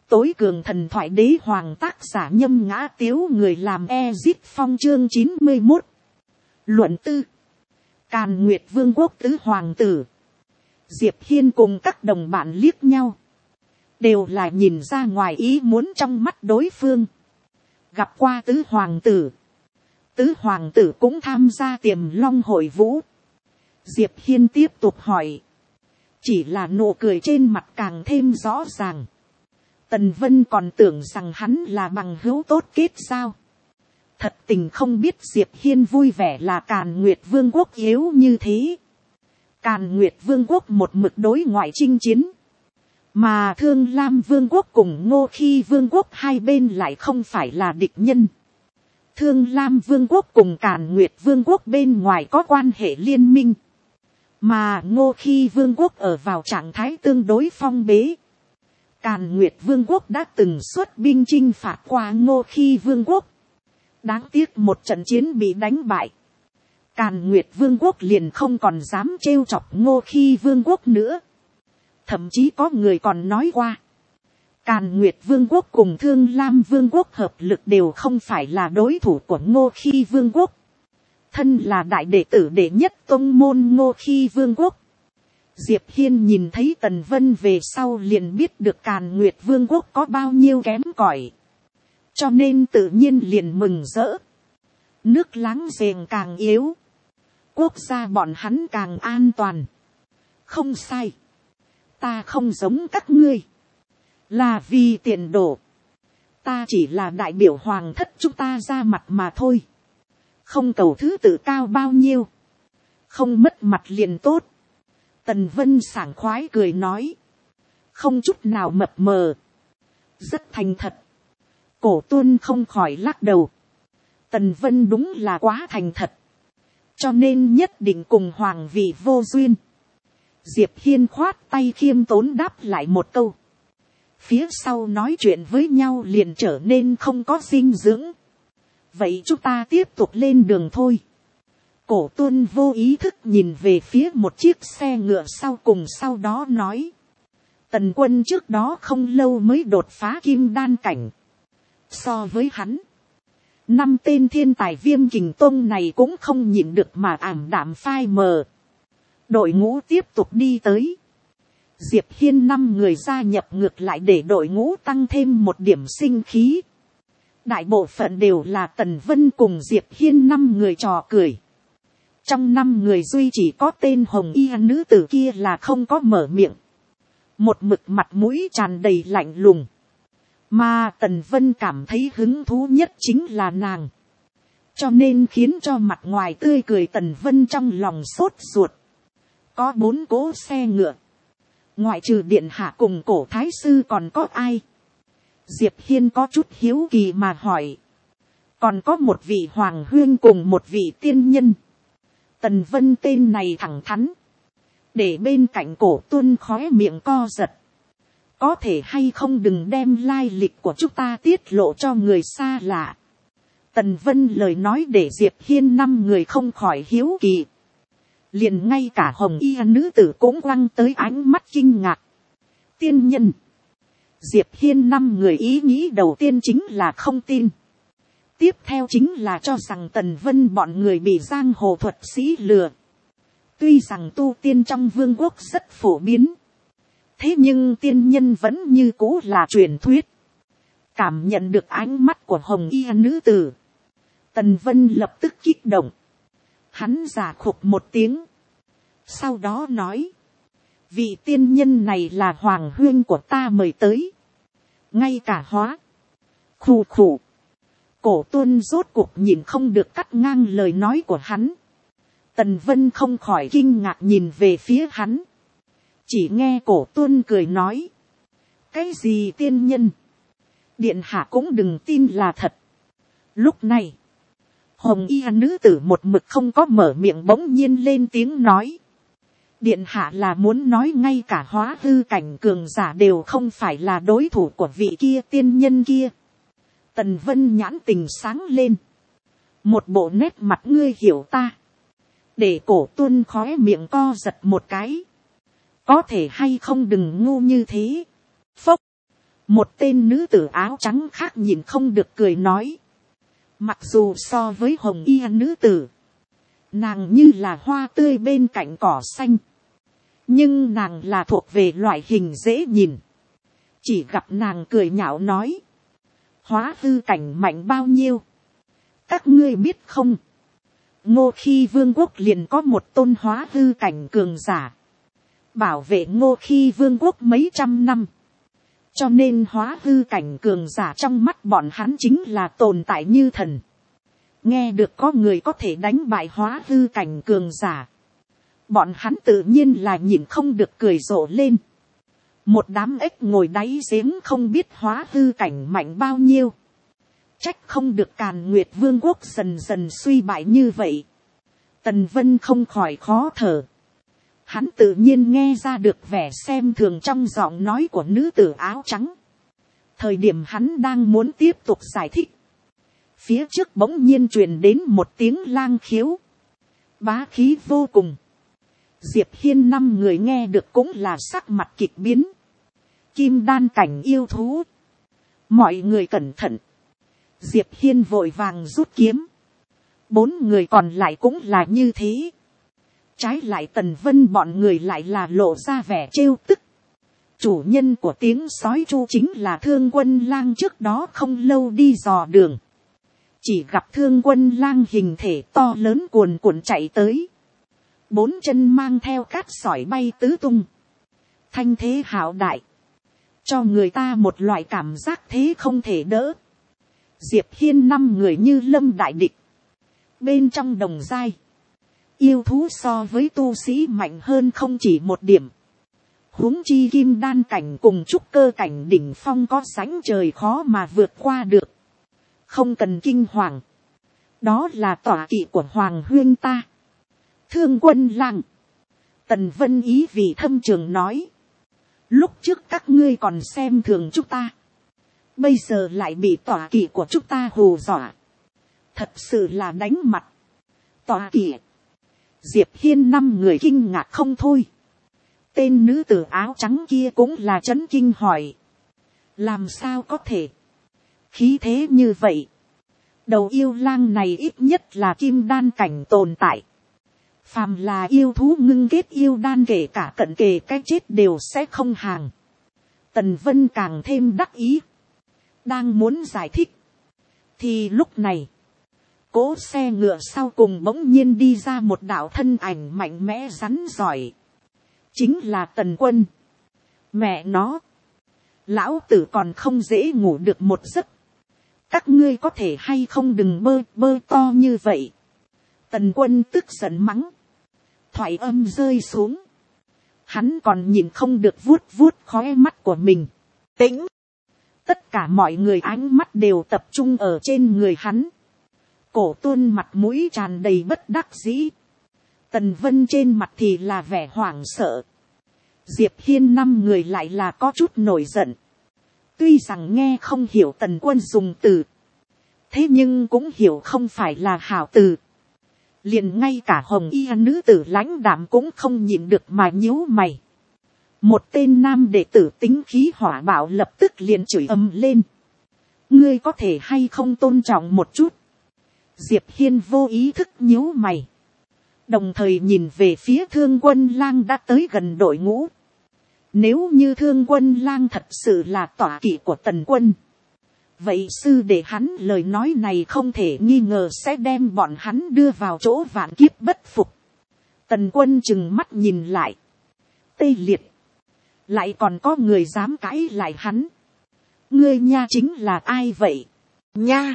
tối cường thần thoại đế hoàng, tác giả Nhâm Ngã Tiếu, người làm Ezit Phong, chương 91. Luận tư. Càn Nguyệt Vương quốc tứ hoàng tử. Diệp Hiên cùng các đồng bạn liếc nhau, đều là nhìn ra ngoài ý muốn trong mắt đối phương. Gặp qua tứ hoàng tử, tứ hoàng tử cũng tham gia Tiềm Long hội vũ. Diệp Hiên tiếp tục hỏi, chỉ là nụ cười trên mặt càng thêm rõ ràng. Tần Vân còn tưởng rằng hắn là bằng hữu tốt kết giao. Thật tình không biết Diệp Hiên vui vẻ là Càn Nguyệt Vương quốc yếu như thế. Càn Nguyệt Vương quốc một mực đối ngoại chinh chiến, mà Thương Lam Vương quốc cùng Ngô Khi Vương quốc hai bên lại không phải là địch nhân. Thương Lam Vương quốc cùng Càn Nguyệt Vương quốc bên ngoài có quan hệ liên minh, mà Ngô Khi Vương quốc ở vào trạng thái tương đối phong bế. Càn Nguyệt Vương quốc đã từng xuất binh chinh phạt qua Ngô Khi Vương quốc, đáng tiếc một trận chiến bị đánh bại. Càn Nguyệt Vương quốc liền không còn dám trêu chọc Ngô Khi Vương quốc nữa. Thậm chí có người còn nói qua, Càn Nguyệt Vương quốc cùng Thương Lam Vương quốc hợp lực đều không phải là đối thủ của Ngô Khi Vương quốc. Thân là đại đệ tử đệ nhất tông môn Ngô Khi Vương quốc, Diệp Hiên nhìn thấy Tần Vân về sau liền biết được Càn Nguyệt Vương quốc có bao nhiêu kém cỏi, cho nên tự nhiên liền mừng rỡ. Nước láng giềng càng yếu, quốc gia bọn hắn càng an toàn. Không sai, ta không giống các ngươi, là vì tiền đồ. Ta chỉ là đại biểu hoàng thất chúng ta ra mặt mà thôi, không cầu thứ tự cao bao nhiêu, không mất mặt liền tốt. Tần Vân sảng khoái cười nói, không chút nào mập mờ, rất thành thật. Cổ Tuân không khỏi lắc đầu, Tần Vân đúng là quá thành thật, cho nên nhất định cùng hoàng vị vô duyên. Diệp Hiên khoát tay khiêm tốn đáp lại một câu, phía sau nói chuyện với nhau liền trở nên không có dinh dưỡng. Vậy chúng ta tiếp tục lên đường thôi. Cổ Tuân vô ý thức nhìn về phía một chiếc xe ngựa sau cùng, sau đó nói, Tần quân trước đó không lâu mới đột phá kim đan cảnh. So với hắn, 5 tên thiên tài Viêm Kình Tông này cũng không nhịn được mà ảm đạm phai mờ. Đội ngũ tiếp tục đi tới. Diệp Hiên 5 người gia nhập ngược lại để đội ngũ tăng thêm một điểm sinh khí. Đại bộ phận đều là Tần Vân cùng Diệp Hiên 5 người trò cười. Trong 5 người duy chỉ có tên hồng y nữ tử kia là không có mở miệng, một mực mặt mũi tràn đầy lạnh lùng. Mà Tần Vân cảm thấy hứng thú nhất chính là nàng, cho nên khiến cho mặt ngoài tươi cười Tần Vân trong lòng sốt ruột. Có 4 cỗ xe ngựa, ngoại trừ điện hạ cùng cổ thái sư còn có ai? Diệp Hiên có chút hiếu kỳ mà hỏi. Còn có một vị hoàng huyên cùng một vị tiên nhân. Tần Vân tên này thẳng thắn, để bên cạnh Cổ Tuân khóe miệng co giật. Có thể hay không đừng đem lai lịch của chúng ta tiết lộ cho người xa lạ. Tần Vân lời nói để Diệp Hiên 5 người không khỏi hiếu kỳ. Liền ngay cả hồng y nữ tử cũng quăng tới ánh mắt kinh ngạc. Tiên nhân. Diệp Hiên 5 người ý nghĩ đầu tiên chính là không tin. Tiếp theo chính là cho rằng Tần Vân bọn người bị giang hồ thuật sĩ lừa. Tuy rằng tu tiên trong vương quốc rất phổ biến, thế nhưng tiên nhân vẫn như cũ là truyền thuyết. Cảm nhận được ánh mắt của hồng y nữ tử, Tần Vân lập tức kích động. Hắn giả khục một tiếng, sau đó nói, vị tiên nhân này là hoàng huyên của ta mời tới. Ngay cả hóa. Khù khù. Cổ Tuân rốt cuộc nhìn không được cắt ngang lời nói của hắn. Tần Vân không khỏi kinh ngạc nhìn về phía hắn. Chỉ nghe Cổ Tuân cười nói, cái gì tiên nhân? Điện hạ cũng đừng tin là thật. Lúc này, hồng y nữ tử một mực không có mở miệng bỗng nhiên lên tiếng nói, điện hạ là muốn nói ngay cả hóa hư cảnh cường giả đều không phải là đối thủ của vị kia tiên nhân kia. Tần Vân nhãn tình sáng lên, một bộ nét mặt ngươi hiểu ta, để Cổ Tuân khóe miệng co giật một cái. Có thể hay không đừng ngu như thế. Phốc, Một tên nữ tử áo trắng khác nhìn không được cười nói. Mặc dù so với hồng y nữ tử, nàng như là hoa tươi bên cạnh cỏ xanh, nhưng nàng là thuộc về loại hình dễ nhìn. Chỉ gặp nàng cười nhạo nói. Hóa hư cảnh mạnh bao nhiêu? Các ngươi biết không? Ngô Khi vương quốc liền có một tôn hóa hư cảnh cường giả. Bảo vệ Ngô Khi vương quốc mấy trăm năm. Cho nên hóa hư cảnh cường giả trong mắt bọn hắn chính là tồn tại như thần. Nghe được có người có thể đánh bại hóa hư cảnh cường giả, bọn hắn tự nhiên là nhìn không được cười rộ lên. Một đám ếch ngồi đáy giếng không biết hóa hư cảnh mạnh bao nhiêu. Trách không được Càn Nguyệt vương quốc dần dần suy bại như vậy. Tần Vân không khỏi khó thở. Hắn tự nhiên nghe ra được vẻ xem thường trong giọng nói của nữ tử áo trắng. Thời điểm hắn đang muốn tiếp tục giải thích, phía trước bỗng nhiên truyền đến một tiếng lang khiếu. Bá khí vô cùng. Diệp Hiên 5 người nghe được cũng là sắc mặt kịch biến. Kim đan cảnh yêu thú. Mọi người cẩn thận. Diệp Hiên vội vàng rút kiếm. 4 người còn lại cũng là như thế. Trái lại Tần Vân bọn người lại là lộ ra vẻ trêu tức. Chủ nhân của tiếng sói chu chính là Thương Quân Lang trước đó không lâu đi dò đường. Chỉ gặp Thương Quân Lang hình thể to lớn cuồn cuộn chạy tới. 4 chân mang theo cát sỏi bay tứ tung. Thanh thế hào đại. Cho người ta một loại cảm giác thế không thể đỡ. Diệp Hiên 5 người như lâm đại địch. Bên trong đồng giai, yêu thú so với tu sĩ mạnh hơn không chỉ một điểm. Huống chi kim đan cảnh cùng trúc cơ cảnh đỉnh phong có sánh trời khó mà vượt qua được. Không cần kinh hoàng. Đó là tọa kỵ của Hoàng huynh ta. Thương Quân Lang. Tần Vân ý vị thâm trường nói. Lúc trước các ngươi còn xem thường chúng ta. Bây giờ lại bị tọa kỵ của chúng ta hù dọa. Thật sự là đánh mặt. Tọa kỵ. Diệp Hiên 5 người kinh ngạc không thôi. Tên nữ tử áo trắng kia cũng là chấn kinh hỏi. Làm sao có thể? Khí thế như vậy. Đầu yêu lang này ít nhất là kim đan cảnh tồn tại. Phàm là yêu thú ngưng kết yêu đan kể cả cận kề cái chết đều sẽ không hàng. Tần Vân càng thêm đắc ý. Đang muốn giải thích. Thì lúc này, cỗ xe ngựa sau cùng bỗng nhiên đi ra một đạo thân ảnh mạnh mẽ rắn giỏi. Chính là Tần Quân. Mẹ nó. Lão tử còn không dễ ngủ được một giấc. Các ngươi có thể hay không đừng bơ to như vậy. Tần Quân tức giận mắng. Thoại âm rơi xuống. Hắn còn nhìn không được vuốt vuốt khóe mắt của mình. Tĩnh. Tất cả mọi người ánh mắt đều tập trung ở trên người hắn. Cổ Tuân mặt mũi tràn đầy bất đắc dĩ. Tần Vân trên mặt thì là vẻ hoảng sợ. Diệp Hiên 5 người lại là có chút nổi giận. Tuy rằng nghe không hiểu Tần Quân dùng từ. Thế nhưng cũng hiểu không phải là hảo từ. Liền ngay cả hồng y nữ tử lãnh đạm cũng không nhịn được mà nhíu mày. Một tên nam đệ tử tính khí hỏa bạo lập tức liền chửi ầm lên. Ngươi có thể hay không tôn trọng một chút. Diệp Hiên vô ý thức nhíu mày. Đồng thời nhìn về phía Thương Quân Lang đã tới gần đội ngũ. Nếu như Thương Quân Lang thật sự là tọa kỵ của Tần Quân. Vậy sư để hắn lời nói này không thể nghi ngờ sẽ đem bọn hắn đưa vào chỗ vạn kiếp bất phục. Tần Quân chừng mắt nhìn lại. Tê liệt. Lại còn có người dám cãi lại hắn. Ngươi nha chính là ai vậy? Nha.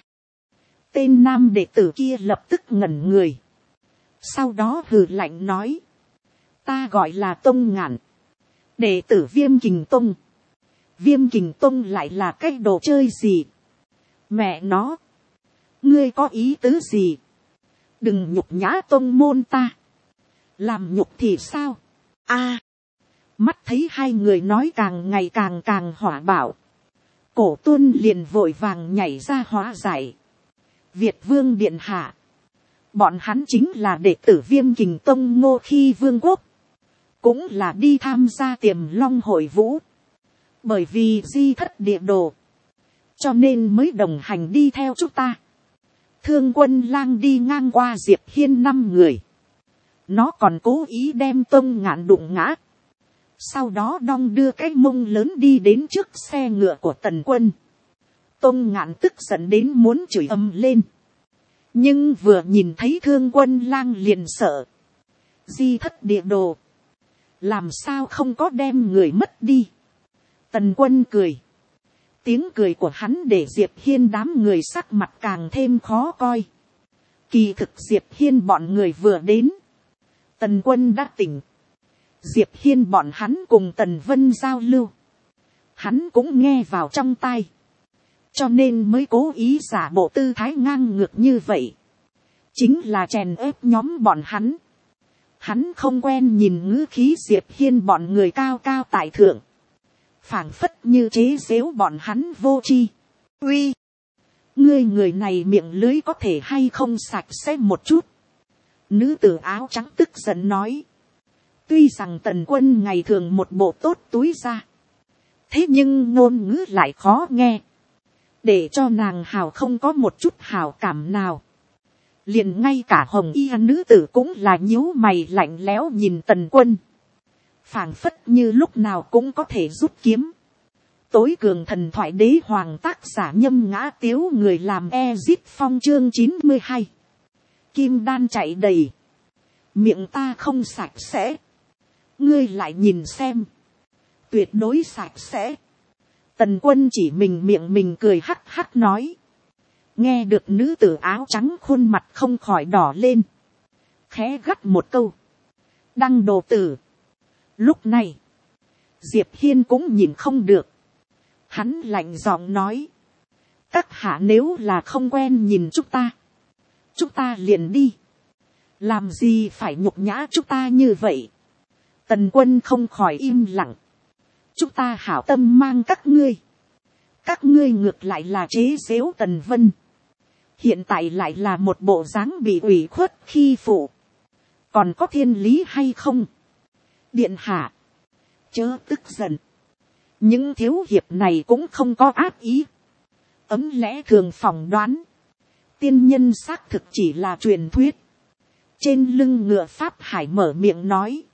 Tên nam đệ tử kia lập tức ngẩn người. Sau đó hừ lạnh nói. Ta gọi là Tông Ngạn. Đệ tử Viêm Kình Tông. Viêm Kình Tông lại là cái đồ chơi gì? Mẹ nó. Ngươi có ý tứ gì? Đừng nhục nhã tông môn ta. Làm nhục thì sao? A. Mắt thấy hai người nói càng ngày càng hỏa bạo. Cổ Tuân liền vội vàng nhảy ra hóa giải. Việt Vương Điện Hạ. Bọn hắn chính là đệ tử Viêm Kình Tông Ngô Khi Vương quốc. Cũng là đi tham gia Tiềm Long hội vũ. Bởi vì di thất địa đồ, cho nên mới đồng hành đi theo chúng ta. Thương Quân Lang đi ngang qua Diệp Hiên 5 người. Nó còn cố ý đem Tôn Ngạn đụng ngã. Sau đó đong đưa cái mông lớn đi đến trước xe ngựa của Tần Quân. Tôn Ngạn tức giận đến muốn chửi ầm lên. Nhưng vừa nhìn thấy Thương Quân Lang liền sợ. Di thất địa đồ, làm sao không có đem người mất đi. Tần Quân cười. Tiếng cười của hắn để Diệp Hiên đám người sắc mặt càng thêm khó coi. Kỳ thực Diệp Hiên bọn người vừa đến, Tần Quân đã tỉnh. Diệp Hiên bọn hắn cùng Tần Vân giao lưu, hắn cũng nghe vào trong tai, cho nên mới cố ý giả bộ tư thái ngang ngược như vậy, chính là chèn ép nhóm bọn hắn. Hắn không quen nhìn ngữ khí Diệp Hiên bọn người cao cao tại thượng, phảng phất như chế giễu bọn hắn vô tri. Uy, ngươi người này miệng lưới có thể hay không sạch sẽ một chút. Nữ tử áo trắng tức giận nói. Tuy rằng Tần Quân ngày thường một bộ tốt túi ra, thế nhưng ngôn ngữ lại khó nghe, để cho nàng hào không có một chút hào cảm nào. Liền ngay cả hồng y nữ tử cũng là nhíu mày lạnh lẽo nhìn Tần Quân, phảng phất như lúc nào cũng có thể rút kiếm. Tối cường thần thoại đế hoàng tác giả Nhâm Ngã Tiếu, người làm Ezit Phong chương 92. Kim đan chạy đầy, miệng ta không sạch sẽ, ngươi lại nhìn xem, tuyệt đối sạch sẽ. Tần Quân chỉ miệng mình cười hắc hắc nói. Nghe được nữ tử áo trắng khuôn mặt không khỏi đỏ lên, khẽ gắt một câu, đăng đồ tử. Lúc này Diệp Hiên cũng nhìn không được, hắn lạnh giọng nói. Các hạ nếu là không quen nhìn chúng ta liền đi, làm gì phải nhục nhã chúng ta như vậy. Tần Quân không khỏi im lặng. Chúng ta hảo tâm mang các ngươi ngược lại là chế giễu Tần Vân, hiện tại lại là một bộ dáng bị ủy khuất khi phụ, còn có thiên lý hay không? Điện hạ, chớ tức giận, những thiếu hiệp này cũng không có ác ý, ấm lẽ thường phỏng đoán, tiên nhân xác thực chỉ là truyền thuyết. Trên lưng ngựa Pháp Hải mở miệng nói,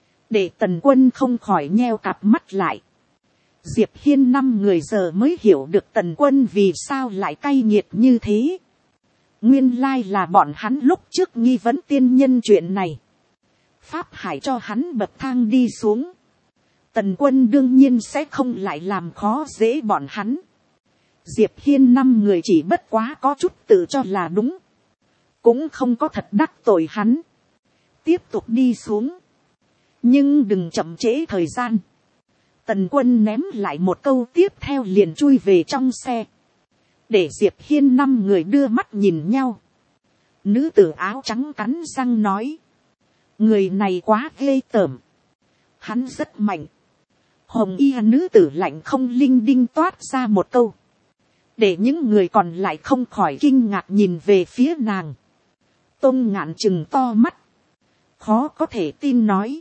để Tần Quân không khỏi nheo cặp mắt lại. Diệp Hiên 5 người giờ mới hiểu được Tần Quân vì sao lại cay nghiệt như thế. Nguyên lai là bọn hắn lúc trước nghi vấn tiên nhân chuyện này. Pháp Hải cho hắn bậc thang đi xuống, Tần Quân đương nhiên sẽ không lại làm khó dễ bọn hắn. Diệp Hiên 5 người chỉ bất quá có chút tự cho là đúng, cũng không có thật đắc tội hắn. Tiếp tục đi xuống, nhưng đừng chậm trễ thời gian. Tần Quân ném lại một câu tiếp theo liền chui về trong xe, để Diệp Hiên 5 người đưa mắt nhìn nhau. Nữ tử áo trắng cắn răng nói, người này quá ghê tởm, hắn rất mạnh. Hồng y nữ tử lạnh không linh đinh toát ra một câu, để những người còn lại không khỏi kinh ngạc nhìn về phía nàng. Tôn Ngạn trừng to mắt, khó có thể tin nói,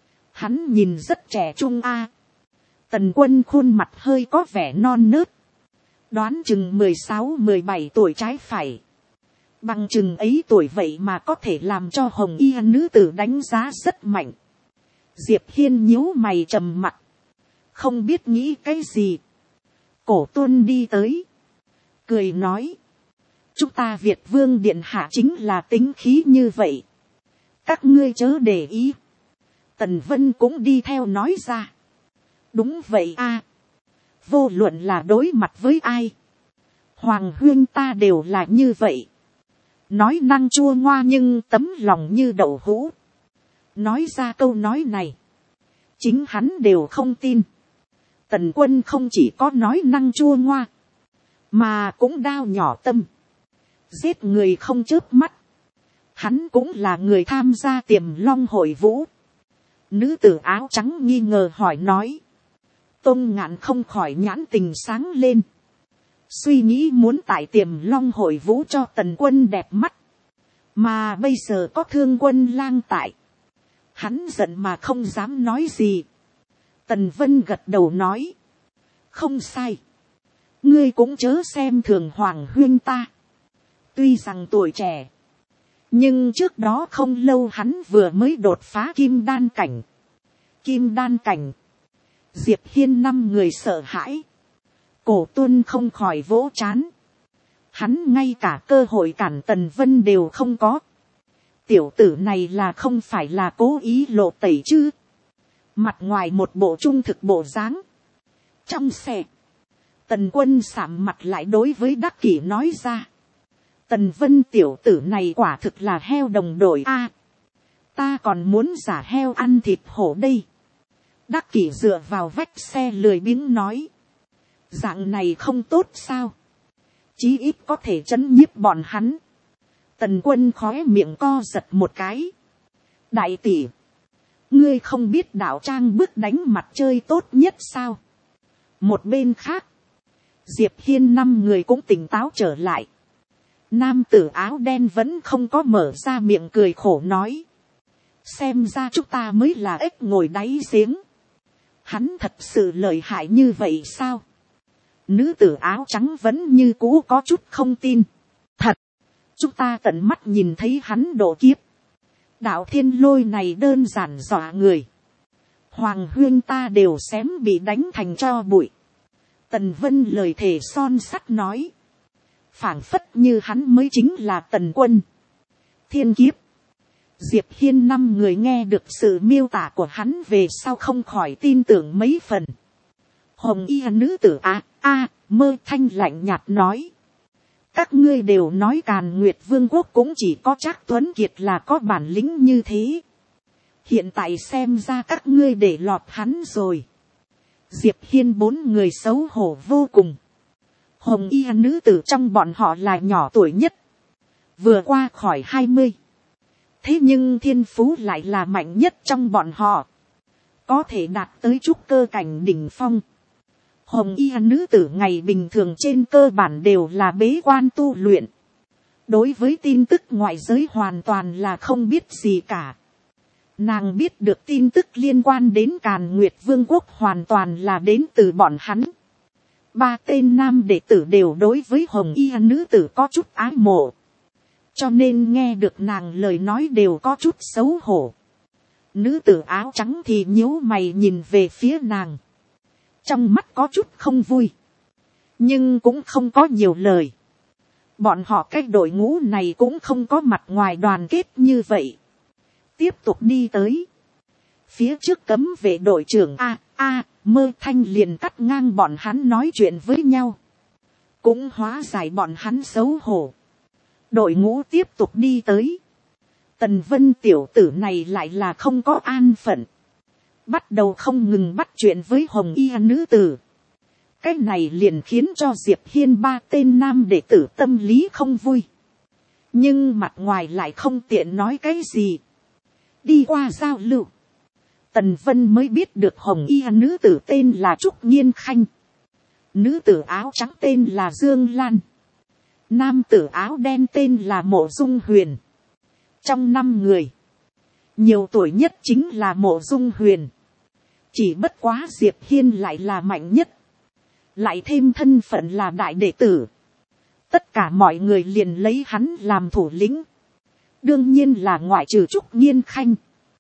hắn nhìn rất trẻ trung a. Tần Quân khuôn mặt hơi có vẻ non nớt, đoán chừng 16-17 tuổi trái phải. Bằng chừng ấy tuổi vậy mà có thể làm cho hồng y nữ tử đánh giá rất mạnh. Diệp Hiên nhíu mày trầm mặc, không biết nghĩ cái gì. Cổ Tuân đi tới, cười nói, chúng ta Việt Vương điện hạ chính là tính khí như vậy, các ngươi chớ để ý. Tần Vân cũng đi theo nói ra, đúng vậy a, vô luận là đối mặt với ai, Hoàng huynh ta đều là như vậy. Nói năng chua ngoa nhưng tấm lòng như đậu hũ. Nói ra câu nói này, chính hắn đều không tin. Tần Quân không chỉ có nói năng chua ngoa, mà cũng đao nhỏ tâm, giết người không chớp mắt. Hắn cũng là người tham gia Tiềm Long hội vũ. Nữ tử áo trắng nghi ngờ hỏi nói. Tôn Ngạn không khỏi nhãn tình sáng lên, suy nghĩ muốn tại Tiềm Long hội vũ cho Tần Quân đẹp mắt, mà bây giờ có Thương Quân Lang tại, hắn giận mà không dám nói gì. Tần Vân gật đầu nói, không sai. Ngươi cũng chớ xem thường Hoàng huyên ta. Tuy rằng tuổi trẻ, nhưng trước đó không lâu hắn vừa mới đột phá kim đan cảnh. Kim đan cảnh, Diệp Hiên 5 người sợ hãi. Cổ Tuân không khỏi vỗ trán. Hắn ngay cả cơ hội cản Tần Vân đều không có. Tiểu tử này là không phải là cố ý lộ tẩy chứ. Mặt ngoài một bộ trung thực bộ dáng. Trong xe, Tần Quân sạm mặt lại đối với Đắc Kỷ nói ra. Tần Vân tiểu tử này quả thực là heo đồng đội a. Ta còn muốn giả heo ăn thịt hổ đây. Đắc Kỷ dựa vào vách xe lười biếng nói. Dạng này không tốt sao. Chí ít có thể trấn nhiếp bọn hắn. Tần Quân khóe miệng co giật một cái. Đại tỷ, ngươi không biết đạo trang bước đánh mặt chơi tốt nhất sao. Một bên khác, Diệp Hiên 5 người cũng tỉnh táo trở lại. Nam tử áo đen vẫn không có mở ra miệng cười khổ nói. Xem ra chúng ta mới là ếch ngồi đáy giếng. Hắn thật sự lợi hại như vậy sao? Nữ tử áo trắng vẫn như cũ có chút không tin. Thật, chúng ta tận mắt nhìn thấy hắn độ kiếp. Đạo thiên lôi này đơn giản dọa người. Hoàng huyên ta đều xém bị đánh thành tro bụi. Tần Vân lời thề son sắt nói. Phảng phất như hắn mới chính là Tần Quân. Thiên kiếp. Diệp Hiên 5 người nghe được sự miêu tả của hắn về sau không khỏi tin tưởng mấy phần. Hồng y nữ tử Mơ Thanh lạnh nhạt nói. Các ngươi đều nói Càn Nguyệt Vương quốc cũng chỉ có Trác Tuấn Kiệt là có bản lĩnh như thế. Hiện tại xem ra các ngươi để lọt hắn rồi. Diệp Hiên 4 người xấu hổ vô cùng. Hồng y nữ tử trong bọn họ là nhỏ tuổi nhất. Vừa qua khỏi 20. Thế nhưng thiên phú lại là mạnh nhất trong bọn họ. Có thể đạt tới trúc cơ cảnh đỉnh phong. Hồng y nữ tử ngày bình thường trên cơ bản đều là bế quan tu luyện. Đối với tin tức ngoại giới hoàn toàn là không biết gì cả. Nàng biết được tin tức liên quan đến Càn Nguyệt Vương quốc hoàn toàn là đến từ bọn hắn. 3 tên nam đệ tử đều đối với hồng y nữ tử có chút ái mộ. Cho nên nghe được nàng lời nói đều có chút xấu hổ. Nữ tử áo trắng thì nhíu mày nhìn về phía nàng. Trong mắt có chút không vui. Nhưng cũng không có nhiều lời. Bọn họ cái đội ngũ này cũng không có mặt ngoài đoàn kết như vậy. Tiếp tục đi tới. Phía trước cấm vệ đội trưởng Mơ Thanh liền cắt ngang bọn hắn nói chuyện với nhau. Cũng hóa giải bọn hắn xấu hổ. Đội ngũ tiếp tục đi tới. Tần Vân tiểu tử này lại là không có an phận. Bắt đầu không ngừng bắt chuyện với hồng y nữ tử. Cái này liền khiến cho Diệp Hiên 3 tên nam đệ tử tâm lý không vui. Nhưng mặt ngoài lại không tiện nói cái gì. Đi qua giao lưu. Tần Vân mới biết được hồng y nữ tử tên là Trúc Nhiên Khanh. Nữ tử áo trắng tên là Dương Lan. Nam tử áo đen tên là Mộ Dung Huyền. Trong 5 người, nhiều tuổi nhất chính là Mộ Dung Huyền. Chỉ bất quá Diệp Hiên lại là mạnh nhất. Lại thêm thân phận là đại đệ tử. Tất cả mọi người liền lấy hắn làm thủ lĩnh. Đương nhiên là ngoại trừ Trúc Nhiên Khanh.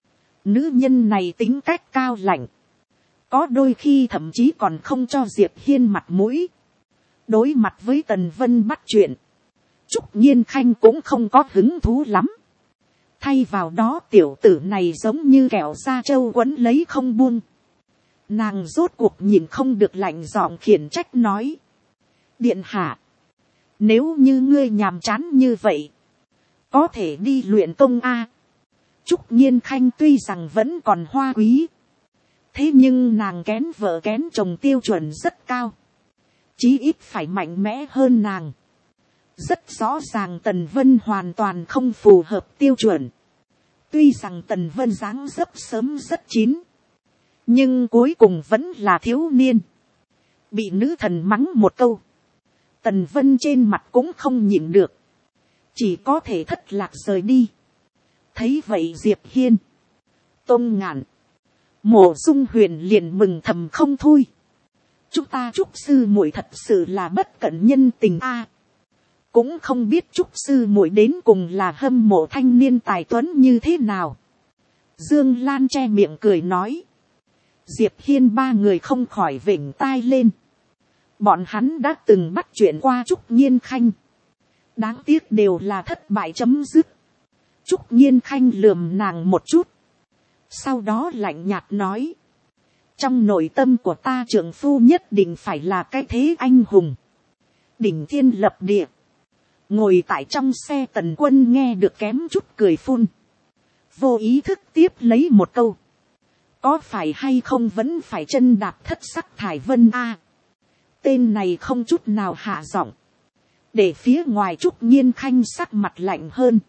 Nữ nhân này tính cách cao lạnh. Có đôi khi thậm chí còn không cho Diệp Hiên mặt mũi. Đối mặt với Tần Vân bắt chuyện. Trúc Nhiên Khanh cũng không có hứng thú lắm. Thay vào đó tiểu tử này giống như kẹo da trâu quấn lấy không buông. Nàng rốt cuộc nhìn không được lạnh giọng khiển trách nói. Điện hạ. Nếu như ngươi nhàm chán như vậy. Có thể đi luyện công a. Trúc Nhiên Khanh tuy rằng vẫn còn hoa quý. Thế nhưng nàng kén vợ kén chồng tiêu chuẩn rất cao. Chí ít phải mạnh mẽ hơn nàng. Rất rõ ràng Tần Vân hoàn toàn không phù hợp tiêu chuẩn. Tuy rằng Tần Vân dáng dấp sớm rất chín. Nhưng cuối cùng vẫn là thiếu niên. Bị nữ thần mắng một câu. Tần Vân trên mặt cũng không nhịn được. Chỉ có thể thất lạc rời đi. Thấy vậy Diệp Hiên, Tôn Ngạn, Mộ Dung Huyền liền mừng thầm không thôi. chúng ta Trúc sư muội thật sự là bất cẩn nhân tình a. Cũng không biết Trúc sư muội đến cùng là hâm mộ thanh niên tài tuấn như thế nào. Dương Lan che miệng cười nói. Diệp Hiên ba người không khỏi vểnh tai lên. Bọn hắn đã từng bắt chuyện qua Trúc Nhiên Khanh. Đáng tiếc đều là thất bại chấm dứt. Trúc Nhiên Khanh lườm nàng một chút. Sau đó lạnh nhạt nói. Trong nội tâm của ta trưởng phu nhất định phải là cái thế anh hùng. Đỉnh thiên lập địa. Ngồi tại trong xe Tần Quân nghe được kém chút cười phun. Vô ý thức tiếp lấy một câu. Có phải hay không vẫn phải chân đạp thất sắc Thải Vân a. Tên này không chút nào hạ giọng. Để phía ngoài Trúc Nhiên Khanh sắc mặt lạnh hơn.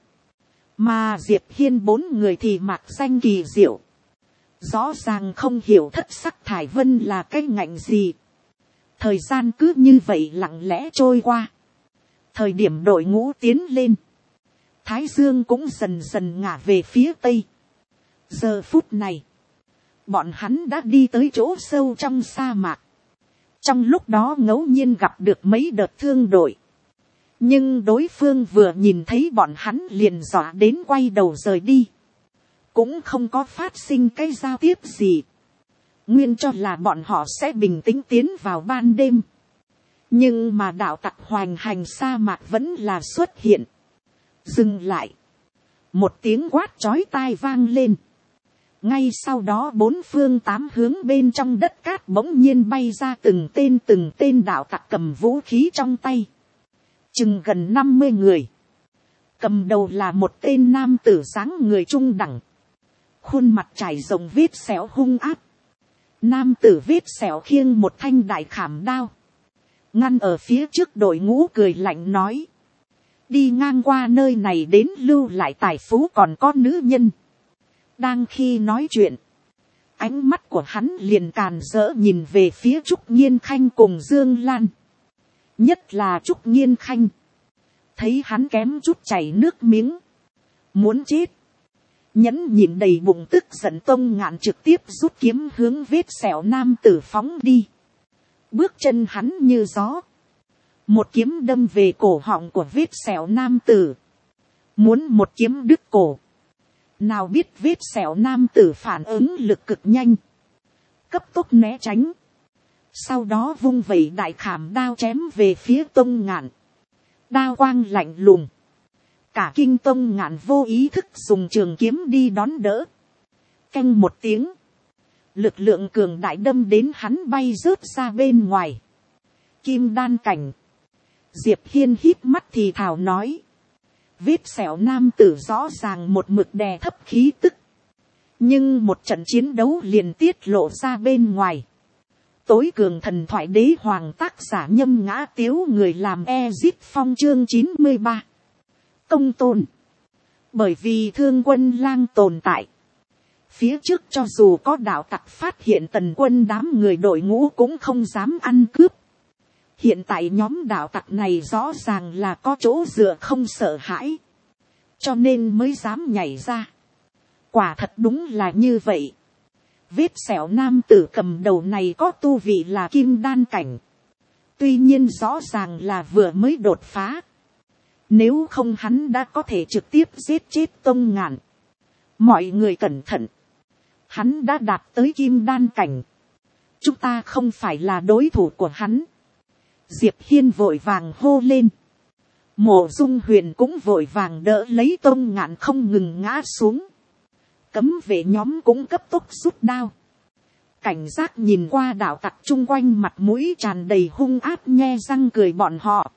Mà Diệp Hiên bốn người thì mặc danh kỳ diệu. Rõ ràng không hiểu thất sắc Thải Vân là cái ngạnh gì. Thời gian cứ như vậy lặng lẽ trôi qua. Thời điểm đội ngũ tiến lên. Thái Dương cũng dần dần ngả về phía tây. Giờ phút này. Bọn hắn đã đi tới chỗ sâu trong sa mạc. Trong lúc đó ngẫu nhiên gặp được mấy đợt thương đội. Nhưng đối phương vừa nhìn thấy bọn hắn liền dọa đến quay đầu rời đi. Cũng không có phát sinh cái giao tiếp gì. Nguyên cho là bọn họ sẽ bình tĩnh tiến vào ban đêm. Nhưng mà đạo tặc hoành hành sa mạc vẫn là xuất hiện. Dừng lại. Một tiếng quát chói tai vang lên. Ngay sau đó bốn phương tám hướng bên trong đất cát bỗng nhiên bay ra từng tên đạo tặc cầm vũ khí trong tay. Chừng gần 50 người. Cầm đầu là một tên nam tử dáng người trung đẳng. Khuôn mặt trải rộng vết sẹo hung ác. Nam tử vết sẹo khiêng một thanh đại khảm đao. Ngăn ở phía trước đội ngũ cười lạnh nói. Đi ngang qua nơi này đến lưu lại tài phú còn có nữ nhân. Đang khi nói chuyện. Ánh mắt của hắn liền càn rỡ nhìn về phía Trúc Nhiên Khanh cùng Dương Lan. Nhất là Trúc Nhiên Khanh. Thấy hắn kém chút chảy nước miếng. Muốn chết. Nhẫn nhịn đầy bụng tức giận Tông Ngạn trực tiếp rút kiếm hướng vết sẹo nam tử phóng đi. Bước chân hắn như gió. Một kiếm đâm về cổ họng của vết sẹo nam tử. Muốn một kiếm đứt cổ. Nào biết vết sẹo nam tử phản ứng lực cực nhanh. Cấp tốc né tránh. Sau đó vung vẩy đại khảm đao chém về phía Tông Ngạn. Đao quang lạnh lùng. Cả kinh Tông Ngạn vô ý thức dùng trường kiếm đi đón đỡ. Canh một tiếng. Lực lượng cường đại đâm đến hắn bay rớt ra bên ngoài. Kim đan cảnh. Diệp Hiên híp mắt thì thào nói. Vết sẹo nam tử rõ ràng một mực đè thấp khí tức. Nhưng một trận chiến đấu liền tiết lộ ra bên ngoài. Tối cường thần thoại đế hoàng tác giả Nhâm Ngã Tiếu người làm Ezit Phong chương 93. Công tôn. Bởi vì Thương Quân Lang tồn tại. Phía trước cho dù có đạo tặc phát hiện Tần Quân đám người đội ngũ cũng không dám ăn cướp. Hiện tại nhóm đạo tặc này rõ ràng là có chỗ dựa không sợ hãi. Cho nên mới dám nhảy ra. Quả thật đúng là như vậy. Vết sẹo nam tử cầm đầu này có tu vị là kim đan cảnh. Tuy nhiên rõ ràng là vừa mới đột phá. Nếu không hắn đã có thể trực tiếp giết chết Tông Ngạn. Mọi người cẩn thận. Hắn đã đạt tới kim đan cảnh. Chúng ta không phải là đối thủ của hắn. Diệp Hiên vội vàng hô lên. Mộ Dung Huyền cũng vội vàng đỡ lấy Tông Ngạn không ngừng ngã xuống. Cấm vệ nhóm cũng cấp tốc rút đao. Cảnh giác nhìn qua đạo tặc chung quanh mặt mũi tràn đầy hung ác nhe răng cười bọn họ.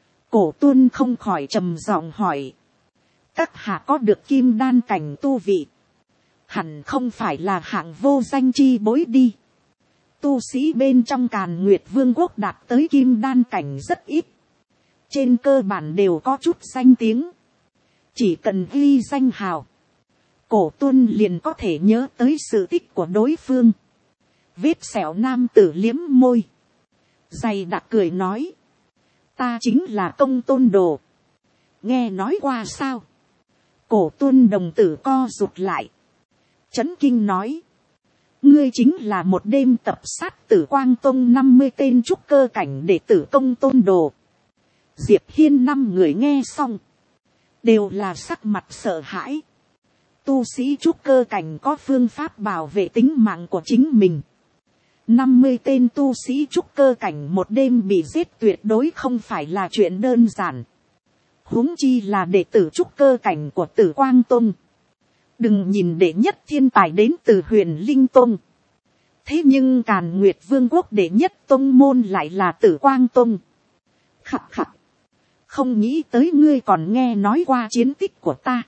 Cổ Tuân không khỏi trầm giọng hỏi. Các hạ có được kim đan cảnh tu vị. Hẳn không phải là hạng vô danh chi bối đi. Tu sĩ bên trong Càn Nguyệt Vương quốc đạt tới kim đan cảnh rất ít. Trên cơ bản đều có chút danh tiếng. Chỉ cần ghi danh hào. Cổ Tuân liền có thể nhớ tới sự tích của đối phương. Vết sẹo nam tử liếm môi. Dày đặc cười nói. Ta chính là Công Tôn đồ. Nghe nói qua sao? Cổ Tuân đồng tử co rụt lại. Chấn kinh nói. ngươi chính là một đêm tập sát Tử Quang Tông 50 tên trúc cơ cảnh đệ tử Công Tôn Đồ. Diệp Hiên 5 người nghe xong, đều là sắc mặt sợ hãi. Tu sĩ trúc cơ cảnh có phương pháp bảo vệ tính mạng của chính mình. 50 tên tu sĩ trúc cơ cảnh một đêm bị giết tuyệt đối không phải là chuyện đơn giản. Huống chi là đệ tử trúc cơ cảnh của Tử Quang Tông. Đừng nhìn đệ nhất thiên tài đến từ Huyền Linh Tông. Thế nhưng Càn Nguyệt Vương quốc đệ nhất tông môn lại là Tử Quang Tông. Khặt khặt. Không nghĩ tới ngươi còn nghe nói qua chiến tích của ta.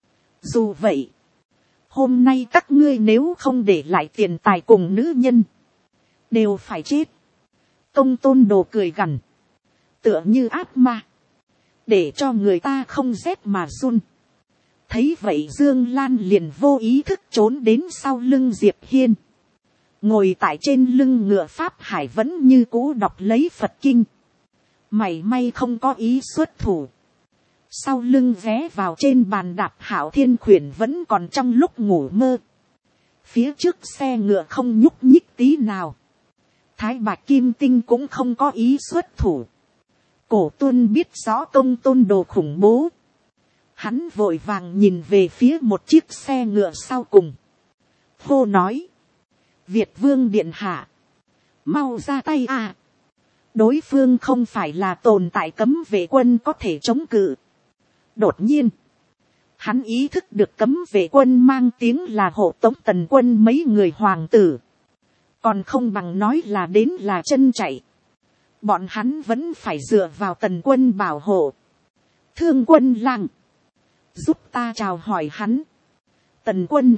Dù vậy, hôm nay các ngươi nếu không để lại tiền tài cùng nữ nhân, đều phải chết. Công Tôn Đồ cười gằn, tựa như ác ma, để cho người ta không rét mà run. Thấy vậy Dương Lan liền vô ý thức trốn đến sau lưng Diệp Hiên. Ngồi tại trên lưng ngựa Pháp Hải vẫn như cũ đọc lấy Phật Kinh. Mảy may không có ý xuất thủ. Sau lưng ghé vào trên bàn đạp Hạo Thiên Khuyển vẫn còn trong lúc ngủ mơ. Phía trước xe ngựa không nhúc nhích tí nào. Thái Bạch Kim Tinh cũng không có ý xuất thủ. Cổ Tuân biết rõ Công Tôn Đồ khủng bố. Hắn vội vàng nhìn về phía một chiếc xe ngựa sau cùng. Hô nói. Việt Vương Điện Hạ. Mau ra tay à. Đối phương không phải là tồn tại cấm vệ quân có thể chống cự. Đột nhiên. Hắn ý thức được cấm vệ quân mang tiếng là hộ tống Tần Quân mấy người hoàng tử. Còn không bằng nói là đến là chân chạy. Bọn hắn vẫn phải dựa vào Tần Quân bảo hộ. Thương Quân Lang. Giúp ta chào hỏi hắn. Tần Quân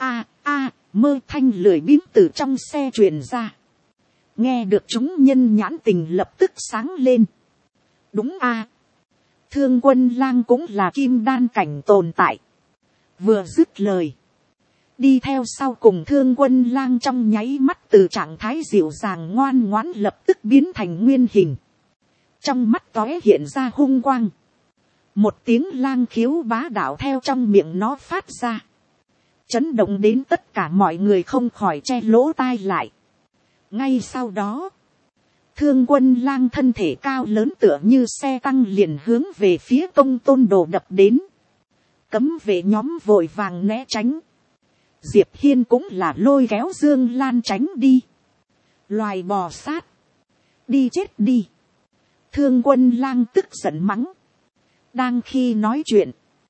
mơ thanh lười biếng từ trong xe truyền ra. Nghe được chúng nhân nhãn tình lập tức sáng lên. Đúng Thương Quân Lang cũng là kim đan cảnh tồn tại. Vừa dứt lời. Đi theo sau cùng Thương Quân Lang trong nháy mắt từ trạng thái dịu dàng ngoan ngoãn lập tức biến thành nguyên hình. Trong mắt tóe hiện ra hung quang. Một tiếng lang khiếu bá đạo theo trong miệng nó phát ra. Chấn động đến tất cả mọi người không khỏi che lỗ tai lại. Ngay sau đó, Thương Quân Lang thân thể cao lớn tựa như xe tăng liền hướng về phía Công Tôn Đồ đập đến. Cấm vệ nhóm vội vàng né tránh. Diệp Hiên cũng là lôi kéo Dương Lan tránh đi. Loài bò sát. Đi chết đi. Thương Quân Lang tức giận mắng. Đang khi nói chuyện.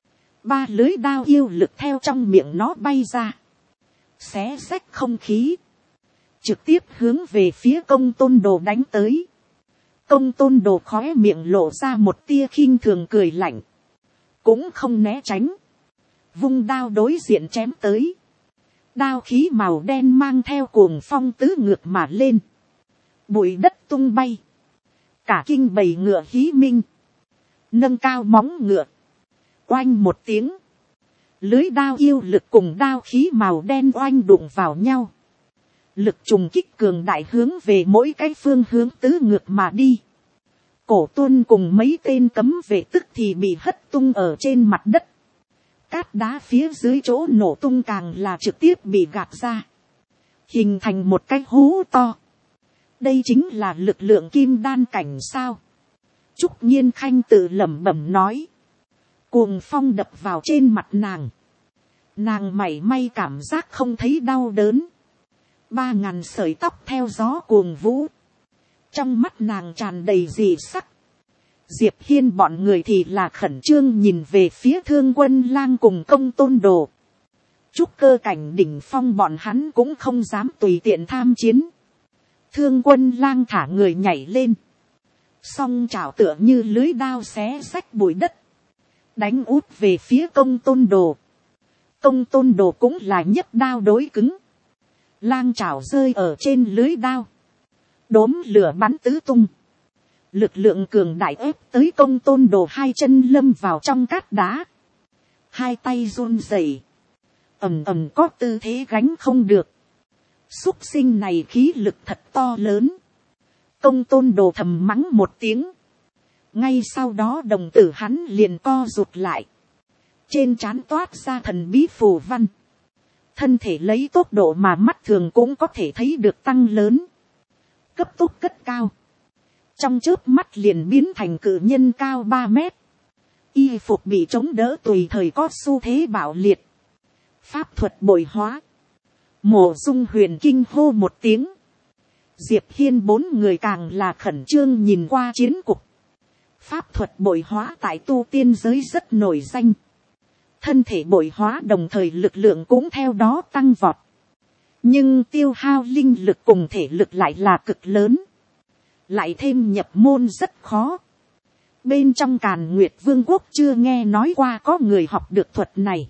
3 lưới đao yêu lực theo trong miệng nó bay ra. Xé xách không khí. Trực tiếp hướng về phía Công Tôn Đồ đánh tới. Công Tôn Đồ khóe miệng lộ ra một tia khinh thường cười lạnh. Cũng không né tránh. Vung đao đối diện chém tới. Đao khí màu đen mang theo cuồng phong tứ ngược mà lên. Bụi đất tung bay. Cả kinh bầy ngựa hí minh. Nâng cao móng ngựa. Oanh một tiếng. Lưới đao yêu lực cùng đao khí màu đen oanh đụng vào nhau. Lực trùng kích cường đại hướng về mỗi cái phương hướng tứ ngược mà đi. Cổ Tuân cùng mấy tên cấm vệ tức thì bị hất tung ở trên mặt đất. Cát đá phía dưới chỗ nổ tung càng là trực tiếp bị gạt ra. Hình thành một cái hố to. Đây chính là lực lượng kim đan cảnh sao. Trúc Nhiên Khanh tự lẩm bẩm nói. Cuồng phong đập vào trên mặt nàng. Nàng mảy may cảm giác không thấy đau đớn. 3.000 sợi tóc theo gió cuồng vũ. Trong mắt nàng tràn đầy dị sắc. Diệp Hiên bọn người thì là khẩn trương nhìn về phía Thương Quân Lang cùng Công Tôn Đồ. Trúc cơ cảnh đỉnh phong bọn hắn cũng không dám tùy tiện tham chiến. Thương Quân Lang thả người nhảy lên. Song chảo tựa như lưới đao xé rách bụi đất. Đánh út về phía Công Tôn Đồ. Công Tôn Đồ cũng là nhấc đao đối cứng. Lang chảo rơi ở trên lưới đao. Đốm lửa bắn tứ tung. Lực lượng cường đại ép tới Công Tôn Đồ 2 chân lâm vào trong cát đá. 2 tay run rẩy. Ầm ầm có tư thế gánh không được. Súc sinh này khí lực thật to lớn. Công Tôn Đồ thầm mắng một tiếng. Ngay sau đó đồng tử hắn liền co rụt lại. Trên trán toát ra thần bí phù văn. thân thể lấy tốc độ mà mắt thường cũng có thể thấy được tăng lớn, cấp tốc cất cao, trong chớp mắt liền biến thành cự nhân cao 3 mét, y phục bị chống đỡ tùy thời có xu thế bạo liệt, pháp thuật bội hóa, Mộ Dung Huyền kinh hô một tiếng, Diệp Hiên 4 người càng là khẩn trương nhìn qua chiến cục, pháp thuật bội hóa tại tu tiên giới rất nổi danh, thân thể bội hóa đồng thời lực lượng cũng theo đó tăng vọt, nhưng tiêu hao linh lực cùng thể lực lại là cực lớn, lại thêm nhập môn rất khó. Bên trong Càn Nguyệt Vương quốc chưa nghe nói qua có người học được thuật này.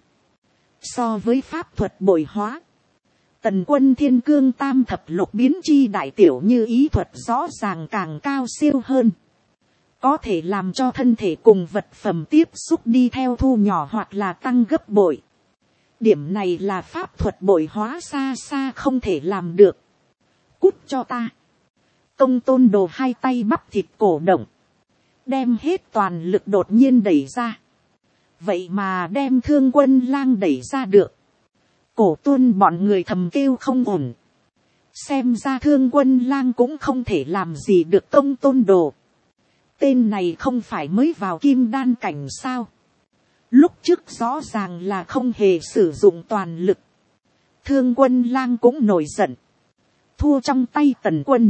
So với pháp thuật bội hóa, Tần Quân Thiên Cương Tam Thập Lục biến chi đại tiểu như ý thuật rõ ràng càng cao siêu hơn, có thể làm cho thân thể cùng vật phẩm tiếp xúc đi theo thu nhỏ hoặc là tăng gấp bội. Điểm này là pháp thuật bội hóa xa xa không thể làm được. Cút cho ta. Công Tôn Đồ hai tay bắp thịt cổ động, đem hết toàn lực đột nhiên đẩy ra. Vậy mà đem Thương Quân Lang đẩy ra được. Cổ Tuân bọn người thầm kêu không ổn. Xem ra Thương Quân Lang cũng không thể làm gì được Công Tôn Đồ. Tên này không phải mới vào kim đan cảnh sao. Lúc trước rõ ràng là không hề sử dụng toàn lực. Thương Quân Lang cũng nổi giận. Thua trong tay Tần Quân.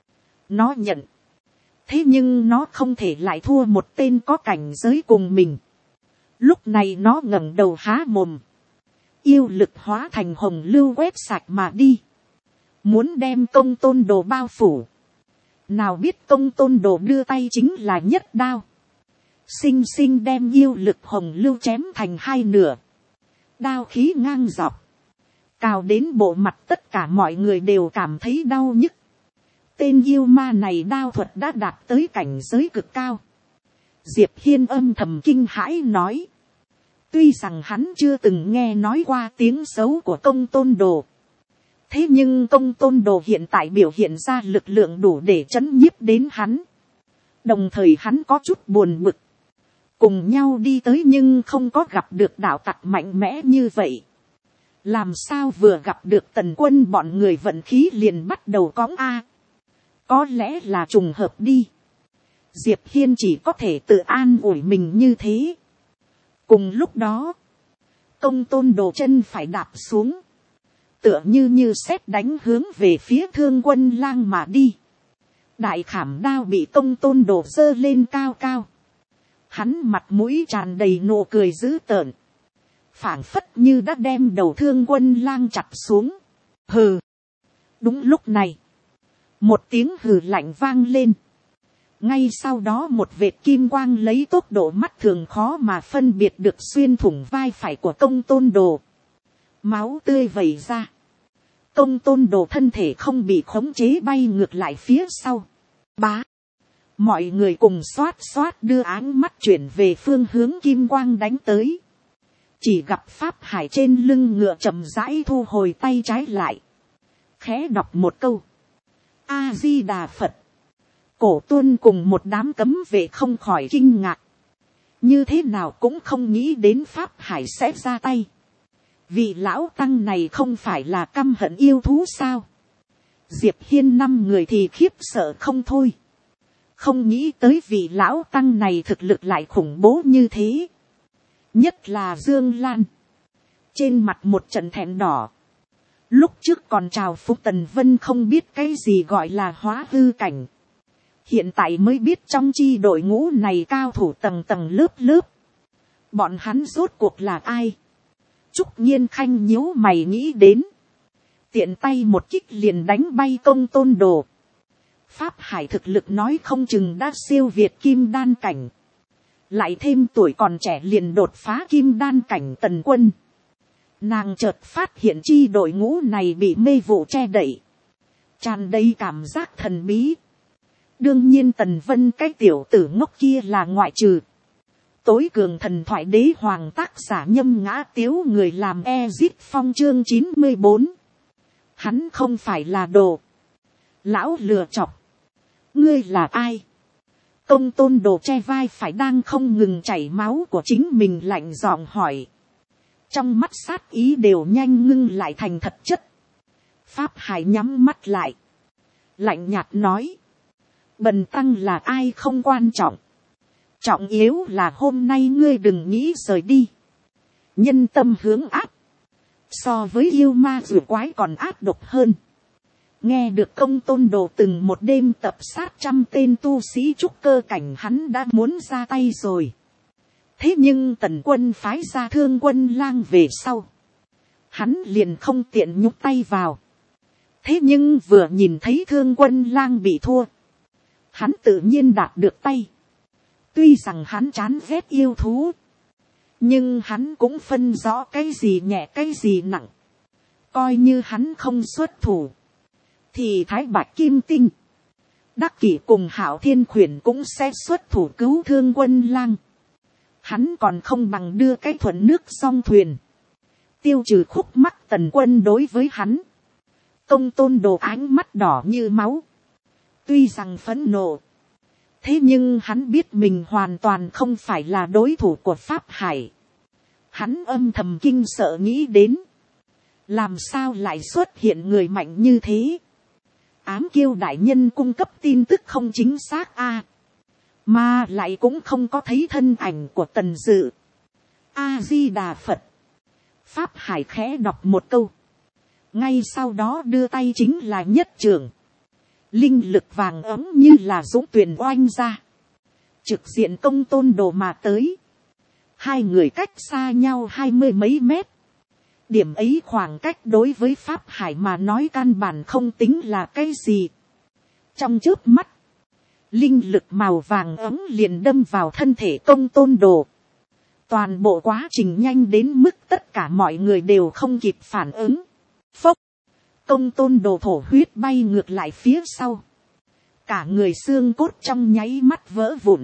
Nó nhận. Thế nhưng nó không thể lại thua một tên có cảnh giới cùng mình. Lúc này nó ngẩng đầu há mồm. Yêu lực hóa thành hồng lưu quét sạch mà đi. Muốn đem Công Tôn Đồ bao phủ. Nào biết Công Tôn Đồ đưa tay chính là nhất đao. Xinh xinh đem yêu lực hồng lưu chém thành hai nửa. Đao khí ngang dọc. Cào đến bộ mặt tất cả mọi người đều cảm thấy đau nhức. Tên yêu ma này đao thuật đã đạt tới cảnh giới cực cao. Diệp Hiên âm thầm kinh hãi nói. Tuy rằng hắn chưa từng nghe nói qua tiếng xấu của Công Tôn Đồ. Thế nhưng Công Tôn Đồ hiện tại biểu hiện ra lực lượng đủ để trấn nhiếp đến hắn. Đồng thời hắn có chút buồn bực. Cùng nhau đi tới nhưng không có gặp được đạo tặc mạnh mẽ như vậy. Làm sao vừa gặp được Tần Quân bọn người vận khí liền bắt đầu cõng a? Có lẽ là trùng hợp đi. Diệp Hiên chỉ có thể tự an ủi mình như thế. Cùng lúc đó, Công Tôn Đồ chân phải đạp xuống. Tựa như sét đánh hướng về phía Thương Quân Lang mà đi. Đại khảm đao bị Công Tôn Đồ giơ lên cao cao. Hắn mặt mũi tràn đầy nụ cười dữ tợn. Phảng phất như đã đem đầu Thương Quân Lang chặt xuống. Hừ. Đúng lúc này. Một tiếng hừ lạnh vang lên. Ngay sau đó một vệt kim quang lấy tốc độ mắt thường khó mà phân biệt được xuyên thủng vai phải của Công Tôn Đồ. Máu tươi vẩy ra. Công Tôn Đồ thân thể không bị khống chế bay ngược lại phía sau. Bá. Mọi người cùng xoát đưa áng mắt chuyển về phương hướng kim quang đánh tới. Chỉ gặp Pháp Hải trên lưng ngựa chậm rãi thu hồi tay trái lại. Khẽ đọc một câu. A-di-đà Phật. Cổ Tuân cùng một đám cấm vệ không khỏi kinh ngạc. Như thế nào cũng không nghĩ đến Pháp Hải sẽ ra tay. Vị lão tăng này không phải là căm hận yêu thú sao? Diệp Hiên 5 người thì khiếp sợ không thôi. Không nghĩ tới vị lão tăng này thực lực lại khủng bố như thế. Nhất là Dương Lan. Trên mặt một trận thẹn đỏ. Lúc trước còn chào phúc Tần Vân không biết cái gì gọi là hóa hư cảnh. Hiện tại mới biết trong chi đội ngũ này cao thủ tầng tầng lớp lớp. Bọn hắn rốt cuộc là ai? Trúc Nhiên Khanh nhíu mày nghĩ đến. Tiện tay một kích liền đánh bay Công Tôn Đồ. Pháp Hải thực lực nói không chừng đã siêu việt kim đan cảnh. Lại thêm tuổi còn trẻ liền đột phá kim đan cảnh Tần Quân. Nàng chợt phát hiện chi đội ngũ này bị mê vụ che đậy. Tràn đầy cảm giác thần bí. Đương nhiên Tần Vân cái tiểu tử ngốc kia là ngoại trừ. Tối cường thần thoại đế hoàng tác giả Nhâm Ngã Tiếu người làm Ezit Phong chương 94. Hắn không phải là đồ. Lão lừa chọc. Ngươi là ai? Công Tôn Đồ che vai phải đang không ngừng chảy máu của chính mình lạnh giọng hỏi. trong mắt sát ý đều nhanh ngưng lại thành thật chất. Pháp Hải nhắm mắt lại, lạnh nhạt nói, bần tăng là ai không quan trọng, trọng yếu là hôm nay ngươi đừng nghĩ rời đi. Nhân tâm hướng áp, so với yêu ma rùa quái còn áp độc hơn. Nghe được Công Tôn Đồ từng một đêm tập sát 100 tên tu sĩ trúc cơ cảnh, hắn đã muốn ra tay rồi. Thế nhưng Tần Quân phái ra Thương Quân Lang về sau, hắn liền không tiện nhúc tay vào. Thế nhưng vừa nhìn thấy Thương Quân Lang bị thua, hắn tự nhiên đạt được tay. Tuy rằng hắn chán ghét yêu thú, nhưng hắn cũng phân rõ cái gì nhẹ cái gì nặng. Coi như hắn không xuất thủ, thì Thái Bạch Kim Tinh, Đắc Kỷ cùng Hạo Thiên Khuyển cũng sẽ xuất thủ cứu Thương Quân Lang. Hắn còn không bằng đưa cái thuận nước song thuyền, tiêu trừ khúc mắc Tần Quân đối với hắn. Công Tôn Đồ ánh mắt đỏ như máu, tuy rằng phẫn nộ, thế nhưng hắn biết mình hoàn toàn không phải là đối thủ của Pháp Hải. Hắn âm thầm kinh sợ nghĩ đến, làm sao lại xuất hiện người mạnh như thế. Ám Kiêu đại nhân cung cấp tin tức không chính xác a, mà lại cũng không có thấy thân ảnh của Tần Dự. A Di Đà Phật. Pháp Hải khẽ đọc một câu, ngay sau đó đưa tay chính là nhất trường. Linh lực vàng ấm như là dũng tuyển oanh ra, trực diện Công Tôn Đồ mà tới. Hai người cách xa nhau 20 mấy mét. Điểm ấy khoảng cách đối với Pháp Hải mà nói căn bản không tính là cái gì. Trong chớp mắt, linh lực màu vàng ấm liền đâm vào thân thể Công Tôn Đồ. Toàn bộ quá trình nhanh đến mức tất cả mọi người đều không kịp phản ứng. Phốc, Công Tôn Đồ thổ huyết bay ngược lại phía sau. Cả người xương cốt trong nháy mắt vỡ vụn,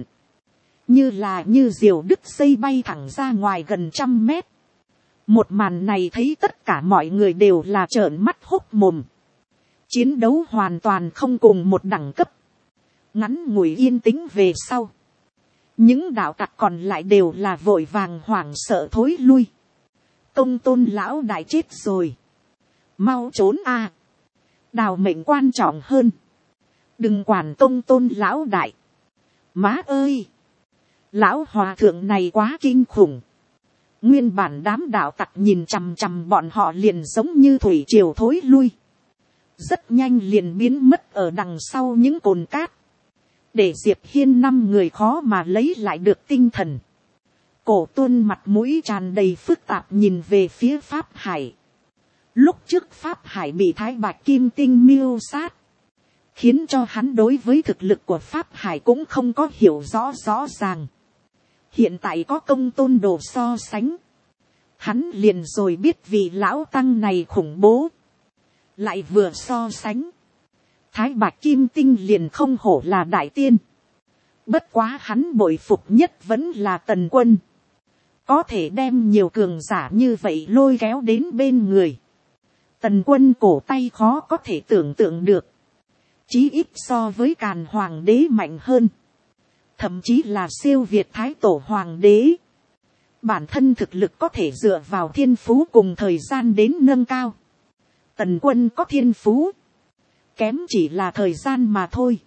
như diều đứt dây bay thẳng ra ngoài gần 100 mét. Một màn này thấy tất cả mọi người đều là trợn mắt hốc mồm. Chiến đấu hoàn toàn không cùng một đẳng cấp. Ngắn ngủi yên tĩnh về sau, những đạo tặc còn lại đều là vội vàng hoảng sợ thối lui. Công Tôn lão đại chết rồi, mau trốn a, đào mệnh quan trọng hơn, đừng quản Công Tôn lão đại. Má ơi, lão hòa thượng này quá kinh khủng. Nguyên bản đám đạo tặc nhìn chằm chằm bọn họ liền giống như thủy triều thối lui, rất nhanh liền biến mất ở đằng sau những cồn cát, để Diệp Hiên 5 người khó mà lấy lại được tinh thần. Cổ Tuân mặt mũi tràn đầy phức tạp nhìn về phía Pháp Hải. Lúc trước Pháp Hải bị Thái Bạch Kim Tinh mưu sát, khiến cho hắn đối với thực lực của Pháp Hải cũng không có hiểu rõ ràng. Hiện tại có Công Tôn Đồ so sánh, hắn liền rồi biết vị lão tăng này khủng bố. Lại vừa so sánh, Thái Bạch Kim Tinh liền không hổ là đại tiên. Bất quá hắn bội phục nhất vẫn là Tần Quân, có thể đem nhiều cường giả như vậy lôi kéo đến bên người. Tần Quân cổ tay khó có thể tưởng tượng được, chí ít so với Càn Hoàng đế mạnh hơn, thậm chí là siêu việt Thái Tổ Hoàng đế. Bản thân thực lực có thể dựa vào thiên phú cùng thời gian đến nâng cao. Tần Quân có thiên phú, kém chỉ là thời gian mà thôi.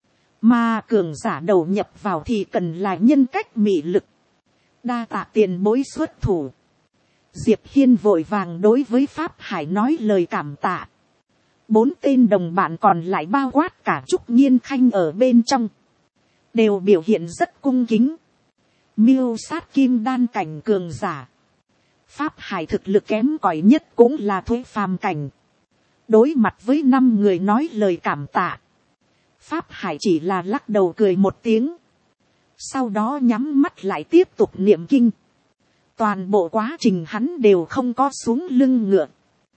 Mà cường giả đầu nhập vào thì cần là nhân cách mị lực. Đa tạ tiền bối xuất thủ. Diệp Hiên vội vàng đối với Pháp Hải nói lời cảm tạ. 4 tên đồng bạn còn lại bao quát cả Trúc Nhiên Khanh ở bên trong, đều biểu hiện rất cung kính. Miêu sát kim đan cảnh cường giả, Pháp Hải thực lực kém cỏi nhất cũng là Thuế Phàm cảnh. Đối mặt với 5 người nói lời cảm tạ, Pháp Hải chỉ là lắc đầu cười một tiếng, sau đó nhắm mắt lại tiếp tục niệm kinh. Toàn bộ quá trình hắn đều không có xuống lưng ngựa,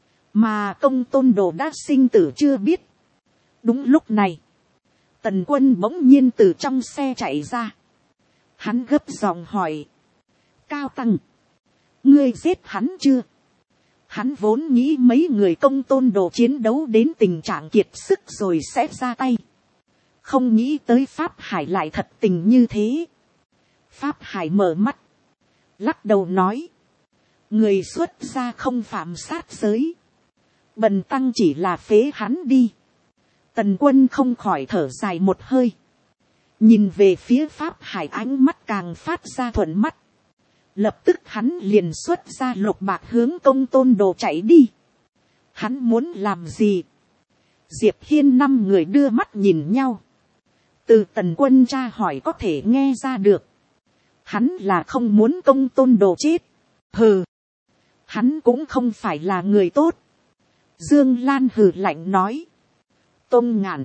mà Công Tôn Đồ đã sinh tử chưa biết. Đúng lúc này, Tần Quân bỗng nhiên từ trong xe chạy ra. Hắn gấp giọng hỏi, Cao Tăng, ngươi giết hắn chưa? Hắn vốn nghĩ mấy người Công Tôn Đồ chiến đấu đến tình trạng kiệt sức rồi sẽ ra tay, không nghĩ tới Pháp Hải lại thật tình như thế. Pháp Hải mở mắt, lắc đầu nói, người xuất gia không phạm sát giới, bần tăng chỉ là phế hắn đi. Tần Quân không khỏi thở dài một hơi, nhìn về phía Pháp Hải, ánh mắt càng phát ra thuận mắt. Lập tức hắn liền xuất ra lục bạc hướng Công Tôn Đồ chạy đi. Hắn muốn làm gì? Diệp Hiên 5 người đưa mắt nhìn nhau. Từ Tần Quân tra hỏi có thể nghe ra được, hắn là không muốn Công Tôn Đồ chết. Hừ, hắn cũng không phải là người tốt. Dương Lan hừ lạnh nói. Tôn Ngạn,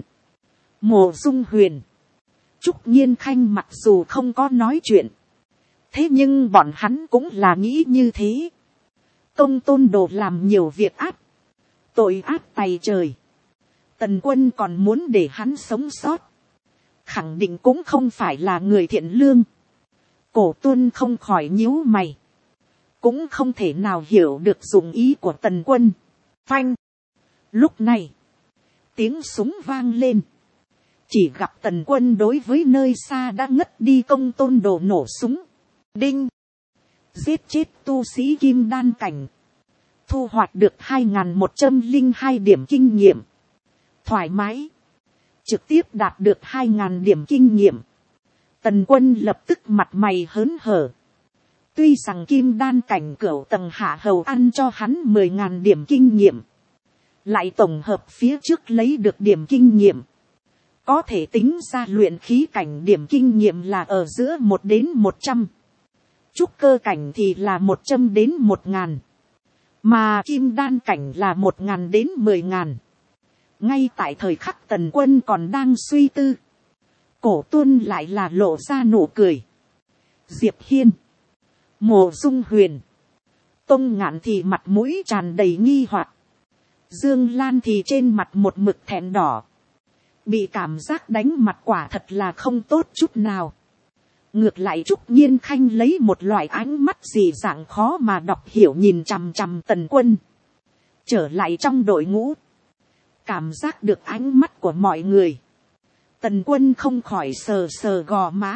Mộ Dung Huyền, Trúc Nhiên Khanh mặc dù không có nói chuyện, thế nhưng bọn hắn cũng là nghĩ như thế. Công Tôn Đồ làm nhiều việc ác, tội ác tày trời. Tần Quân còn muốn để hắn sống sót, khẳng định cũng không phải là người thiện lương. Cổ Tuân không khỏi nhíu mày, cũng không thể nào hiểu được dụng ý của Tần Quân. Phanh. Lúc này, tiếng súng vang lên. Chỉ gặp Tần Quân đối với nơi xa đã ngất đi Công Tôn Đồ nổ súng. Đinh. Giết chết tu sĩ kim đan cảnh. Thu hoạch được 2102 điểm kinh nghiệm. Thoải mái. Trực tiếp đạt được 2000 điểm kinh nghiệm. Tần Quân lập tức mặt mày hớn hở. Tuy rằng kim đan cảnh cửu tầng hạ hầu ăn cho hắn 10.000 điểm kinh nghiệm, lại tổng hợp phía trước lấy được điểm kinh nghiệm, có thể tính ra luyện khí cảnh điểm kinh nghiệm là ở giữa 1 đến 100. Trúc cơ cảnh thì là 100 đến 1000. Mà kim đan cảnh là 1000 đến 10.000. Ngay tại thời khắc Tần Quân còn đang suy tư, Cổ Tuân lại là lộ ra nụ cười. Diệp Hiên, Mộ Dung Huyền, Tông Ngạn thì mặt mũi tràn đầy nghi hoặc. Dương Lan thì trên mặt một mực thẹn đỏ. Bị cảm giác đánh mặt quả thật là không tốt chút nào. Ngược lại Trúc Nhiên Khanh lấy một loại ánh mắt dị dạng khó mà đọc hiểu nhìn chằm chằm Tần Quân. Trở lại trong đội ngũ, cảm giác được ánh mắt của mọi người, Tần Quân không khỏi sờ sờ gò má.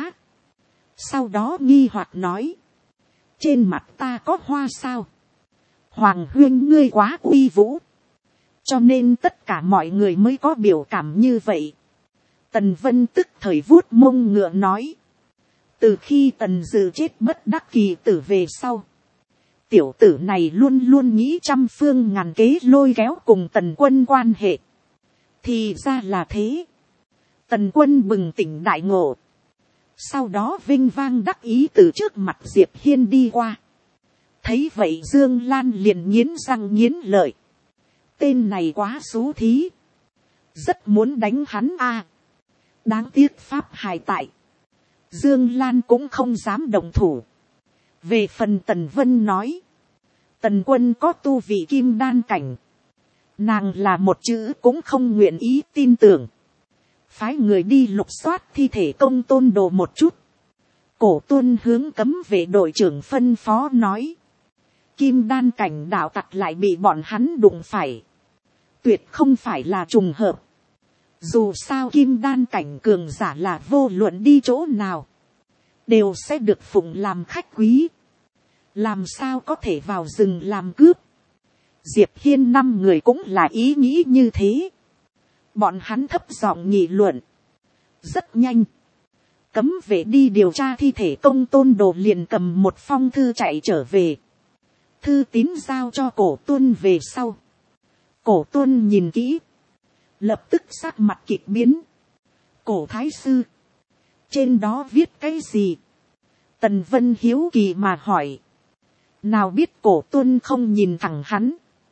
Sau đó nghi hoặc nói. Trên mặt ta có hoa sao? Hoàng huynh ngươi quá uy vũ, cho nên tất cả mọi người mới có biểu cảm như vậy. Tần Vân tức thời vuốt mông ngựa nói. Từ khi Tần Dự chết bất đắc kỳ tử về sau, tiểu tử này luôn luôn nghĩ trăm phương ngàn kế lôi kéo cùng Tần Quân quan hệ. Thì ra là thế. Tần Quân bừng tỉnh đại ngộ. Sau đó vinh vang đắc ý từ trước mặt Diệp Hiên đi qua. Thấy vậy Dương Lan liền nghiến răng nghiến lợi. Tên này quá xú thí, rất muốn đánh hắn a. Đáng tiếc Pháp Hải tại, Dương Lan cũng không dám động thủ. Về phần Tần Vân nói, Tần Quân có tu vị kim đan cảnh, nàng là một chữ cũng không nguyện ý tin tưởng. Phái người đi lục soát thi thể Công Tôn Đồ một chút. Cổ Tuân hướng cấm vệ đội trưởng phân phó nói. Kim đan cảnh đạo tặc lại bị bọn hắn đụng phải, tuyệt không phải là trùng hợp. Dù sao kim đan cảnh cường giả là vô luận đi chỗ nào, đều sẽ được phụng làm khách quý. Làm sao có thể vào rừng làm cướp? Diệp Hiên 5 người cũng là ý nghĩ như thế. Bọn hắn thấp giọng nghị luận. Rất nhanh, cấm vệ đi điều tra thi thể Công Tôn Đồ liền cầm một phong thư chạy trở về. Thư tín giao cho Cổ Tuân về sau. Cổ Tuân nhìn kỹ, lập tức sắc mặt kịch biến. Cổ Thái Sư, trên đó viết cái gì? Tần Vân hiếu kỳ mà hỏi. Nào biết Cổ Tuân không nhìn thẳng hắn,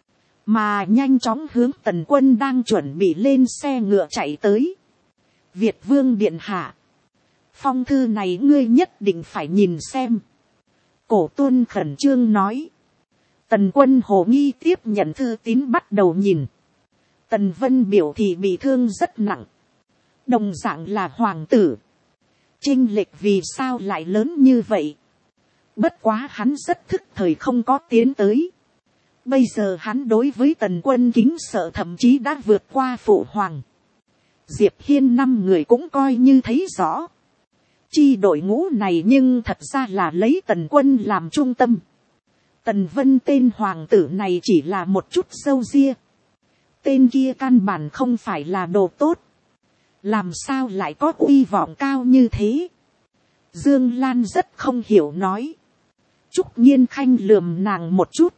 mà nhanh chóng hướng Tần Quân đang chuẩn bị lên xe ngựa chạy tới. Việt Vương điện hạ, phong thư này ngươi nhất định phải nhìn xem. Cổ Tuân khẩn trương nói. Tần Quân hồ nghi tiếp nhận thư tín bắt đầu nhìn. Tần Vân biểu thị bị thương rất nặng, đồng dạng là hoàng tử, chênh lệch vì sao lại lớn như vậy. Bất quá hắn rất thức thời không có tiến tới. Bây giờ hắn đối với Tần Quân kính sợ thậm chí đã vượt qua phụ hoàng. Diệp Hiên 5 người cũng coi như thấy rõ. Chi đội ngũ này nhưng thật ra là lấy Tần Quân làm trung tâm. Tần Vân tên hoàng tử này chỉ là một chút râu ria. Tên kia căn bản không phải là đồ tốt. Làm sao lại có uy vọng cao như thế? Dương Lan rất không hiểu nói. Trúc Nhiên Khanh lườm nàng một chút.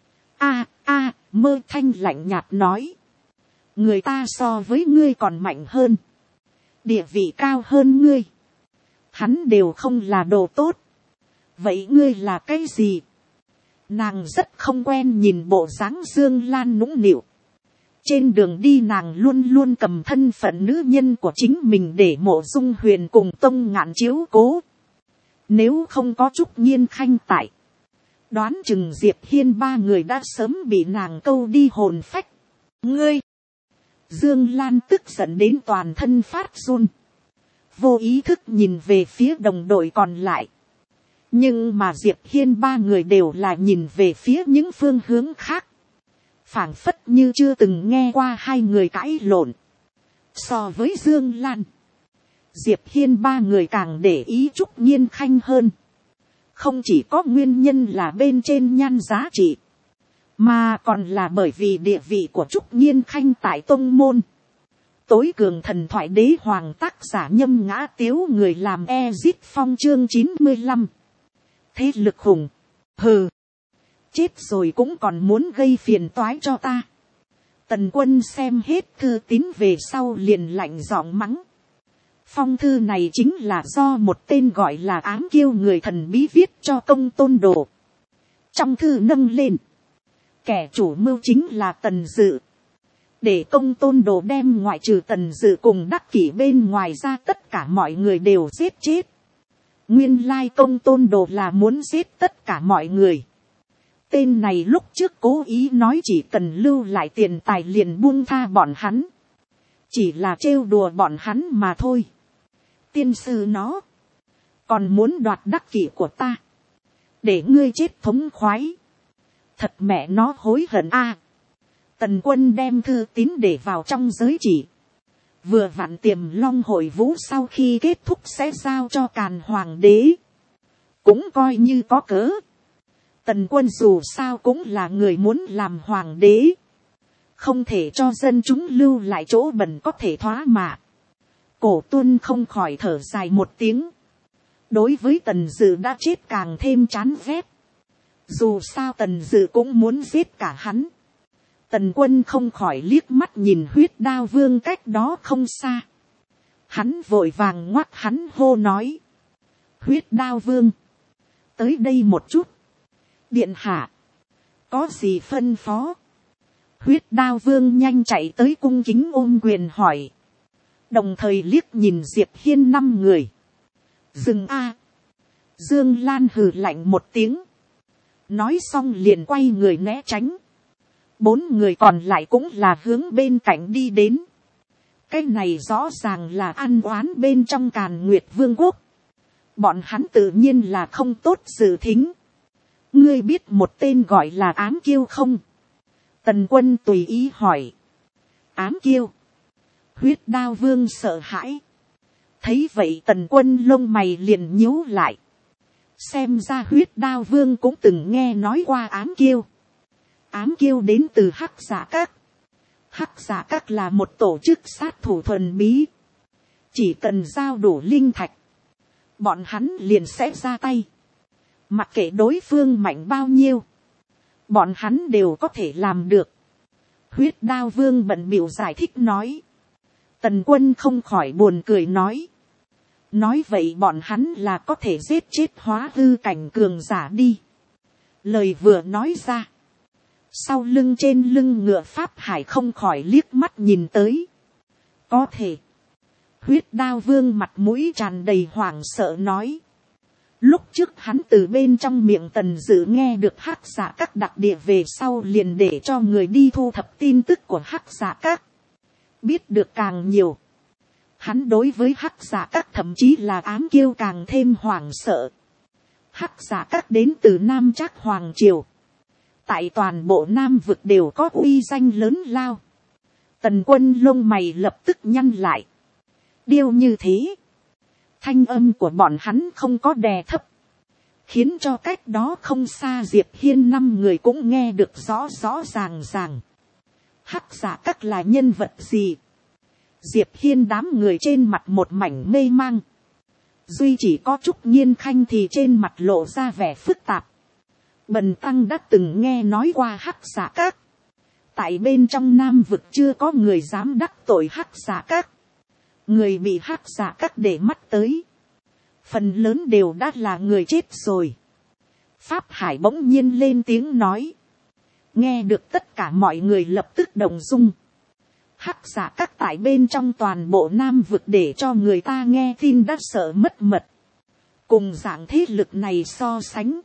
Mơ Thanh lạnh nhạt nói. Người ta so với ngươi còn mạnh hơn. Địa vị cao hơn ngươi. Hắn đều không là đồ tốt. Vậy ngươi là cái gì? Nàng rất không quen nhìn bộ dáng Dương Lan nũng nịu. Trên đường đi nàng luôn luôn cầm thân phận nữ nhân của chính mình để Mộ Dung Huyền cùng Tông Ngạn chiếu cố. Nếu không có Trúc Nhiên Khanh tại, đoán chừng Diệp Hiên ba người đã sớm bị nàng câu đi hồn phách. Ngươi! Dương Lan tức giận đến toàn thân phát run. Vô ý thức nhìn về phía đồng đội còn lại. Nhưng mà Diệp Hiên ba người đều là nhìn về phía những phương hướng khác. Phảng phất như chưa từng nghe qua hai người cãi lộn. So với Dương Lan, Diệp Hiên ba người càng để ý Trúc Nhiên Khanh hơn. Không chỉ có nguyên nhân là bên trên nhan giá trị, mà còn là bởi vì địa vị của Trúc Nhiên Khanh tại tông môn. Tối cường thần thoại đế hoàng tác giả Nhâm Ngã Tiếu người làm Ezit Phong chương 95. Thế lực hùng. Hừ. Chết rồi cũng còn muốn gây phiền toái cho ta. Tần Quân xem hết thư tín về sau liền lạnh giọng mắng. Phong thư này chính là do một tên gọi là Ám Kiêu người thần bí viết cho Công Tôn Đồ. Trong thư nâng lên, kẻ chủ mưu chính là Tần Dự. Để Công Tôn Đồ đem ngoại trừ Tần Dự cùng Đắc Kỷ bên ngoài ra tất cả mọi người đều giết chết. Nguyên lai Công Tôn Đồ là muốn giết tất cả mọi người. Tên này lúc trước cố ý nói chỉ cần lưu lại tiền tài liền buông tha bọn hắn. Chỉ là trêu đùa bọn hắn mà thôi. Tiên sư nó. Còn muốn đoạt Đắc Kỷ của ta. Để ngươi chết thống khoái. Thật mẹ nó hối hận a. Tần Quân đem thư tín để vào trong giới chỉ. Vừa vặn Tiềm Long hội vũ sau khi kết thúc sẽ giao cho Càn Hoàng đế. Cũng coi như có cớ. Tần Quân dù sao cũng là người muốn làm hoàng đế. Không thể cho dân chúng lưu lại chỗ bẩn có thể thoá mạ. Cổ Tuân không khỏi thở dài một tiếng. Đối với Tần Dự đã chết càng thêm chán ghét. Dù sao Tần Dự cũng muốn giết cả hắn. Tần Quân không khỏi liếc mắt nhìn Huyết Đao Vương cách đó không xa. Hắn vội vàng ngoắt hắn hô nói. Huyết Đao Vương. Tới đây một chút. Điện hạ. Có gì phân phó? Huyết Đao Vương nhanh chạy tới cung kính ôm quyền hỏi. Đồng thời liếc nhìn Diệp Hiên 5 người. Dừng a. Dương Lan hừ lạnh một tiếng. Nói xong liền quay người né tránh. 4 người còn lại cũng là hướng bên cạnh đi đến. Cái này rõ ràng là ăn oán bên trong Càn Nguyệt Vương quốc. Bọn hắn tự nhiên là không tốt dự thính. Ngươi biết một tên gọi là Ám Kiêu không? Tần Quân tùy ý hỏi. Ám Kiêu. Huyết Đao Vương sợ hãi. Thấy vậy Tần Quân lông mày liền nhíu lại. Xem ra Huyết Đao Vương cũng từng nghe nói qua Ám Kiêu. Ám Kiêu đến từ Hắc Giả Các. Hắc Giả Các là một tổ chức sát thủ thuần bí. Chỉ cần giao đủ linh thạch, bọn hắn liền sẽ ra tay. Mặc kệ đối phương mạnh bao nhiêu, bọn hắn đều có thể làm được. Huyết Đao Vương bận bịu giải thích nói. Tần Quân không khỏi buồn cười nói. Nói vậy bọn hắn là có thể giết chết hóa hư cảnh cường giả đi. Lời vừa nói ra. Sau lưng trên lưng ngựa Pháp Hải không khỏi liếc mắt nhìn tới. Có thể. Huyết Đao Vương mặt mũi tràn đầy hoảng sợ nói. Lúc trước hắn từ bên trong miệng Tần Dự nghe được Hắc Giả Các đặc địa về sau liền để cho người đi thu thập tin tức của Hắc Giả Các. Biết được càng nhiều. Hắn đối với Hắc Giả Các thậm chí là Ám Kiêu càng thêm hoảng sợ. Hắc Giả Các đến từ Nam Trác Hoàng Triều. Tại toàn bộ Nam vực đều có uy danh lớn lao. Tần Quân lông mày lập tức nhăn lại. Điều như thế. Thanh âm của bọn hắn không có đè thấp. khiến cho cách đó không xa Diệp Hiên 5 người cũng nghe được rõ rõ ràng ràng. Hắc giả các là nhân vật gì? Diệp Hiên đám người trên mặt một mảnh mê mang. Duy chỉ có Trúc Nhiên Khanh thì trên mặt lộ ra vẻ phức tạp. Bần tăng đã từng nghe nói qua Hắc giả các. Tại bên trong Nam vực chưa có người dám đắc tội Hắc giả các. Người bị Hắc giả các để mắt tới, phần lớn đều đã là người chết rồi. Pháp Hải bỗng nhiên lên tiếng nói. Nghe được tất cả mọi người lập tức động dung. Hắc giả các tại bên trong toàn bộ Nam vực để cho người ta nghe tin đã sợ mất mật. Cùng dạng thế lực này so sánh,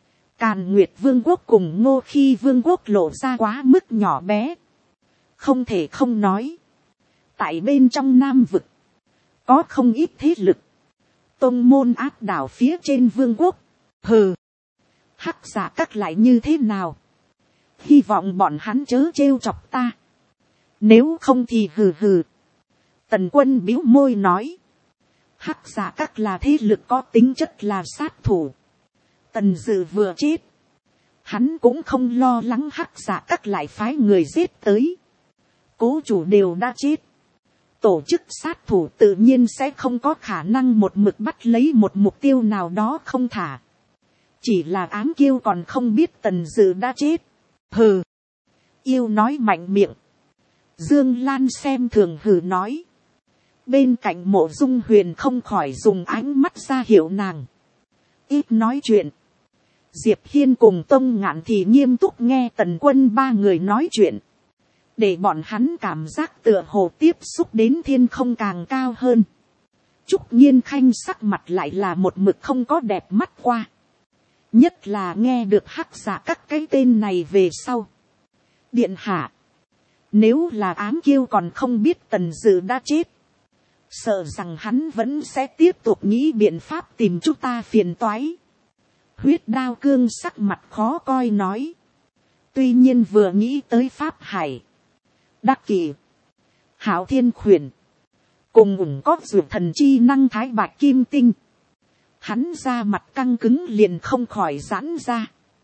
Càn Nguyệt Vương quốc cùng Ngô Khi Vương quốc lộ ra quá mức nhỏ bé. Không thể không nói, tại bên trong Nam vực có không ít thế lực tông môn áp đảo phía trên vương quốc. Hừ, Hắc giả các lại như thế nào? Hy vọng bọn hắn chớ trêu chọc ta. Nếu không thì hừ hừ. Tần Quân bĩu môi nói. Hắc giả các là thế lực có tính chất là sát thủ. Tần Dự vừa chết, hắn cũng không lo lắng Hắc giả các lại phái người giết tới. Cố chủ đều đã chết, tổ chức sát thủ tự nhiên sẽ không có khả năng một mực bắt lấy một mục tiêu nào đó không thả. Chỉ là Ám Kiêu còn không biết Tần Dự đã chết. Hừ, yêu nói mạnh miệng. Dương Lan xem thường hừ nói. Bên cạnh Mộ Dung Huyền không khỏi dùng ánh mắt ra hiệu nàng ít nói chuyện. Diệp Hiên cùng Tông Ngạn thì nghiêm túc nghe Tần Quân ba người nói chuyện, để bọn hắn cảm giác tựa hồ tiếp xúc đến thiên không càng cao hơn. Trúc Nhiên Khanh sắc mặt lại là một mực không có đẹp mắt qua. Nhất là nghe được Hắc giả các cái tên này về sau. Điện hạ, nếu là Ám Kiêu còn không biết Tần Dự đã chết, sợ rằng hắn vẫn sẽ tiếp tục nghĩ biện pháp tìm chúng ta phiền toái. Huyết Đao Cương sắc mặt khó coi nói. Tuy nhiên vừa nghĩ tới Pháp Hải, Đắc Kỷ, Hảo Thiên Khuyển, cùng ủng có dược thần chi năng Thái Bạch Kim Tinh, hắn ra mặt căng cứng liền không khỏi giãn ra.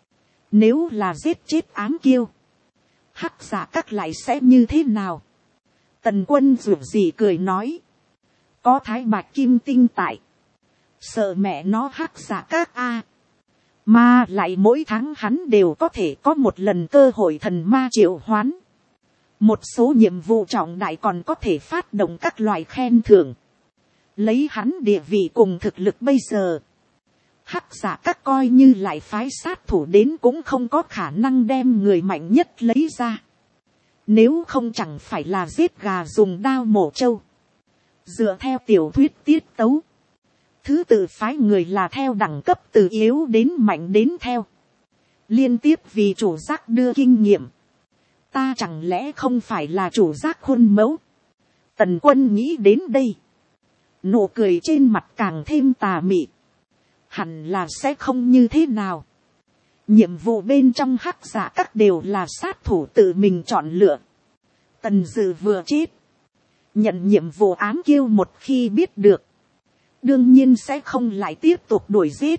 Nếu là giết chết Ám Kiêu, Hắc giả các lại sẽ như thế nào? Tần Quân rủ gì cười nói. Có Thái Bạch Kim Tinh tại, sợ mẹ nó Hắc giả các a. Mà lại mỗi tháng hắn đều có thể có một lần cơ hội thần ma triệu hoán. Một số nhiệm vụ trọng đại còn có thể phát động các loại khen thưởng. Lấy hắn địa vị cùng thực lực bây giờ, Hắc giả các coi như lại phái sát thủ đến cũng không có khả năng đem người mạnh nhất lấy ra. Nếu không chẳng phải là giết gà dùng đao mổ trâu. Dựa theo tiểu thuyết tiết tấu, thứ tự phái người là theo đẳng cấp từ yếu đến mạnh đến theo. Liên tiếp vì chủ giác đưa kinh nghiệm. Ta chẳng lẽ không phải là chủ giác khuôn mẫu? Tần Quân nghĩ đến đây, nụ cười trên mặt càng thêm tà mị. Hẳn là sẽ không như thế nào. Nhiệm vụ bên trong Hắc giả các đều là sát thủ tự mình chọn lựa. Tần Dự vừa chết, nhận nhiệm vụ Ám Kiêu một khi biết được, đương nhiên sẽ không lại tiếp tục đuổi giết.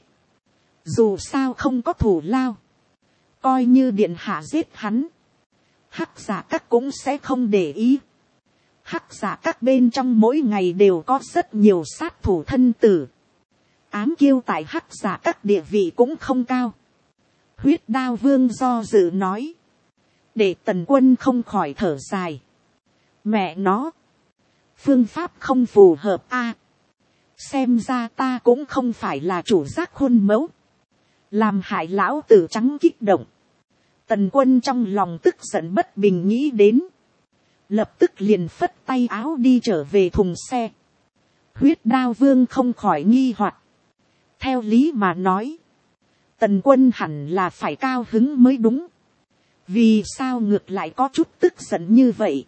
Dù sao không có thù lao, coi như điện hạ giết hắn, Hắc giả các cũng sẽ không để ý. Hắc giả các bên trong mỗi ngày đều có rất nhiều sát thủ thân tử. Ám Kiêu tại Hắc giả các địa vị cũng không cao. Huyết Đao Vương do dự nói, để Tần Quân không khỏi thở dài. Mẹ nó, phương pháp không phù hợp a. Xem ra ta cũng không phải là chủ giác khuôn mẫu, làm hại lão tử trắng kích động. Tần Quân trong lòng tức giận bất bình nghĩ đến, lập tức liền phất tay áo đi trở về thùng xe. Huyết Đao Vương không khỏi nghi hoặc. Theo lý mà nói, Tần Quân hẳn là phải cao hứng mới đúng. Vì sao ngược lại có chút tức giận như vậy?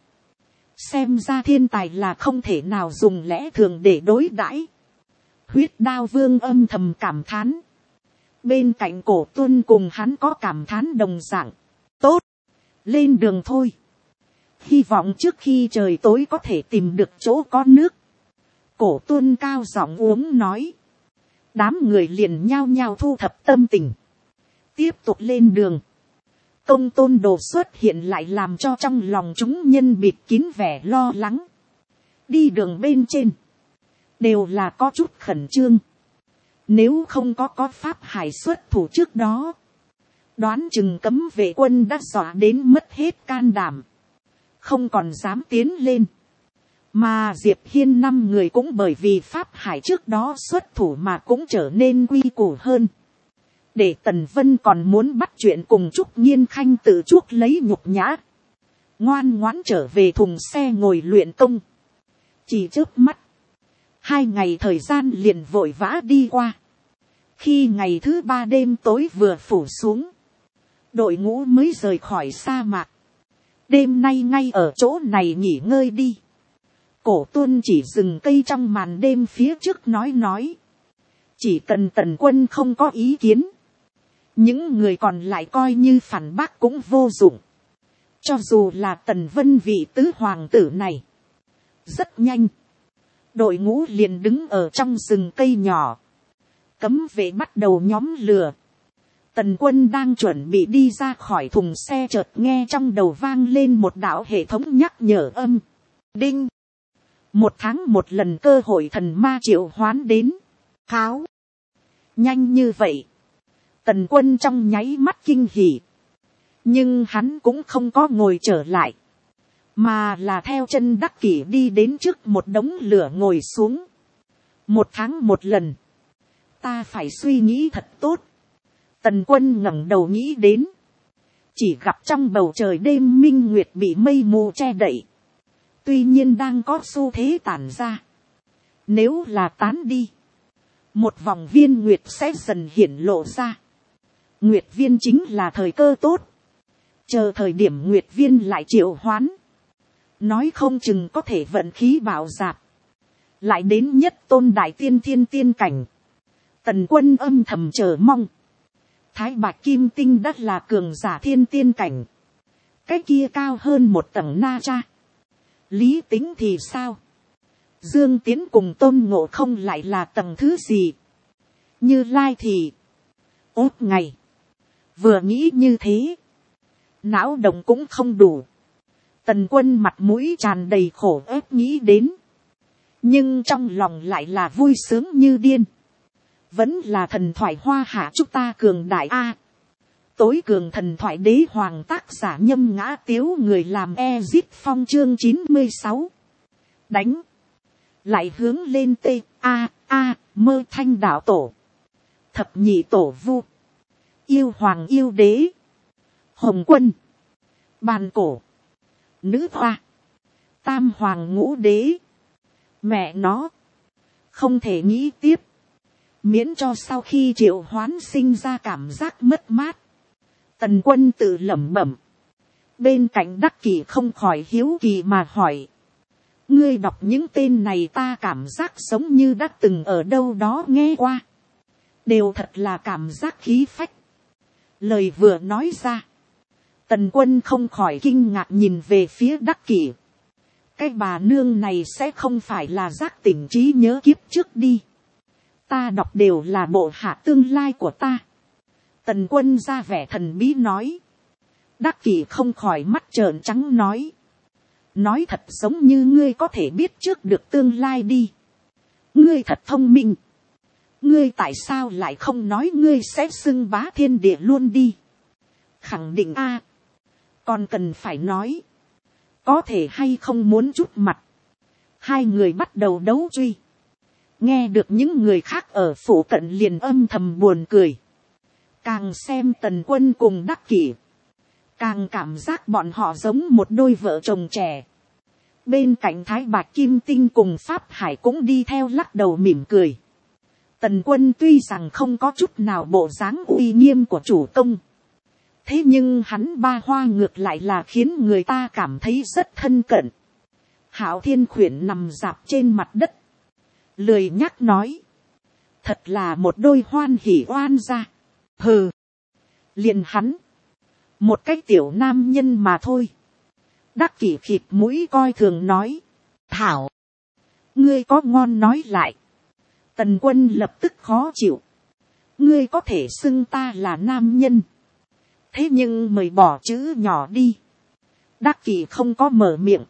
Xem ra thiên tài là không thể nào dùng lẽ thường để đối đãi. Huyết Đao Vương âm thầm cảm thán. Bên cạnh Cổ Tuân cùng hắn có cảm thán đồng dạng. Tốt, lên đường thôi. Hy vọng trước khi trời tối có thể tìm được chỗ có nước. Cổ Tuân cao giọng uống nói. đám người liền nhao nhao thu thập tâm tình, tiếp tục lên đường. Công tôn đồ xuất hiện lại làm cho trong lòng chúng nhân bịt kín vẻ lo lắng. Đi đường bên trên, đều là có chút khẩn trương. Nếu không có pháp hải xuất thủ trước đó, đoán chừng cấm vệ quân đã dọa đến mất hết can đảm, không còn dám tiến lên. Mà Diệp Hiên 5 người cũng bởi vì pháp hải trước đó xuất thủ mà cũng trở nên quy củ hơn. Để Tần Vân còn muốn bắt chuyện cùng Trúc Nhiên Khanh tự chuốc lấy nhục nhã, ngoan ngoãn trở về thùng xe ngồi luyện công. Chỉ chớp mắt, 2 ngày thời gian liền vội vã đi qua. Khi ngày thứ 3 đêm tối vừa phủ xuống, đội ngũ mới rời khỏi sa mạc. Đêm nay ngay ở chỗ này nghỉ ngơi đi. Cổ Tuân chỉ dừng cây trong màn đêm phía trước nói. Chỉ cần Tần Quân không có ý kiến, những người còn lại coi như phản bác cũng vô dụng. Cho dù là Tần Vân vị tứ hoàng tử này. Rất nhanh, đội ngũ liền đứng ở trong rừng cây nhỏ. Cấm vệ bắt đầu nhóm lửa. Tần Quân đang chuẩn bị đi ra khỏi thùng xe, chợt nghe trong đầu vang lên một đạo hệ thống nhắc nhở âm. Đinh. 1 tháng 1 lần cơ hội thần ma triệu hoán đến. Kháo. Nhanh như vậy. Tần Quân trong nháy mắt kinh hỉ. Nhưng hắn cũng không có ngồi trở lại, mà là theo chân Đắc Kỷ đi đến trước một đống lửa ngồi xuống. 1 tháng 1 lần. Ta phải suy nghĩ thật tốt. Tần Quân ngẩng đầu nghĩ đến. Chỉ gặp trong bầu trời đêm minh nguyệt bị mây mù che đậy. Tuy nhiên đang có xu thế tản ra. Nếu là tán đi, một vòng viên nguyệt sẽ dần hiển lộ ra. Nguyệt viên chính là thời cơ tốt. Chờ thời điểm nguyệt viên lại triệu hoán, nói không chừng có thể vận khí bạo dạp, lại đến nhất tôn đại tiên thiên tiên cảnh. Tần Quân âm thầm chờ mong. Thái Bạch Kim Tinh đất là cường giả thiên tiên cảnh, cái kia cao hơn một tầng na cha. Lý Tính thì sao? Dương Tiến cùng Tôn Ngộ Không lại là tầng thứ gì? Như Lai thì ốt ngày. Vừa nghĩ như thế, não động cũng không đủ. Tần Quân mặt mũi tràn đầy khổ ép nghĩ đến, nhưng trong lòng lại là vui sướng như điên. Vẫn là thần thoại hoa hạ chúng ta cường đại a. Tối cường thần thoại đế hoàng, tác giả Nhâm Ngã Tiếu, người làm Ezit Phong, chương 96. Đánh. Lại hướng lên mơ thanh đạo tổ. Thập nhị tổ vu. Yêu hoàng yêu đế. Hồng quân. Bàn cổ. Nữ hoa. Tam hoàng ngũ đế. Mẹ nó. Không thể nghĩ tiếp. Miễn cho sau khi triệu hoán sinh ra cảm giác mất mát. Tần Quân tự lẩm bẩm. Bên cạnh Đắc Kỷ không khỏi hiếu kỳ mà hỏi. Ngươi đọc những tên này ta cảm giác giống như đã từng ở đâu đó nghe qua. Đều thật là cảm giác khí phách. Lời vừa nói ra, Tần Quân không khỏi kinh ngạc nhìn về phía Đắc Kỷ. Cái bà nương này sẽ không phải là giác tỉnh trí nhớ kiếp trước đi. Ta đọc đều là bộ hạ tương lai của ta. Tần Quân ra vẻ thần bí nói. Đắc Kỷ không khỏi mắt trợn trắng nói. Nói thật giống như ngươi có thể biết trước được tương lai đi. Ngươi thật thông minh. Ngươi tại sao lại không nói ngươi sẽ xưng bá thiên địa luôn đi. Khẳng định a. Còn cần phải nói. Có thể hay không muốn chút mặt. Hai người bắt đầu đấu truy. Nghe được những người khác ở phủ cận liền âm thầm buồn cười. Càng xem Tần Quân cùng Đắc Kỷ, càng cảm giác bọn họ giống một đôi vợ chồng trẻ. Bên cạnh Thái Bạch Kim Tinh cùng Pháp Hải cũng đi theo lắc đầu mỉm cười. Tần Quân tuy rằng không có chút nào bộ dáng uy nghiêm của chủ công. Thế nhưng hắn ba hoa ngược lại là khiến người ta cảm thấy rất thân cận. Hạo Thiên Khuyển nằm rạp trên mặt đất. Lười nhắc nói. Thật là một đôi hoan hỉ oan gia. Hừ. Liền hắn. Một cái tiểu nam nhân mà thôi. Đắc Kỷ khịt mũi coi thường nói. Thảo. Ngươi có ngon nói lại. Tần Quân lập tức khó chịu. Ngươi có thể xưng ta là nam nhân. Thế nhưng mời bỏ chữ nhỏ đi. Đắc Kỷ không có mở miệng.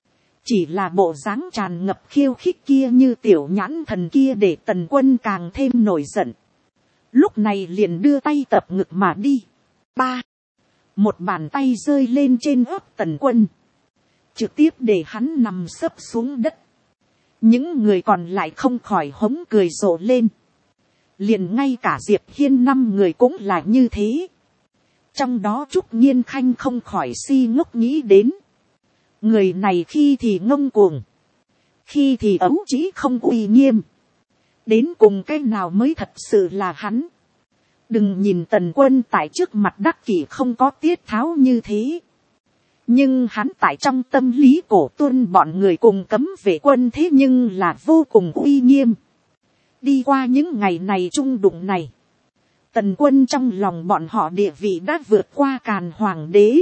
Chỉ là bộ dáng tràn ngập khiêu khích kia như tiểu nhãn thần kia để Tần Quân càng thêm nổi giận. Lúc này liền đưa tay tập ngực mà đi. Ba. Một bàn tay rơi lên trên ớt Tần Quân. Trực tiếp để hắn nằm sấp xuống đất. Những người còn lại không khỏi hống cười rộ lên. Liền ngay cả Diệp Hiên 5 người cũng là như thế. Trong đó Trúc Nhiên Khanh không khỏi si ngốc nghĩ đến. Người này khi thì ngông cuồng. Khi thì ấu trĩ không uy nghiêm. Đến cùng cái nào mới thật sự là hắn. Đừng nhìn Tần Quân tại trước mặt Đắc Kỷ không có tiết tháo như thế. Nhưng hắn tại trong tâm lý cổ tuân bọn người cùng cấm vệ quân thế nhưng là vô cùng uy nghiêm. Đi qua những ngày này trung đụng này. Tần Quân trong lòng bọn họ địa vị đã vượt qua Càn Hoàng đế.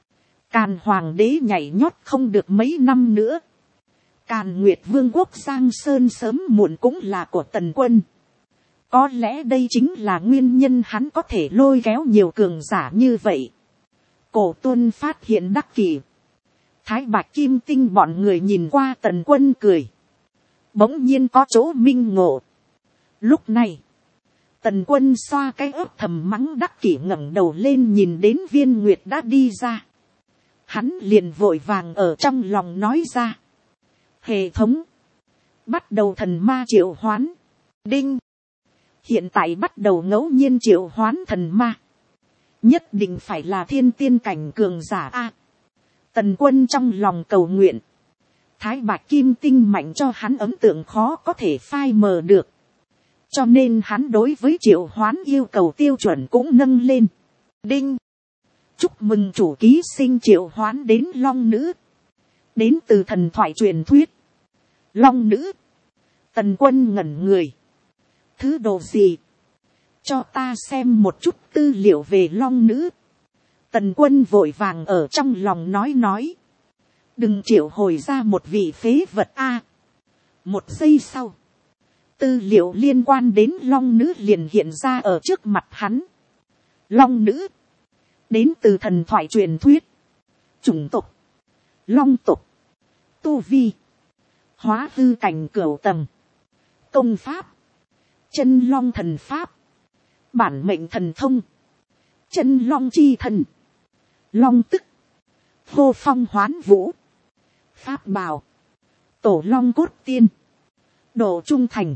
Càn Hoàng đế nhảy nhót không được mấy năm nữa. Càn Nguyệt Vương quốc Giang Sơn sớm muộn cũng là của Tần Quân. Có lẽ đây chính là nguyên nhân hắn có thể lôi kéo nhiều cường giả như vậy. Cổ Tuân phát hiện Đắc Kỷ. Thái Bạch Kim Tinh bọn người nhìn qua Tần Quân cười. Bỗng nhiên có chỗ minh ngộ. Lúc này, Tần Quân xoa cái ớt thầm mắng Đắc Kỷ ngẩng đầu lên nhìn đến Viên Nguyệt đã đi ra. Hắn liền vội vàng ở trong lòng nói ra. Hệ thống. Bắt đầu thần ma triệu hoán. Đinh. Hiện tại bắt đầu ngẫu nhiên triệu hoán thần ma. Nhất định phải là thiên tiên cảnh cường giả A. Tần Quân trong lòng cầu nguyện. Thái Bạch Kim Tinh mạnh cho hắn ấn tượng khó có thể phai mờ được. Cho nên hắn đối với triệu hoán yêu cầu tiêu chuẩn cũng nâng lên. Đinh. Chúc mừng chủ ký sinh triệu hoán đến Long Nữ. Đến từ thần thoại truyền thuyết. Long Nữ. Tần Quân ngẩn người. Thứ đồ gì? Cho ta xem một chút tư liệu về Long Nữ. Tần Quân vội vàng ở trong lòng nói. Đừng triệu hồi ra một vị phế vật A. Một giây sau. Tư liệu liên quan đến Long Nữ liền hiện ra ở trước mặt hắn. Long Nữ. Đến từ thần thoại truyền thuyết. Chủng tộc. Long tộc. Tu vi. Hóa hư cảnh cửu tầng. Công pháp. Chân long thần pháp. Bản mệnh thần thông. Chân long chi thần. Long tức. Hô phong hoán vũ. Pháp bào. Tổ long cốt tiên. Độ trung thành.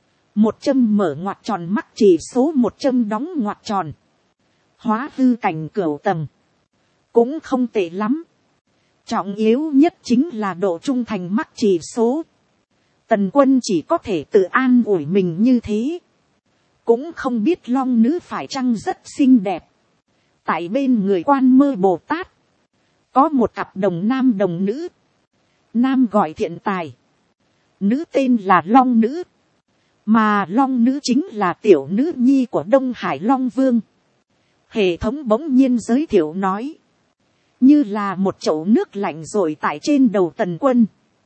100 mở ngoặc tròn mắc chỉ số 100 đóng ngoặc tròn. Hóa hư cảnh cửu tầng. Cũng không tệ lắm. Trọng yếu nhất chính là độ trung thành mắc chỉ số. Tần Quân chỉ có thể tự an ủi mình như thế. Cũng không biết Long Nữ phải chăng rất xinh đẹp. Tại bên người Quan Mơ Bồ Tát. Có một cặp đồng nam đồng nữ. Nam gọi Thiện Tài. Nữ tên là Long Nữ. Mà Long Nữ chính là tiểu nữ nhi của Đông Hải Long Vương. Hệ thống bỗng nhiên giới thiệu nói. Như là một chậu nước lạnh rồi tại trên đầu Tần Quân.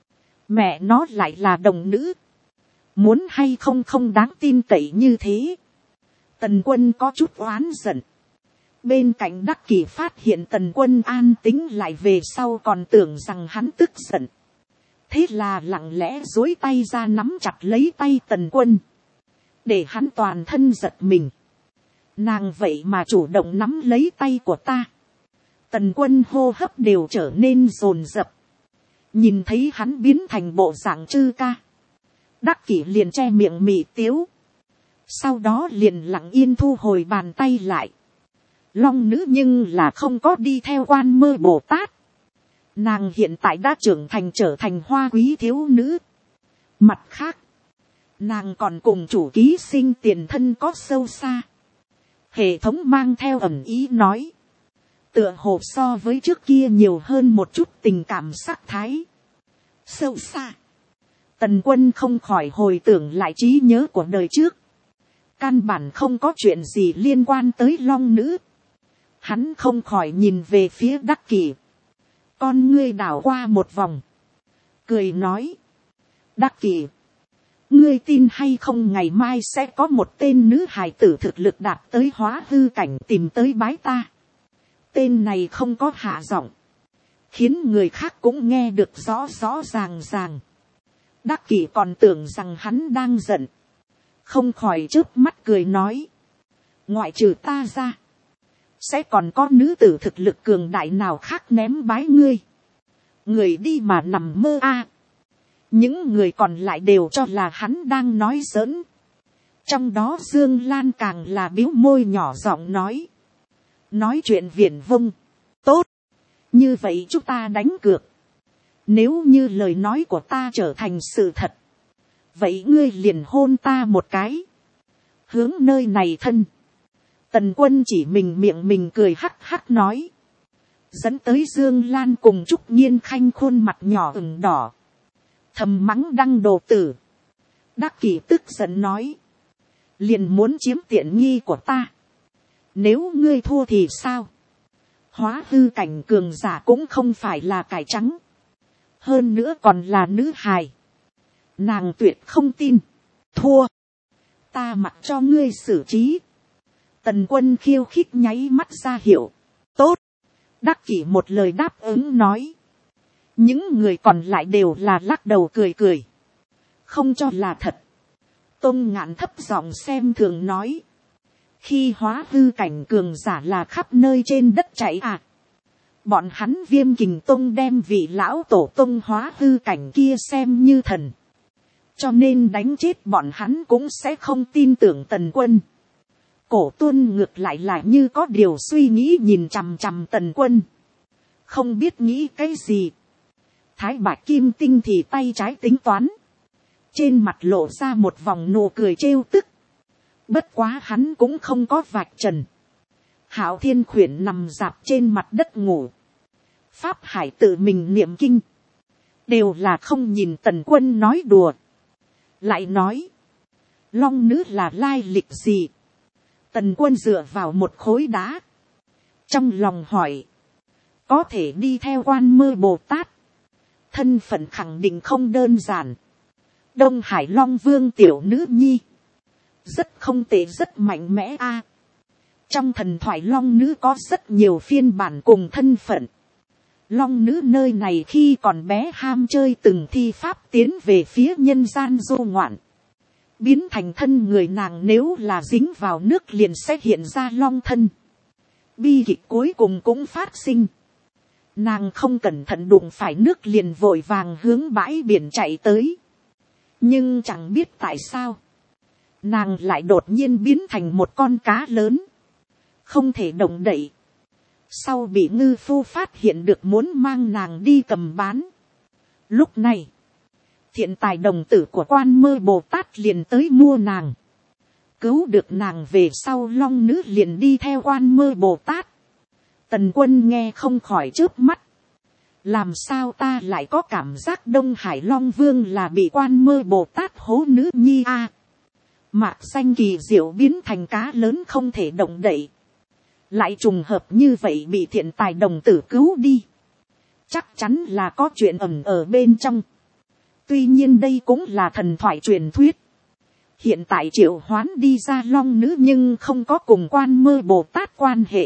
Mẹ nó lại là đồng nữ. Muốn hay không không đáng tin cậy như thế. Tần Quân có chút oán giận. Bên cạnh Đắc Kỷ phát hiện Tần Quân an tính lại về sau còn tưởng rằng hắn tức giận. Thế là lặng lẽ duỗi tay ra nắm chặt lấy tay Tần Quân. Để hắn toàn thân giật mình. Nàng vậy mà chủ động nắm lấy tay của ta. Tần Quân hô hấp đều trở nên dồn dập. Nhìn thấy hắn biến thành bộ dạng chư ca. Đắc Kỷ liền che miệng mị tiếu. Sau đó liền lặng yên thu hồi bàn tay lại. Long Nữ nhưng là không có đi theo Quan Mơ Bồ Tát. Nàng hiện tại đã trưởng thành trở thành hoa quý thiếu nữ. Mặt khác. Nàng còn cùng chủ ký sinh tiền thân có sâu xa. Hệ thống mang theo ẩn ý nói. Tựa hồ so với trước kia nhiều hơn một chút tình cảm sắc thái. Sâu xa. Tần Quân không khỏi hồi tưởng lại trí nhớ của đời trước. Căn bản không có chuyện gì liên quan tới Long Nữ. Hắn không khỏi nhìn về phía Đắc Kỷ. Con ngươi đảo qua một vòng. Cười nói. Đắc Kỷ. ngươi tin hay không ngày mai sẽ có một tên nữ hài tử thực lực đạt tới hóa hư cảnh tìm tới bái ta. Tên này không có hạ giọng, khiến người khác cũng nghe được rõ rõ ràng ràng. Đắc Kỷ còn tưởng rằng hắn đang giận, không khỏi chớp mắt cười nói, ngoại trừ ta ra, sẽ còn có nữ tử thực lực cường đại nào khác ném bái ngươi. Người đi mà nằm mơ a. Những người còn lại đều cho là hắn đang nói giỡn. Trong đó Dương Lan càng là biếu môi nhỏ giọng nói chuyện viển vông. Tốt, như vậy chúng ta đánh cược. Nếu như lời nói của ta trở thành sự thật, vậy ngươi liền hôn ta một cái, hướng nơi này thân. Tần Quân chỉ mình cười hắc hắc nói, dẫn tới Dương Lan cùng Trúc Nhiên Khanh khuôn mặt nhỏ ửng đỏ, thầm mắng đăng đồ tử. Đắc Kỷ tức giận nói, liền muốn chiếm tiện nghi của ta, nếu ngươi thua thì sao? Hóa hư cảnh cường giả cũng không phải là cải trắng, hơn nữa còn là nữ hài, nàng tuyệt không tin. Thua, ta mặc cho ngươi xử trí. Tần Quân khiêu khích nháy mắt ra hiệu. Tốt, Đắc Kỷ một lời đáp ứng nói. Những người còn lại đều là lắc đầu cười cười, không cho là thật. Tôn Ngạn thấp giọng xem thường nói, khi hóa hư cảnh cường giả là khắp nơi trên đất chạy à. Bọn hắn Viêm Kình Tông đem vị lão tổ tông hóa hư cảnh kia xem như thần, cho nên đánh chết bọn hắn cũng sẽ không tin tưởng Tần Quân. Cổ Tuân ngược lại là như có điều suy nghĩ nhìn chằm chằm Tần Quân, không biết nghĩ cái gì. Thái Bạch Kim Tinh thì tay trái tính toán, trên mặt lộ ra một vòng nụ cười trêu tức. Bất quá hắn cũng không có vạch trần. Hạo Thiên Khuyển nằm dạp trên mặt đất ngủ, Pháp Hải tự mình niệm kinh, đều là không nhìn Tần Quân nói đùa. Lại nói, long nữ là lai lịch gì? Tần Quân dựa vào một khối đá, trong lòng hỏi, có thể đi theo Quan Mơ Bồ Tát, thân phận khẳng định không đơn giản. Đông Hải Long Vương tiểu nữ nhi, rất không tệ, rất mạnh mẽ a. Trong thần thoại long nữ có rất nhiều phiên bản cùng thân phận. Long nữ nơi này khi còn bé ham chơi từng thi pháp tiến về phía nhân gian du ngoạn, biến thành thân người nàng nếu là dính vào nước liền sẽ hiện ra long thân. Bi kịch cuối cùng cũng phát sinh. Nàng không cẩn thận đụng phải nước liền vội vàng hướng bãi biển chạy tới. Nhưng chẳng biết tại sao, nàng lại đột nhiên biến thành một con cá lớn, không thể động đậy. Sau bị ngư phu phát hiện được muốn mang nàng đi cầm bán. Lúc này, thiện tài đồng tử của Quan Mơ Bồ Tát liền tới mua nàng. Cứu được nàng về sau, long nữ liền đi theo Quan Mơ Bồ Tát. Tần Quân nghe không khỏi chớp mắt. Làm sao ta lại có cảm giác Đông Hải Long Vương là bị Quan Mơ Bồ Tát hố nữ nhi a? Mạc xanh kỳ diệu biến thành cá lớn không thể động đậy, lại trùng hợp như vậy bị thiện tài đồng tử cứu đi. Chắc chắn là có chuyện ẩn ở bên trong. Tuy nhiên đây cũng là thần thoại truyền thuyết. Hiện tại triệu hoán đi ra long nữ nhưng không có cùng Quan Mơ Bồ Tát quan hệ.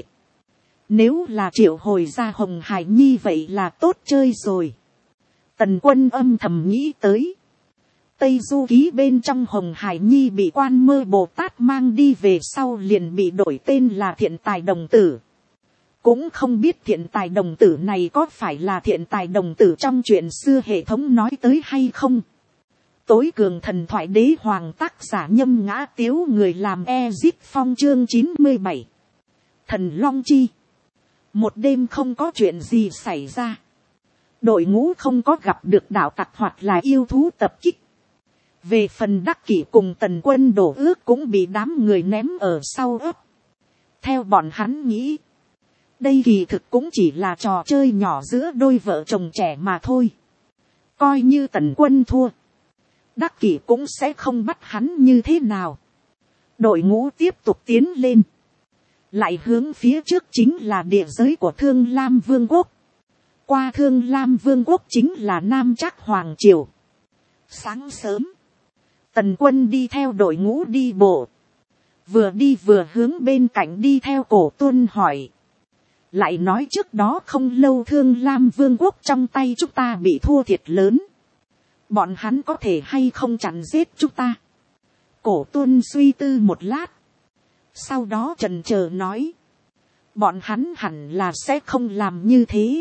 Nếu là triệu hồi ra Hồng Hải Nhi vậy là tốt chơi rồi. Tần Quân âm thầm nghĩ tới. Tây Du Ký bên trong Hồng Hải Nhi bị Quan Mơ Bồ Tát mang đi về sau liền bị đổi tên là thiện tài đồng tử. Cũng không biết thiện tài đồng tử này có phải là thiện tài đồng tử trong chuyện xưa hệ thống nói tới hay không. Tối cường thần thoại đế hoàng tác giả Nhâm Ngã Tiếu, người làm Ezip Phong, chương 97. Thần Long Chi. Một đêm không có chuyện gì xảy ra. Đội ngũ không có gặp được đạo tặc hoặc là yêu thú tập kích. Về phần Đắc Kỷ cùng Tần Quân đổ ước cũng bị đám người ném ở sau ấp. Theo bọn hắn nghĩ, đây kỳ thực cũng chỉ là trò chơi nhỏ giữa đôi vợ chồng trẻ mà thôi. Coi như Tần Quân thua, Đắc Kỷ cũng sẽ không bắt hắn như thế nào. Đội ngũ tiếp tục tiến lên. Lại hướng phía trước chính là địa giới của Thương Lam Vương quốc. Qua Thương Lam Vương quốc chính là Nam Trác Hoàng Triều. Sáng sớm, Tần Quân đi theo đội ngũ đi bộ. Vừa đi vừa hướng bên cạnh đi theo Cổ Tuân hỏi. Lại nói trước đó không lâu Thương Lam Vương quốc trong tay chúng ta bị thua thiệt lớn. Bọn hắn có thể hay không chặn giết chúng ta. Cổ Tuân suy tư một lát. Sau đó chần chờ nói. Bọn hắn hẳn là sẽ không làm như thế.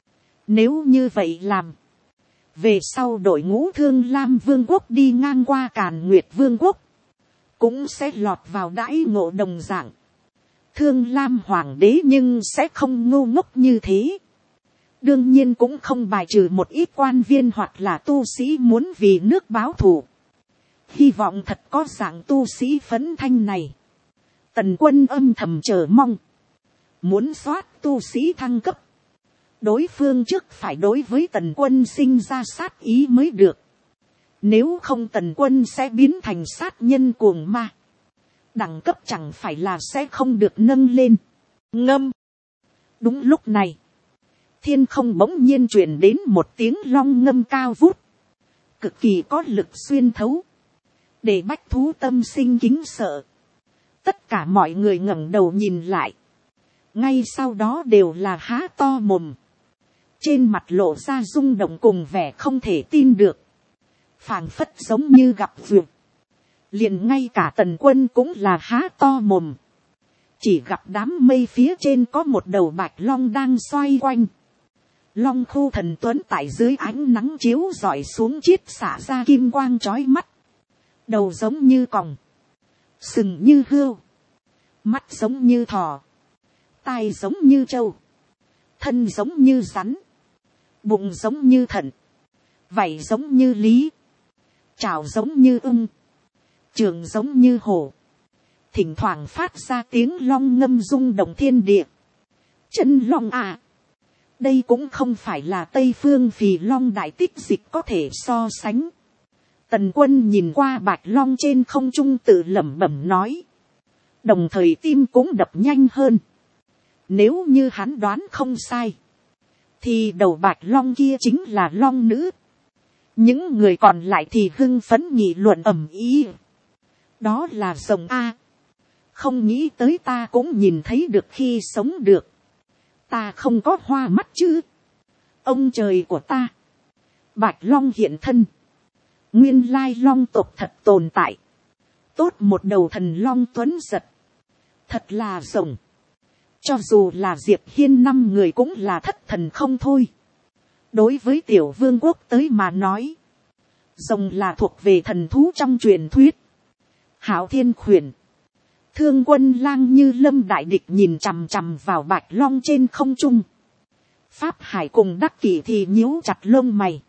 Nếu như vậy làm. Về sau đội ngũ Thương Lam Vương quốc đi ngang qua Càn Nguyệt Vương quốc. Cũng sẽ lọt vào đãi ngộ đồng dạng. Thương Lam Hoàng đế nhưng sẽ không ngu ngốc như thế. Đương nhiên cũng không bài trừ một ít quan viên hoặc là tu sĩ muốn vì nước báo thù. Hy vọng thật có dạng tu sĩ phấn thanh này. Tần Quân âm thầm chờ mong. Muốn soát tu sĩ thăng cấp. Đối phương trước phải đối với Tần Quân sinh ra sát ý mới được. Nếu không Tần Quân sẽ biến thành sát nhân cuồng ma. Đẳng cấp chẳng phải là sẽ không được nâng lên. Ngâm. Đúng lúc này. Thiên không bỗng nhiên truyền đến một tiếng long ngâm cao vút. Cực kỳ có lực xuyên thấu. Để bách thú tâm sinh kính sợ. Tất cả mọi người ngẩng đầu nhìn lại. Ngay sau đó đều là há to mồm. Trên mặt lộ ra rung động cùng vẻ không thể tin được. Phảng phất giống như gặp vượt. Liền ngay cả Tần Quân cũng là há to mồm. Chỉ gặp đám mây phía trên có một đầu bạch long đang xoay quanh. Long khu thần tuấn tại dưới ánh nắng chiếu rọi xuống chiết xả ra kim quang chói mắt. Đầu giống như còng. Sừng như hươu. Mắt giống như thỏ. Tai giống như trâu. Thân giống như rắn. Bụng giống như thận. Vảy giống như lý. Trảo giống như ưng. Trường giống như hổ. Thỉnh thoảng phát ra tiếng long ngâm rung động thiên địa. Chân long à. Đây cũng không phải là Tây Phương Phì Long đại tích dịch có thể so sánh. Tần Quân nhìn qua bạch long trên không trung tự lẩm bẩm nói. Đồng thời tim cũng đập nhanh hơn. Nếu như hắn đoán không sai. Thì đầu bạch long kia chính là long nữ. Những người còn lại thì hưng phấn nghị luận ầm ĩ. Đó là rồng A. Không nghĩ tới ta cũng nhìn thấy được khi sống được. Ta không có hoa mắt chứ. Ông trời của ta. Bạch long hiện thân. Nguyên lai long tộc thật tồn tại. Tốt một đầu thần long tuấn giật. Thật là rồng. Cho dù là Diệp Hiên 5 người cũng là thất thần không thôi. Đối với tiểu vương quốc tới mà nói. Rồng là thuộc về thần thú trong truyền thuyết. Hảo Thiên Khuyển. Thương Quân Lang như lâm đại địch nhìn chằm chằm vào bạch long trên không trung. Pháp Hải cùng Đắc Kỷ thì nhíu chặt lông mày.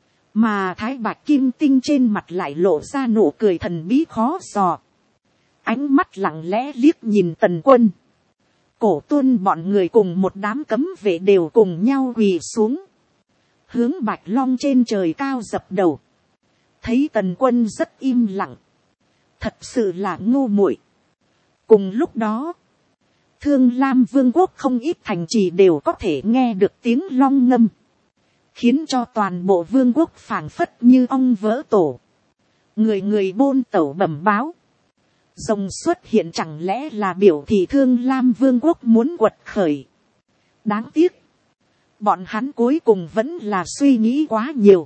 Mà Thái Bạch Kim Tinh trên mặt lại lộ ra nụ cười thần bí khó dò. Ánh mắt lặng lẽ liếc nhìn Tần Quân. Cổ Tuân bọn người cùng một đám cấm vệ đều cùng nhau quỳ xuống. Hướng bạch long trên trời cao dập đầu. Thấy Tần Quân rất im lặng. Thật sự là ngu muội. Cùng lúc đó, Thương Lam Vương quốc không ít thành trì đều có thể nghe được tiếng long ngâm. Khiến cho toàn bộ vương quốc phảng phất như ong vỡ tổ. Người người bôn tẩu bẩm báo. Rồng xuất hiện chẳng lẽ là biểu thị Thương Lam Vương quốc muốn quật khởi. Đáng tiếc. Bọn hắn cuối cùng vẫn là suy nghĩ quá nhiều.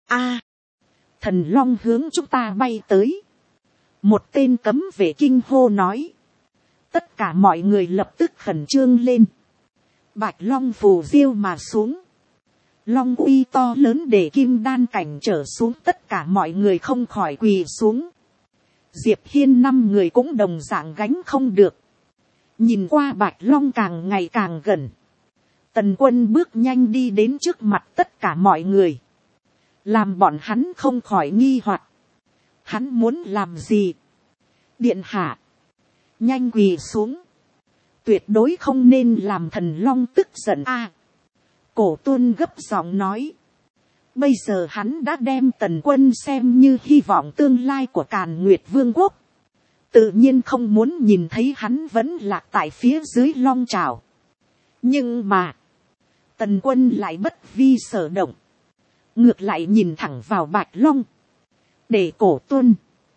Thần long hướng chúng ta bay tới. Một tên cấm vệ kinh hô nói. Tất cả mọi người lập tức khẩn trương lên. Bạch long phù diêu mà xuống. Long uy to lớn để kim đan cảnh trở xuống, tất cả mọi người không khỏi quỳ xuống. Diệp Hiên 5 người cũng đồng dạng gánh không được. Nhìn qua bạch long càng ngày càng gần. Tần Quân bước nhanh đi đến trước mặt tất cả mọi người. Làm bọn hắn không khỏi nghi hoặc. Hắn muốn làm gì? Điện hạ. Nhanh quỳ xuống. Tuyệt đối không nên làm thần long tức giận Cổ Tuân gấp giọng nói. Bây giờ hắn đã đem Tần Quân xem như hy vọng tương lai của Càn Nguyệt Vương quốc. Tự nhiên không muốn nhìn thấy hắn vẫn lạc tại phía dưới long trào. Nhưng mà. Tần Quân lại bất vi sở động. Ngược lại nhìn thẳng vào bạch long. Để Cổ Tuân.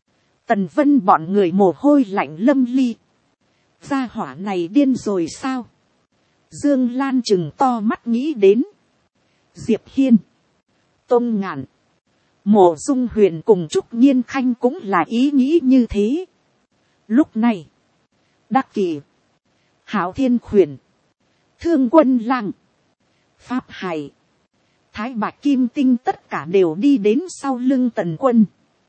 Tần Vân bọn người mồ hôi lạnh lâm ly. Gia hỏa này điên rồi sao? Dương Lan chừng to mắt nghĩ đến. Diệp Hiên, Tôn Ngạn, Mộ Dung Huyền cùng Trúc Nhiên Khanh cũng là ý nghĩ như thế. Lúc này, Đắc Kỷ, Hạo Thiên Khuyển, Thương Quân Lang, Pháp Hải, Thái Bạch Kim Tinh tất cả đều đi đến sau lưng Tần Quân.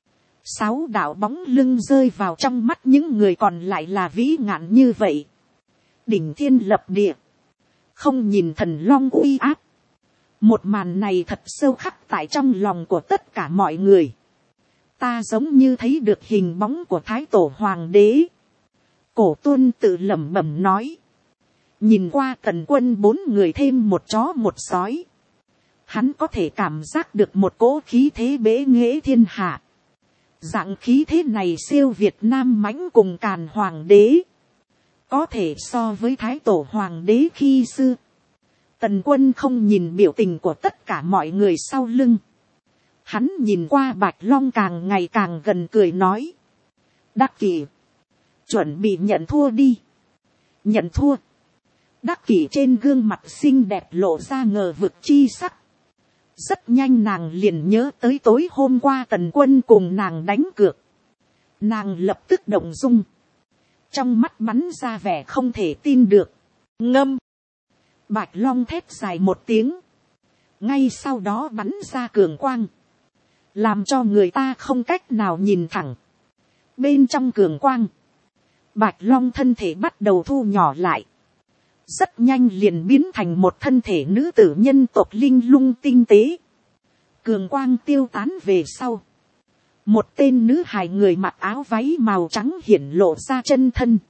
6 đạo bóng lưng rơi vào trong mắt những người còn lại là vĩ ngạn như vậy. Đỉnh thiên lập địa, không nhìn thần long uy áp. Một màn này thật sâu khắc tại trong lòng của tất cả mọi người. Ta giống như thấy được hình bóng của Thái Tổ Hoàng đế. Cổ Tuân tự lẩm bẩm nói. Nhìn qua Tần Quân 4 người thêm một chó một sói. Hắn có thể cảm giác được một cỗ khí thế bế nghệ thiên hạ. Dạng khí thế này siêu Việt Nam mãnh cùng Càn Hoàng đế. Có thể so với Thái Tổ Hoàng đế khi xưa. Tần Quân không nhìn biểu tình của tất cả mọi người sau lưng. Hắn nhìn qua Bạch Long càng ngày càng gần cười nói. Đắc Kỷ, chuẩn bị nhận thua đi. Nhận thua. Đắc Kỷ trên gương mặt xinh đẹp lộ ra ngờ vực chi sắc. Rất nhanh nàng liền nhớ tới tối hôm qua Tần Quân cùng nàng đánh cược. Nàng lập tức động dung. Trong mắt bắn ra vẻ không thể tin được. Ngâm. Bạch Long thét dài một tiếng. Ngay sau đó bắn ra cường quang. Làm cho người ta không cách nào nhìn thẳng. Bên trong cường quang. Bạch Long thân thể bắt đầu thu nhỏ lại. Rất nhanh liền biến thành một thân thể nữ tử nhân tộc linh lung tinh tế. Cường quang tiêu tán về sau. Một tên nữ hài người mặc áo váy màu trắng hiển lộ ra chân thân.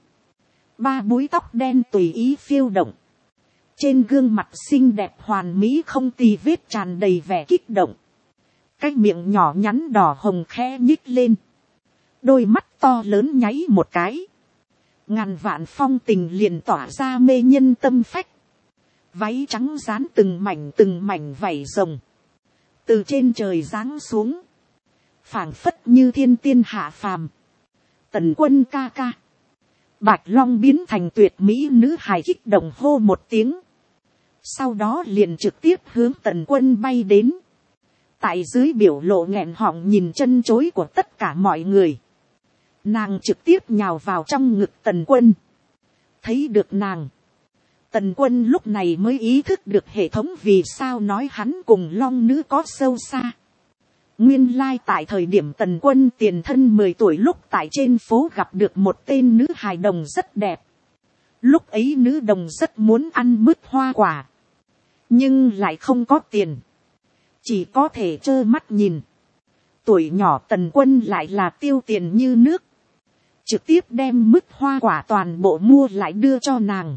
3 búi tóc đen tùy ý phiêu động. Trên gương mặt xinh đẹp hoàn mỹ không tì vết tràn đầy vẻ kích động. Cái miệng nhỏ nhắn đỏ hồng khẽ nhích lên. Đôi mắt to lớn nháy một cái. Ngàn vạn phong tình liền tỏa ra mê nhân tâm phách. Váy trắng dán từng mảnh vảy rồng. Từ trên trời giáng xuống. Phảng phất như thiên tiên hạ phàm. Tần Quân ca ca. Bạch Long biến thành tuyệt mỹ nữ hài kích động hô một tiếng. Sau đó liền trực tiếp hướng Tần Quân bay đến. Tại dưới biểu lộ nghẹn họng nhìn chân chối của tất cả mọi người. Nàng trực tiếp nhào vào trong ngực Tần Quân. Thấy được nàng. Tần Quân lúc này mới ý thức được hệ thống vì sao nói hắn cùng Long nữ có sâu xa. Nguyên lai tại thời điểm Tần Quân tiền thân 10 tuổi lúc tại trên phố gặp được một tên nữ hài đồng rất đẹp. Lúc ấy nữ đồng rất muốn ăn mứt hoa quả. Nhưng lại không có tiền. Chỉ có thể trơ mắt nhìn. Tuổi nhỏ Tần Quân lại là tiêu tiền như nước. Trực tiếp đem mứt hoa quả toàn bộ mua lại đưa cho nàng.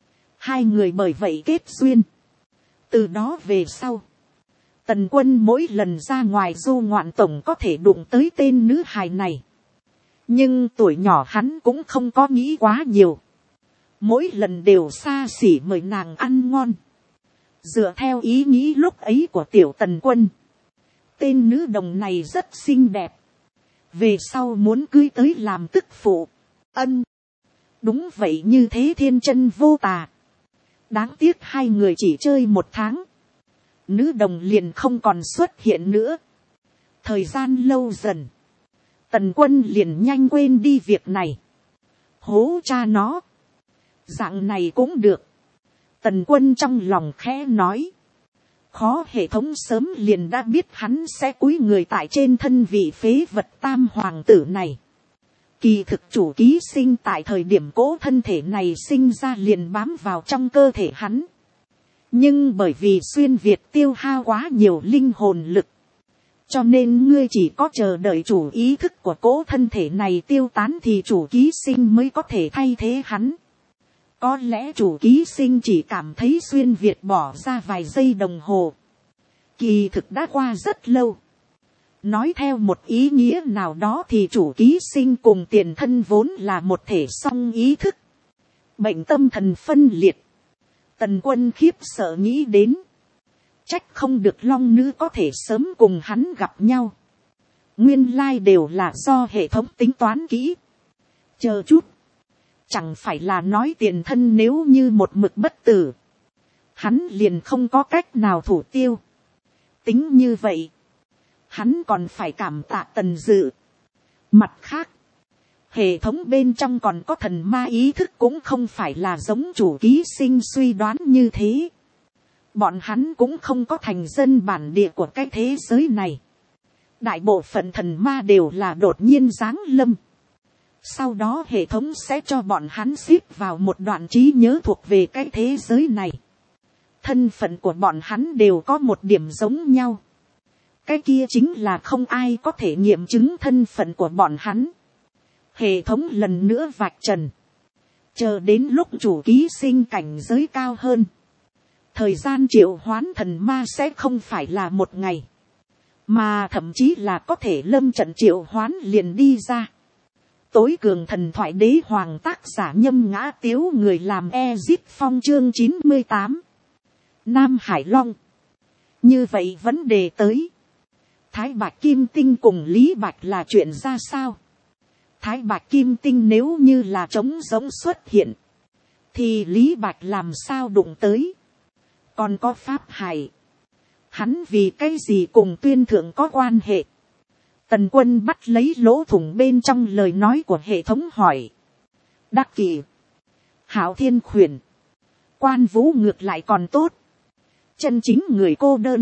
2 người bởi vậy kết duyên. Từ đó về sau. Tần Quân mỗi lần ra ngoài du ngoạn tổng có thể đụng tới tên nữ hài này. Nhưng tuổi nhỏ hắn cũng không có nghĩ quá nhiều. Mỗi lần đều xa xỉ mời nàng ăn ngon. Dựa theo ý nghĩ lúc ấy của tiểu Tần Quân. Tên nữ đồng này rất xinh đẹp. Về sau muốn cưới tới làm tức phụ. Ân. Đúng vậy, như thế thiên chân vô tà. Đáng tiếc 2 người chỉ chơi 1 tháng. Nữ đồng liền không còn xuất hiện nữa. Thời gian lâu dần. Tần Quân liền nhanh quên đi việc này. Hố cha nó. Dạng này cũng được. Tần Quân trong lòng khẽ nói. Khó hệ thống sớm liền đã biết hắn sẽ cúi người tại trên thân vị phế vật tam hoàng tử này. Kỳ thực chủ ký sinh tại thời điểm cố thân thể này sinh ra liền bám vào trong cơ thể hắn. Nhưng bởi vì xuyên Việt tiêu hao quá nhiều linh hồn lực. Cho nên ngươi chỉ có chờ đợi chủ ý thức của cố thân thể này tiêu tán thì chủ ký sinh mới có thể thay thế hắn. Có lẽ chủ ký sinh chỉ cảm thấy xuyên Việt bỏ ra vài giây đồng hồ. Kỳ thực đã qua rất lâu. Nói theo một ý nghĩa nào đó thì chủ ký sinh cùng tiền thân vốn là một thể song ý thức. Bệnh tâm thần phân liệt. Tần Quân khiếp sợ nghĩ đến. Trách không được Long nữ có thể sớm cùng hắn gặp nhau. Nguyên lai đều là do hệ thống tính toán kỹ. Chờ chút. Chẳng phải là nói tiền thân nếu như một mực bất tử. Hắn liền không có cách nào thủ tiêu. Tính như vậy. Hắn còn phải cảm tạ Tần Dự. Mặt khác. Hệ thống bên trong còn có thần ma ý thức cũng không phải là giống chủ ký sinh suy đoán như thế. Bọn hắn cũng không có thành dân bản địa của cái thế giới này. Đại bộ phận thần ma đều là đột nhiên giáng lâm. Sau đó hệ thống sẽ cho bọn hắn xếp vào một đoạn trí nhớ thuộc về cái thế giới này. Thân phận của bọn hắn đều có một điểm giống nhau. Cái kia chính là không ai có thể nghiệm chứng thân phận của bọn hắn. Hệ thống lần nữa vạch trần. Chờ đến lúc chủ ký sinh cảnh giới cao hơn. Thời gian triệu hoán thần ma sẽ không phải là một ngày. Mà thậm chí là có thể lâm trận triệu hoán liền đi ra. Tối cường thần thoại đế hoàng tác giả Nhâm Ngã Tiếu, người làm Ezit Phong chương 98. Nam Hải Long. Như vậy vấn đề tới. Thái Bạch Kim Tinh cùng Lý Bạch là chuyện ra sao? Thái Bạch Kim Tinh nếu như là trống giống xuất hiện. Thì Lý Bạch làm sao đụng tới? Còn có Pháp Hải. Hắn vì cái gì cùng Tuyên Thượng có quan hệ? Tần Quân bắt lấy lỗ thủng bên trong lời nói của hệ thống hỏi. Đắc Kỷ. Hạo Thiên Khuyển. Quan Vũ ngược lại còn tốt. Chân chính người cô đơn.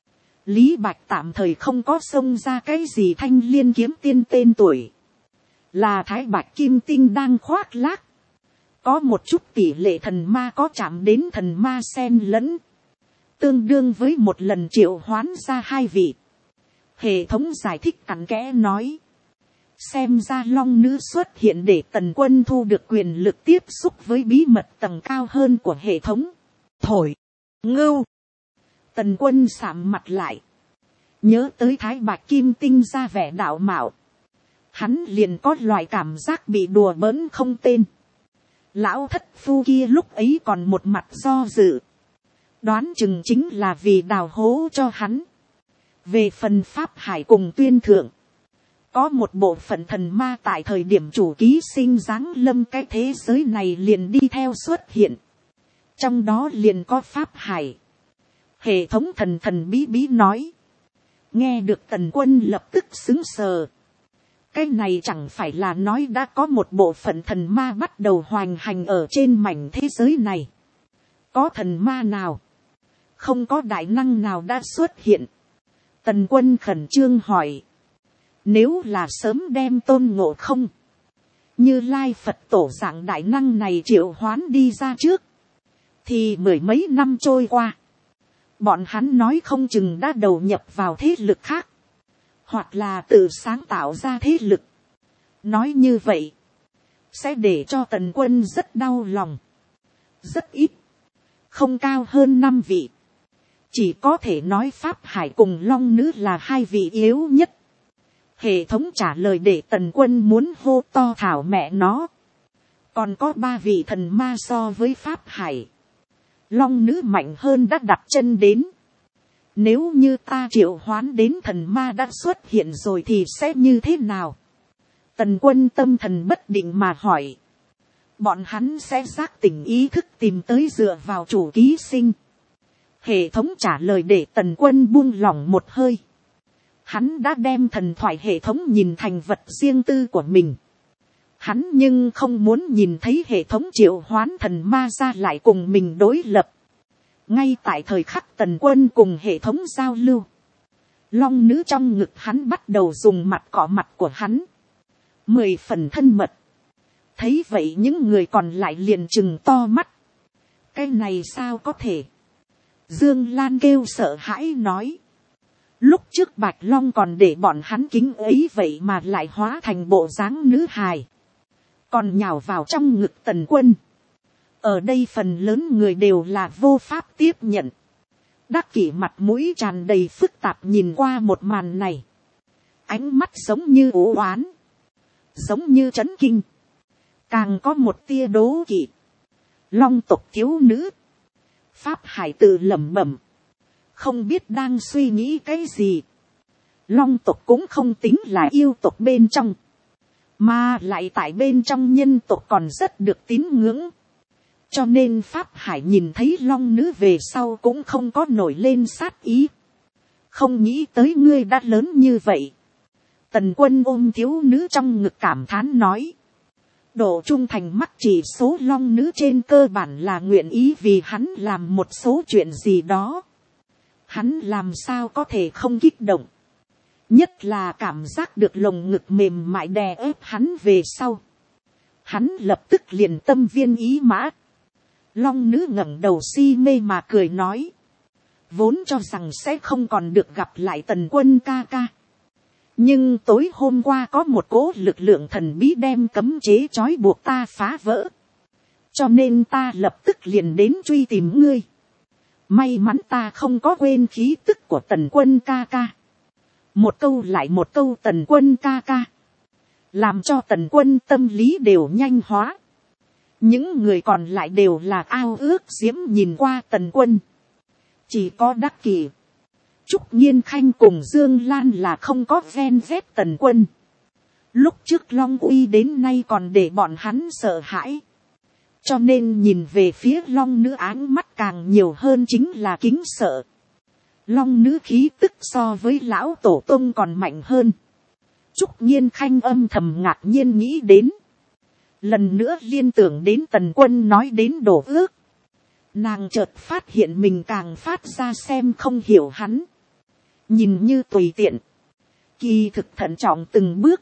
Lý Bạch tạm thời không có xông ra cái gì Thanh Liên kiếm tiên tên tuổi. Là Thái Bạch Kim Tinh đang khoác lác. Có một chút tỷ lệ thần ma có chạm đến thần ma xen lẫn. Tương đương với một lần triệu hoán ra hai vị. Hệ thống giải thích cặn kẽ nói. Xem ra Long Nữ xuất hiện để Tần Quân thu được quyền lực tiếp xúc với bí mật tầng cao hơn của hệ thống. Thổi. Ngưu. Tần Quân sạm mặt lại. Nhớ tới Thái Bạch Kim Tinh ra vẻ đạo mạo. Hắn liền có loại cảm giác bị đùa bỡn không tên. Lão thất phu kia lúc ấy còn một mặt do dự. Đoán chừng chính là vì đào hố cho hắn. Về phần Pháp Hải cùng Tuyên Thượng. Có một bộ phận thần ma tại thời điểm chủ ký sinh giáng lâm cái thế giới này liền đi theo xuất hiện. Trong đó liền có Pháp Hải. Hệ thống thần thần bí bí nói. Nghe được Tần Quân lập tức xứng sờ. Cái này chẳng phải là nói đã có một bộ phận thần ma bắt đầu hoành hành ở trên mảnh thế giới này. Có thần ma nào? Không có đại năng nào đã xuất hiện. Tần Quân khẩn trương hỏi. Nếu là sớm đem Tôn Ngộ Không, Như Lai Phật tổ dạng đại năng này triệu hoán đi ra trước. Thì mười mấy năm trôi qua. Bọn hắn nói không chừng đã đầu nhập vào thế lực khác. Hoặc là tự sáng tạo ra thế lực. Nói như vậy. Sẽ để cho Tần Quân rất đau lòng. Rất ít. Không cao hơn 5 vị. Chỉ có thể nói Pháp Hải cùng Long Nữ là hai vị yếu nhất. Hệ thống trả lời để Tần Quân muốn hô to thảo mẹ nó. Còn có 3 vị thần ma so với Pháp Hải. Long Nữ mạnh hơn đã đặt chân đến. Nếu như ta triệu hoán đến thần ma đã xuất hiện rồi thì sẽ như thế nào? Tần Quân tâm thần bất định mà hỏi. Bọn hắn sẽ giác tỉnh ý thức tìm tới dựa vào chủ ký sinh. Hệ thống trả lời để Tần Quân buông lỏng một hơi. Hắn đã đem thần thoại hệ thống nhìn thành vật riêng tư của mình. Hắn nhưng không muốn nhìn thấy hệ thống triệu hoán thần ma ra lại cùng mình đối lập. Ngay tại thời khắc Tần Quân cùng hệ thống giao lưu. Long Nữ trong ngực hắn bắt đầu dùng mặt cọ mặt của hắn. 10 phần thân mật. Thấy vậy những người còn lại liền trừng to mắt. Cái này sao có thể? Dương Lan kêu sợ hãi nói. Lúc trước Bạch Long còn để bọn hắn kính ấy vậy mà lại hóa thành bộ dáng nữ hài. Còn nhào vào trong ngực Tần Quân. Ở đây phần lớn người đều là vô pháp tiếp nhận. Đắc Kỷ mặt mũi tràn đầy phức tạp nhìn qua một màn này. Ánh mắt giống như u oán. Giống như chấn kinh. Càng có một tia đố kỵ. Long tộc thiếu nữ. Pháp Hải tự lẩm bẩm. Không biết đang suy nghĩ cái gì. Long tộc cũng không tính là yêu tộc bên trong, mà lại tại bên trong nhân tộc còn rất được tín ngưỡng. Cho nên Pháp Hải nhìn thấy long nữ về sau cũng không có nổi lên sát ý. Không nghĩ tới ngươi đã lớn như vậy. Tần Quân ôm thiếu nữ trong ngực cảm thán nói. Độ trung thành mắc chỉ số long nữ trên cơ bản là nguyện ý vì hắn làm một số chuyện gì đó. Hắn làm sao có thể không kích động. Nhất là cảm giác được lồng ngực mềm mại đè ép hắn về sau. Hắn lập tức liền tâm viên ý mã. Long nữ ngẩng đầu si mê mà cười nói. Vốn cho rằng sẽ không còn được gặp lại Tần Quân ca ca. Nhưng tối hôm qua có một cỗ lực lượng thần bí đem cấm chế trói buộc ta phá vỡ. Cho nên ta lập tức liền đến truy tìm ngươi. May mắn ta không có quên khí tức của Tần Quân ca ca. Một câu lại một câu Tần Quân ca ca. Làm cho Tần Quân tâm lý đều nhanh hóa. Những người còn lại đều là ao ước diễm nhìn qua Tần Quân. Chỉ có Đắc Kỷ, Trúc Nhiên Khanh cùng Dương Lan là không có ven vét Tần Quân. Lúc trước Long Uy đến nay còn để bọn hắn sợ hãi. Cho nên nhìn về phía Long nữ áng mắt càng nhiều hơn chính là kính sợ. Long nữ khí tức so với lão tổ tông còn mạnh hơn. Trúc Nhiên Khanh âm thầm ngạc nhiên nghĩ đến. Lần nữa liên tưởng đến Tần Quân nói đến đổ ước. Nàng chợt phát hiện mình càng phát ra xem không hiểu hắn. Nhìn như tùy tiện. Kỳ thực thận trọng từng bước.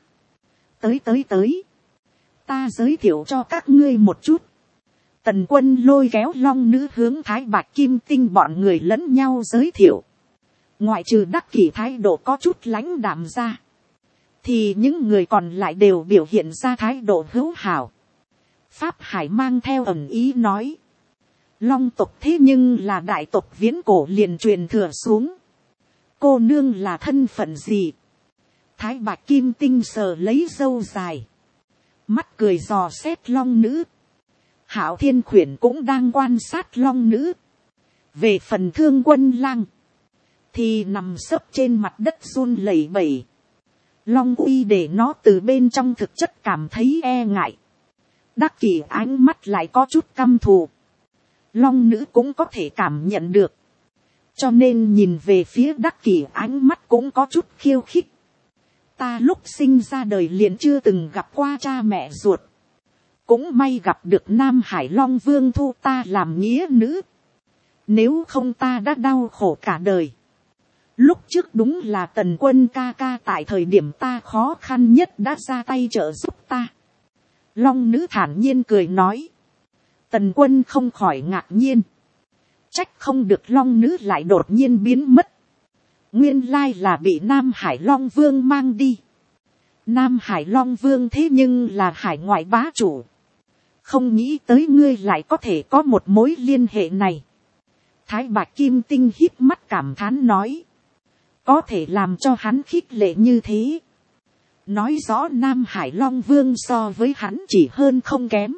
Tới. Ta giới thiệu cho các ngươi một chút. Tần Quân lôi kéo long nữ hướng Thái Bạch Kim Tinh bọn người lẫn nhau giới thiệu. Ngoại trừ Đắc Kỷ thái độ có chút lãnh đạm ra. Thì những người còn lại đều biểu hiện ra thái độ hữu hảo. Pháp Hải mang theo ẩn ý nói. Long tộc thế nhưng là đại tộc viễn cổ liền truyền thừa xuống. Cô nương là thân phận gì? Thái Bạch Kim Tinh sờ lấy râu dài. Mắt cười dò xét long nữ. Hạo Thiên Khuyển cũng đang quan sát long nữ. Về phần Thương Quân Lang. Thì nằm sấp trên mặt đất run lẩy bẩy. Long uy để nó từ bên trong thực chất cảm thấy e ngại. Đắc Kỷ ánh mắt lại có chút căm thù. Long nữ cũng có thể cảm nhận được. Cho nên nhìn về phía Đắc Kỷ ánh mắt cũng có chút khiêu khích. Ta lúc sinh ra đời liền chưa từng gặp qua cha mẹ ruột. Cũng may gặp được Nam Hải Long Vương thu ta làm nghĩa nữ. Nếu không ta đã đau khổ cả đời. Lúc trước đúng là Tần Quân ca ca tại thời điểm ta khó khăn nhất đã ra tay trợ giúp ta. Long nữ thản nhiên cười nói. Tần Quân không khỏi ngạc nhiên. Trách không được long nữ lại đột nhiên biến mất. Nguyên lai là bị Nam Hải Long Vương mang đi. Nam Hải Long Vương thế nhưng là hải ngoại bá chủ. Không nghĩ tới ngươi lại có thể có một mối liên hệ này. Thái Bạch Kim Tinh híp mắt cảm thán nói. Có thể làm cho hắn khích lệ như thế. Nói rõ Nam Hải Long Vương so với hắn chỉ hơn không kém.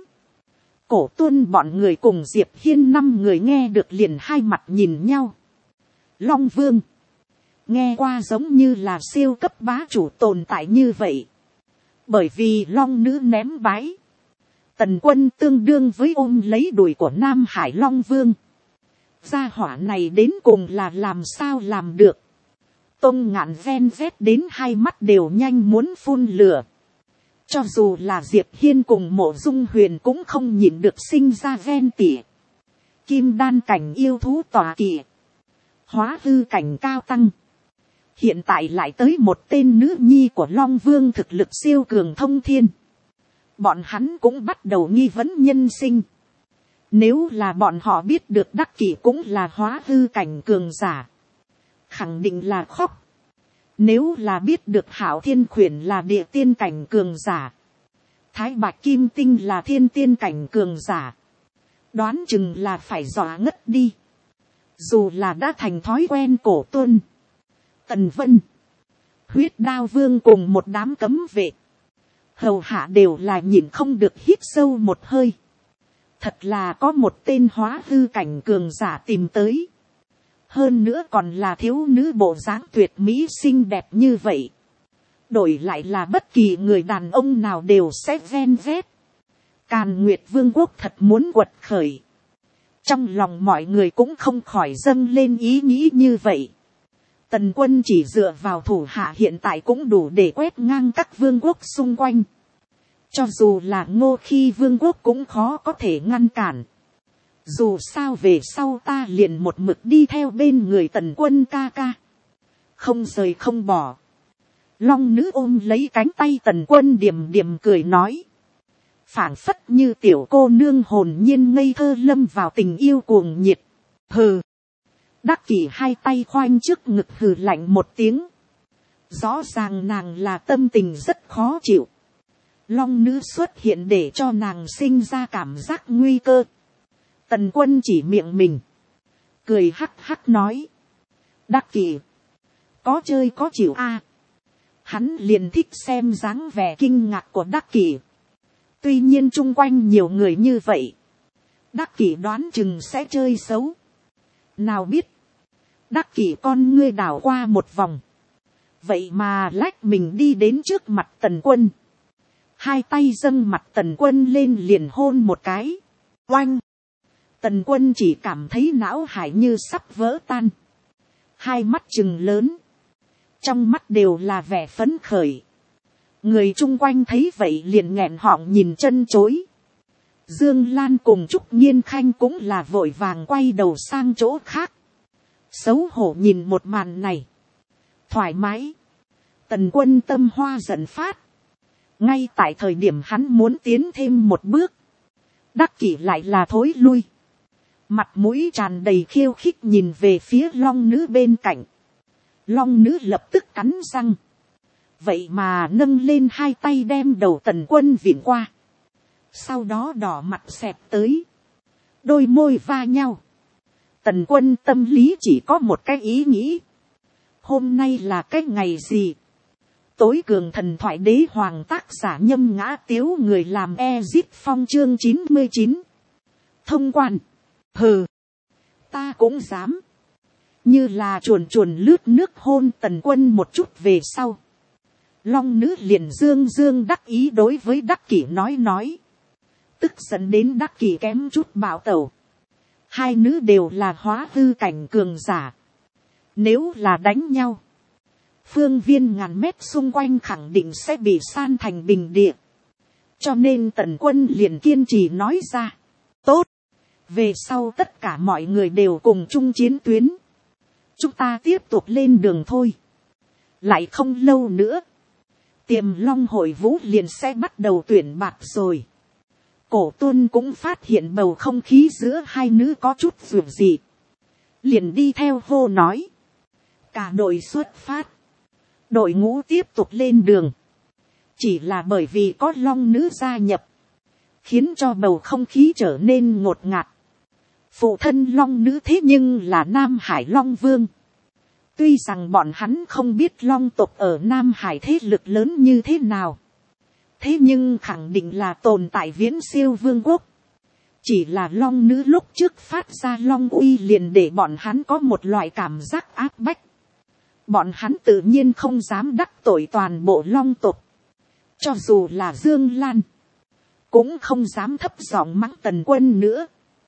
Cổ Tuân bọn người cùng Diệp Hiên 5 người nghe được liền hai mặt nhìn nhau. Long Vương. Nghe qua giống như là siêu cấp bá chủ tồn tại như vậy. Bởi vì long nữ ném bái. Tần Quân tương đương với ôm lấy đùi của Nam Hải Long Vương. Gia hỏa này đến cùng là làm sao làm được. Tông Ngạn ven vét đến hai mắt đều nhanh muốn phun lửa. Cho dù là Diệp Hiên cùng Mộ Dung Huyền cũng không nhịn được sinh ra ven tỉa. Kim đan cảnh yêu thú tòa kỳ. Hóa hư cảnh cao tăng. Hiện tại lại tới một tên nữ nhi của Long Vương thực lực siêu cường thông thiên. Bọn hắn cũng bắt đầu nghi vấn nhân sinh. Nếu là bọn họ biết được Đắc Kỷ cũng là hóa hư cảnh cường giả. Khẳng định là khóc. Nếu là biết được Hạo Thiên Khuyển là địa tiên cảnh cường giả. Thái Bạch Kim Tinh là thiên tiên cảnh cường giả. Đoán chừng là phải dọa ngất đi. Dù là đã thành thói quen Cổ Tuân, Tần Vân, Huyết Đao Vương cùng một đám cấm vệ. Hầu hạ đều là nhìn không được hít sâu một hơi. Thật là có một tên hóa hư cảnh cường giả tìm tới. hơn nữa còn là thiếu nữ bộ dáng tuyệt mỹ xinh đẹp như vậy, đổi lại là bất kỳ người đàn ông nào đều sẽ ven vét. Càn Nguyệt Vương quốc thật muốn quật khởi, trong lòng mọi người cũng không khỏi dâng lên ý nghĩ như vậy. Tần quân chỉ dựa vào thủ hạ hiện tại cũng đủ để quét ngang các vương quốc xung quanh, cho dù là Ngô Khi Vương quốc cũng khó có thể ngăn cản. Dù sao về sau ta liền một mực đi theo bên người tần quân ca ca, không rời không bỏ. Long nữ ôm lấy cánh tay tần quân điềm điềm cười nói, phảng phất như tiểu cô nương hồn nhiên ngây thơ lâm vào tình yêu cuồng nhiệt. Hừ. Đắc Kỷ hai tay khoanh trước ngực hừ lạnh một tiếng. Rõ ràng nàng là tâm tình rất khó chịu. Long nữ xuất hiện để cho nàng sinh ra cảm giác nguy cơ. Tần quân chỉ miệng mình, cười hắc hắc nói, Đắc Kỷ, có chơi có chịu a. Hắn liền thích xem dáng vẻ kinh ngạc của Đắc Kỷ. Tuy nhiên chung quanh nhiều người như vậy, Đắc Kỷ đoán chừng sẽ chơi xấu. Nào biết, Đắc Kỷ con ngươi đảo qua một vòng, vậy mà lách mình đi đến trước mặt tần quân, hai tay dâng mặt tần quân lên liền hôn một cái. Oanh! Tần quân chỉ cảm thấy não hải như sắp vỡ tan, hai mắt trừng lớn, trong mắt đều là vẻ phấn khởi. Người chung quanh thấy vậy liền nghẹn họng nhìn chân chối. Dương Lan cùng Trúc Nhiên Khanh cũng là vội vàng quay đầu sang chỗ khác, xấu hổ nhìn một màn này. Thoải mái, tần quân tâm hoa giận phát. Ngay tại thời điểm hắn muốn tiến thêm một bước, Đắc Kỷ lại là thối lui, mặt mũi tràn đầy khiêu khích nhìn về phía long nữ bên cạnh. Long nữ lập tức cắn răng, vậy mà nâng lên hai tay đem đầu tần quân vịn qua, sau đó đỏ mặt xẹt tới, đôi môi va nhau. Tần quân tâm lý chỉ có một cái ý nghĩ, hôm nay là cái ngày gì? Tối cường thần thoại đế hoàng, tác giả Nhâm Ngã Tiếu, người làm Ezip Phong, chương 99. Thông quan. Hừ, ta cũng dám. Như là chuồn chuồn lướt nước hôn tần quân một chút về sau, long nữ liền dương dương đắc ý đối với Đắc Kỷ nói, tức giận đến Đắc Kỷ kém chút bạo tẩu. Hai nữ đều là hóa hư cảnh cường giả, nếu là đánh nhau, phương viên ngàn mét xung quanh khẳng định sẽ bị san thành bình địa. Cho nên tần quân liền kiên trì nói ra, tốt, về sau tất cả mọi người đều cùng chung chiến tuyến, chúng ta tiếp tục lên đường thôi. Lại không lâu nữa, Tiềm Long hội vũ liền sẽ bắt đầu tuyển bạc rồi. Cổ Tuân cũng phát hiện bầu không khí giữa hai nữ có chút dường dị, liền đi theo hô nói, cả đội xuất phát, đội ngũ tiếp tục lên đường. Chỉ là bởi vì có long nữ gia nhập, khiến cho bầu không khí trở nên ngột ngạt. Phụ thân long nữ thế nhưng là Nam Hải Long Vương. Tuy rằng bọn hắn không biết long tộc ở Nam Hải thế lực lớn như thế nào, thế nhưng khẳng định là tồn tại viễn siêu vương quốc. Chỉ là long nữ lúc trước phát ra long uy liền để bọn hắn có một loại cảm giác áp bách. Bọn hắn tự nhiên không dám đắc tội toàn bộ long tộc. Cho dù là Dương Lan, cũng không dám thấp giọng mắng tần quân nữa,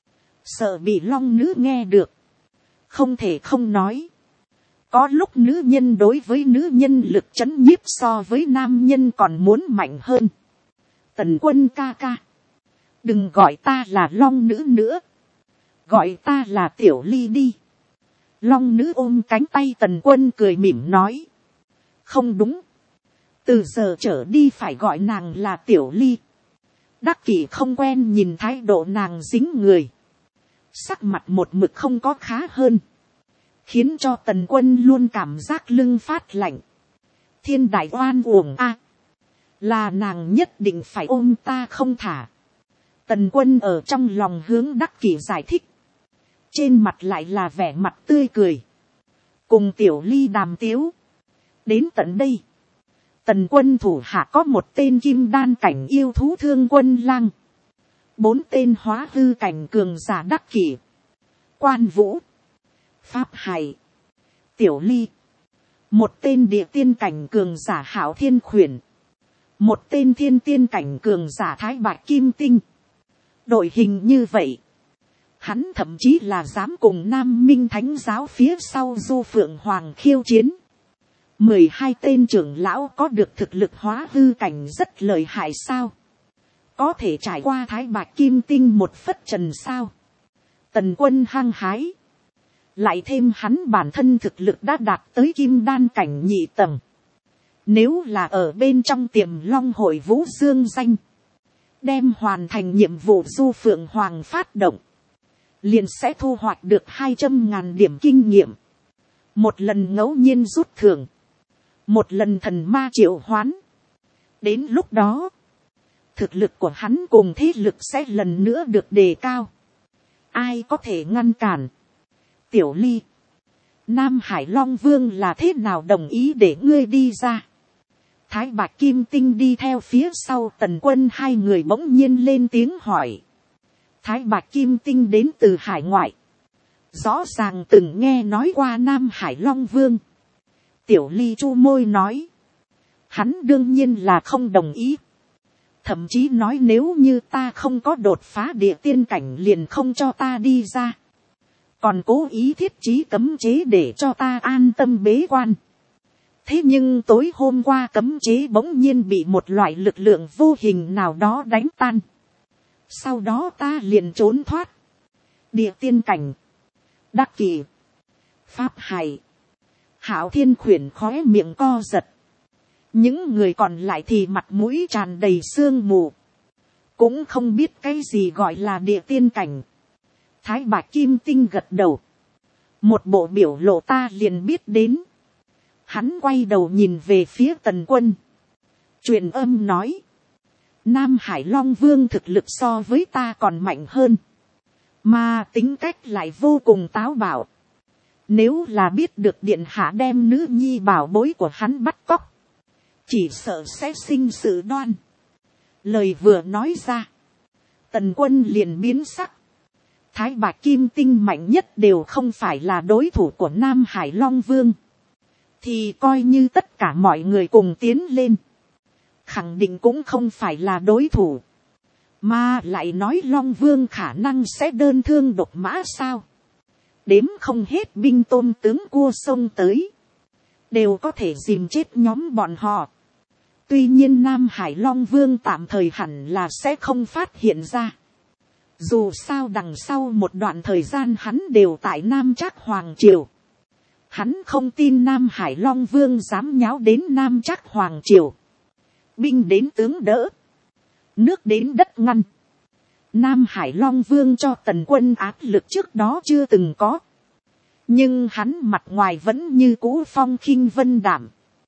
sợ bị long nữ nghe được. Không thể không nói, có lúc nữ nhân đối với nữ nhân lực chấn nhiếp so với nam nhân còn muốn mạnh hơn. Tần quân ca ca, đừng gọi ta là long nữ nữa, gọi ta là Tiểu Ly đi. Long nữ ôm cánh tay tần quân cười mỉm nói, không đúng, từ giờ trở đi phải gọi nàng là Tiểu Ly. Đắc Kỷ không quen nhìn thái độ nàng dính người, sắc mặt một mực không có khá hơn, khiến cho tần quân luôn cảm giác lưng phát lạnh. Thiên đại oan uổng a, là nàng nhất định phải ôm ta không thả. Tần quân ở trong lòng hướng Đắc Kỷ giải thích, trên mặt lại là vẻ mặt tươi cười, cùng Tiểu Ly đàm tiếu. Đến tận đây, tần quân thủ hạ có một tên kim đan cảnh yêu thú Thương Quân Lang, 4 tên hóa hư cảnh cường giả Đắc Kỷ, Quan Vũ, Pháp Hải, Tiểu Ly, một tên địa tiên cảnh cường giả Hạo Thiên Khuyển, một tên thiên tiên cảnh cường giả Thái Bạch Kim Tinh. Đội hình như vậy, hắn thậm chí là dám cùng Nam Minh Thánh giáo phía sau Du Phượng Hoàng khiêu chiến. 12 tên trưởng lão có được thực lực hóa hư cảnh rất lợi hại sao? Có thể trải qua Thái Bạch Kim Tinh một phất trần sao? Tần Quân hăng hái. Lại thêm hắn bản thân thực lực đã đạt tới kim đan cảnh nhị tầng. Nếu là ở bên trong Tiềm Long hội Vũ Dương danh, đem hoàn thành nhiệm vụ Du Phượng Hoàng phát động, liền sẽ thu hoạch được 200.000 điểm kinh nghiệm. Một lần ngẫu nhiên rút thưởng, một lần thần ma triệu hoán. Đến lúc đó, thực lực của hắn cùng thế lực sẽ lần nữa được đề cao. Ai có thể ngăn cản? Tiểu Ly, Nam Hải Long Vương là thế nào đồng ý để ngươi đi ra? Thái Bạch Kim Tinh đi theo phía sau Tần Quân, hai người bỗng nhiên lên tiếng hỏi. Thái Bạch Kim Tinh đến từ hải ngoại, rõ ràng từng nghe nói qua Nam Hải Long Vương. Tiểu Ly chu môi nói, hắn đương nhiên là không đồng ý. Thậm chí nói nếu như ta không có đột phá địa tiên cảnh liền không cho ta đi ra. Còn cố ý thiết trí cấm chế để cho ta an tâm bế quan. Thế nhưng tối hôm qua cấm chế bỗng nhiên bị một loại lực lượng vô hình nào đó đánh tan. Sau đó ta liền trốn thoát. Địa tiên cảnh, Đắc Kỳ, Pháp Hải, Hạo Thiên Khuyển khóe miệng co giật. Những người còn lại thì mặt mũi tràn đầy sương mù, cũng không biết cái gì gọi là địa tiên cảnh. Thái Bạch Kim Tinh gật đầu, một bộ biểu lộ ta liền biết đến. Hắn quay đầu nhìn về phía Tần Quân, truyền âm nói, Nam Hải Long Vương thực lực so với ta còn mạnh hơn, mà tính cách lại vô cùng táo bạo. Nếu là biết được điện hạ đem nữ nhi bảo bối của hắn bắt cóc, chỉ sợ sẽ sinh sự đoan. Lời vừa nói ra, Tần Quân liền biến sắc. Thái Bạch Kim Tinh mạnh nhất đều không phải là đối thủ của Nam Hải Long Vương. Thì coi như tất cả mọi người cùng tiến lên, khẳng định cũng không phải là đối thủ. Mà lại nói Long Vương khả năng sẽ đơn thương độc mã sao? Đếm không hết binh tôm tướng cua sông tới, đều có thể dìm chết nhóm bọn họ. Tuy nhiên Nam Hải Long Vương tạm thời hẳn là sẽ không phát hiện ra. Dù sao đằng sau một đoạn thời gian hắn đều tại Nam Trác Hoàng Triều. Hắn không tin Nam Hải Long Vương dám nháo đến Nam Trác Hoàng Triều. Binh đến tướng đỡ, nước đến đất ngăn. Nam Hải Long Vương cho Tần Quân áp lực trước đó chưa từng có. Nhưng hắn mặt ngoài vẫn như cũ phong khinh vân đảm.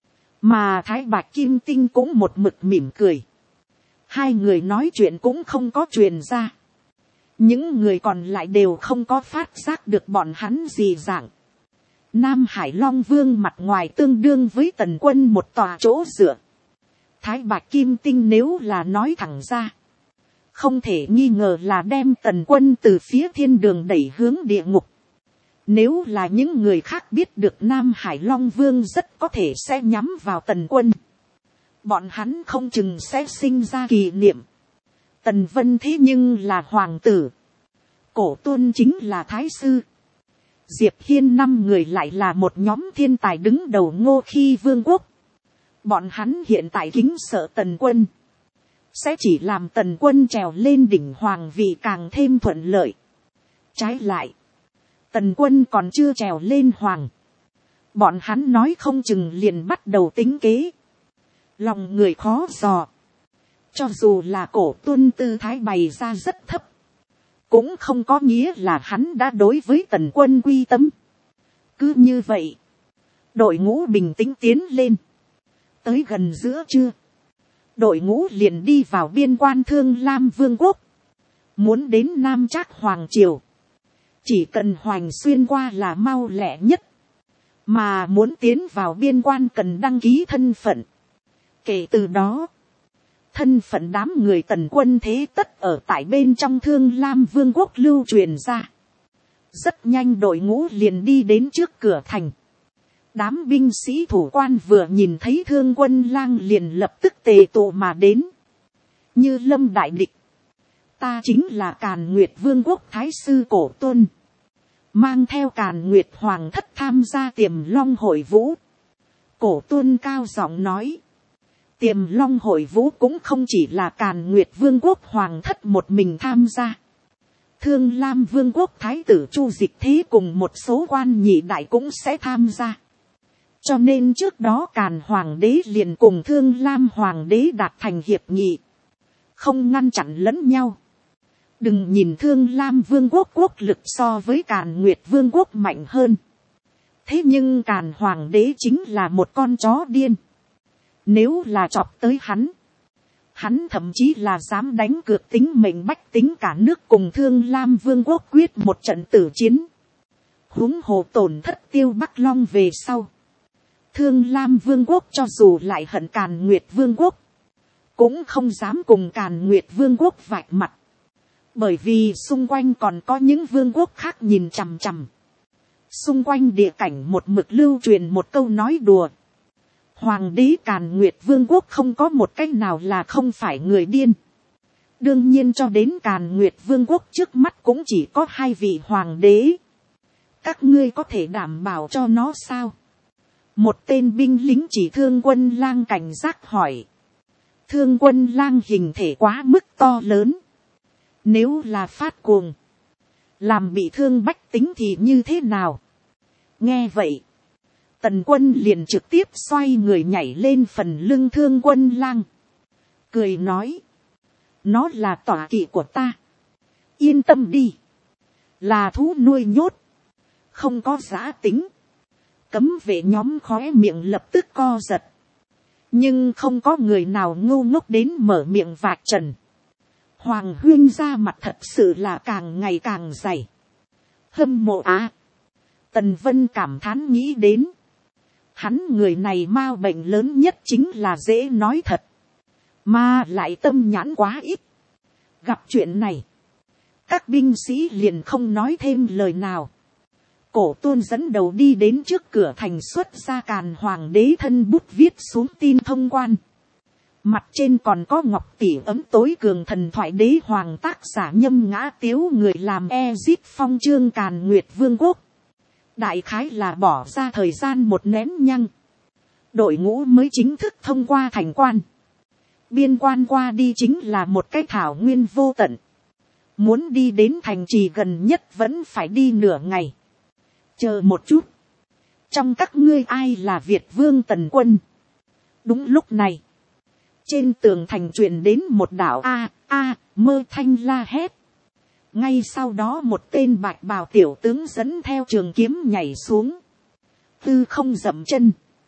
Mà Thái Bạch Kim Tinh cũng một mực mỉm cười. Hai người nói chuyện cũng không có truyền ra. Những người còn lại đều không có phát giác được bọn hắn gì dạng. Nam Hải Long Vương mặt ngoài tương đương với Tần Quân một tòa chỗ dựa. Thái Bạch Kim Tinh nếu là nói thẳng ra, không thể nghi ngờ là đem Tần Quân từ phía thiên đường đẩy hướng địa ngục. Nếu là những người khác biết được Nam Hải Long Vương rất có thể sẽ nhắm vào Tần Quân, bọn hắn không chừng sẽ sinh ra kỷ niệm. Tần Vân thế nhưng là hoàng tử, Cổ Tuân chính là thái sư, Diệp Hiên 5 người lại là một nhóm thiên tài đứng đầu Ngô Khi Vương quốc. Bọn hắn hiện tại kính sợ Tần Quân, sẽ chỉ làm Tần Quân trèo lên đỉnh hoàng vị càng thêm thuận lợi. Trái lại, Tần Quân còn chưa trèo lên hoàng, bọn hắn nói không chừng liền bắt đầu tính kế. Lòng người khó dò. Cho dù là Cổ Tuân tư thái bày ra rất thấp, cũng không có nghĩa là hắn đã đối với Tần Quân quy tâm. Cứ như vậy, đội ngũ bình tĩnh tiến lên. Tới gần giữa trưa, đội ngũ liền đi vào biên quan Thương Lam Vương quốc. Muốn đến Nam Trác Hoàng Triều, chỉ cần hoành xuyên qua là mau lẹ nhất. Mà muốn tiến vào biên quan cần đăng ký thân phận. Kể từ đó, thân phận đám người Tần Quân thế tất ở tại bên trong Thương Lam Vương quốc lưu truyền ra. Rất nhanh đội ngũ liền đi đến trước cửa thành. Đám binh sĩ thủ quan vừa nhìn thấy Thương Quân Lang liền lập tức tề tụ mà đến. Như lâm đại địch. Ta chính là Càn Nguyệt Vương quốc Thái sư Cổ Tuân. Mang theo Càn Nguyệt Hoàng thất tham gia Tiềm Long hội vũ. Cổ Tuân cao giọng nói. Tiềm Long hội vũ cũng không chỉ là Càn Nguyệt Vương quốc Hoàng thất một mình tham gia. Thương Lam Vương quốc Thái tử Chu Dịch Thế cùng một số quan nhị đại cũng sẽ tham gia. Cho nên trước đó Càn Hoàng đế liền cùng Thương Lam Hoàng đế đạt thành hiệp nghị. Không ngăn chặn lẫn nhau. Đừng nhìn Thương Lam Vương quốc quốc lực so với Càn Nguyệt Vương quốc mạnh hơn. Thế nhưng Càn Hoàng đế chính là một con chó điên. Nếu là chọc tới hắn thậm chí là dám đánh cược tính mệnh bách tính cả nước cùng Thương Lam Vương quốc quyết một trận tử chiến. Huống hồ tổn thất Tiêu Bắc Long về sau. Thương Lam Vương quốc cho dù lại hận Càn Nguyệt Vương quốc, cũng không dám cùng Càn Nguyệt Vương quốc vạch mặt. Bởi vì xung quanh còn có những vương quốc khác nhìn chằm chằm. Xung quanh địa cảnh một mực lưu truyền một câu nói đùa. Hoàng đế Càn Nguyệt Vương quốc không có một cách nào là không phải người điên. Đương nhiên cho đến Càn Nguyệt Vương quốc trước mắt cũng chỉ có 2 vị hoàng đế. Các ngươi có thể đảm bảo cho nó sao? Một tên binh lính chỉ Thương Quân Lang cảnh giác hỏi. Thương Quân Lang hình thể quá mức to lớn. Nếu là phát cuồng, làm bị thương bách tính thì như thế nào? Nghe vậy, Tần Quân liền trực tiếp xoay người nhảy lên phần lưng Thương Quân Lang. Cười nói, nó là tọa kỵ của ta. Yên tâm đi, là thú nuôi nhốt, không có giã tính. Cấm vệ nhóm khóe miệng lập tức co giật. Nhưng không có người nào ngu ngốc đến mở miệng vạch trần. Hoàng huyên ra mặt thật sự là càng ngày càng dày. Hâm mộ á. Tần Vân cảm thán nghĩ đến. Hắn người này ma bệnh lớn nhất chính là dễ nói thật. Mà lại tâm nhãn quá ít. Gặp chuyện này, các binh sĩ liền không nói thêm lời nào. Cổ Tuân dẫn đầu đi đến trước cửa thành xuất ra Càn Hoàng đế thân bút viết xuống tin thông quan. Mặt trên còn có ngọc tỉ ấm tối cường thần thoại đế hoàng tác giả Nhâm Ngã Tiếu người làm Ezit phong chương Càn Nguyệt Vương quốc. Đại khái là bỏ ra thời gian một nén nhăng. Đội ngũ mới chính thức thông qua thành quan. Biên quan qua đi chính là một cái thảo nguyên vô tận. Muốn đi đến thành trì gần nhất vẫn phải đi nửa ngày. Chờ một chút. Trong các ngươi ai là Việt Vương Tần Quân? Đúng lúc này. Trên tường thành truyền đến một đạo mơ thanh la hét. Ngay sau đó một tên bạch bào tiểu tướng dẫn theo trường kiếm nhảy xuống. Tư không dậm chân.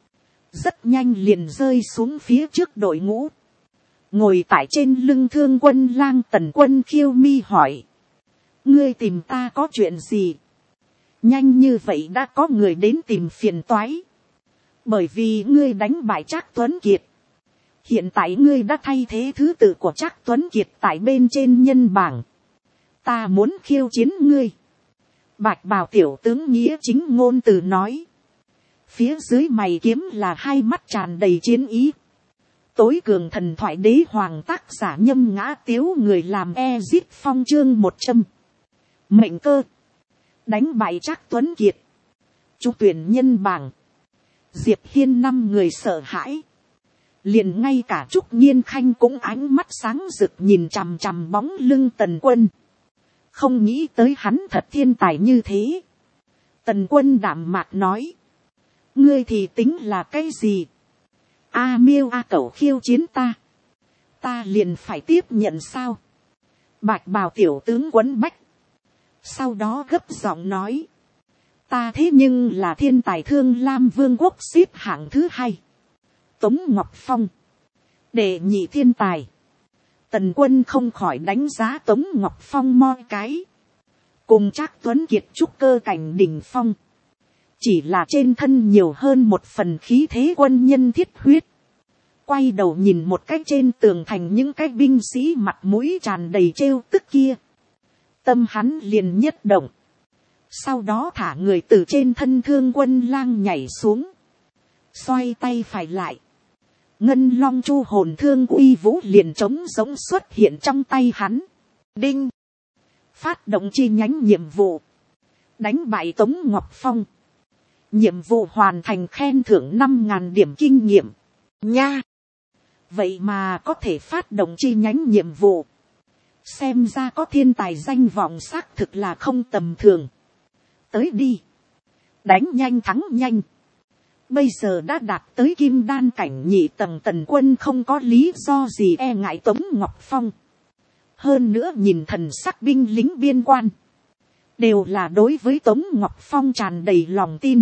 Rất nhanh liền rơi xuống phía trước đội ngũ. Ngồi tại trên lưng Thương Quân Lang Tần Quân khiêu mi hỏi. Ngươi tìm ta có chuyện gì? Nhanh như vậy đã có người đến tìm phiền toái. Bởi vì ngươi đánh bại Trác Tuấn Kiệt. Hiện tại ngươi đã thay thế thứ tự của Trác Tuấn Kiệt tại bên trên nhân bảng. Ta muốn khiêu chiến ngươi. Bạch bào tiểu tướng nghĩa chính ngôn từ nói. Phía dưới mày kiếm là hai mắt tràn đầy chiến ý. Tối cường thần thoại đế hoàng tác giả Nhâm Ngã Tiếu người làm Ezit phong chương 100. Mệnh cơ. Đánh bại Trác Tuấn Kiệt. Trúng tuyển nhân bảng. Diệp Hiên 5 người sợ hãi. Liền ngay cả Trúc Nhiên Khanh cũng ánh mắt sáng rực nhìn chằm chằm bóng lưng Tần Quân. Không nghĩ tới hắn thật thiên tài như thế. Tần Quân đạm mạc nói. Ngươi thì tính là cái gì? A Miêu A Cẩu khiêu chiến ta. Ta liền phải tiếp nhận sao? Bạch bào tiểu tướng quấn bách. Sau đó gấp giọng nói. Ta thế nhưng là thiên tài Thương Lam Vương quốc xếp hạng thứ 2. Tống Ngọc Phong. Đệ nhị thiên tài. Tần Quân không khỏi đánh giá Tống Ngọc Phong moi cái. Cùng Trác Tuấn Kiệt trúc cơ cảnh đỉnh phong. Chỉ là trên thân nhiều hơn một phần khí thế quân nhân thiết huyết. Quay đầu nhìn một cách trên tường thành những cái binh sĩ mặt mũi tràn đầy trêu tức kia. Tâm hắn liền nhất động. Sau đó thả người từ trên thân Thương Quân Lang nhảy xuống. Xoay tay phải lại. Ngân long chu hồn thương uy vũ liền trống giống xuất hiện trong tay hắn. Đinh. Phát động chi nhánh nhiệm vụ. Đánh bại Tống Ngọc Phong. Nhiệm vụ hoàn thành, khen thưởng 5.000 điểm kinh nghiệm. Nha. Vậy mà có thể phát động chi nhánh nhiệm vụ. Xem ra có thiên tài danh vọng xác thực là không tầm thường. Tới đi. Đánh nhanh thắng nhanh. Bây giờ đã đạt tới kim đan cảnh nhị tầng, Tần Quân không có lý do gì e ngại Tống Ngọc Phong. Hơn nữa nhìn thần sắc binh lính biên quan. Đều là đối với Tống Ngọc Phong tràn đầy lòng tin.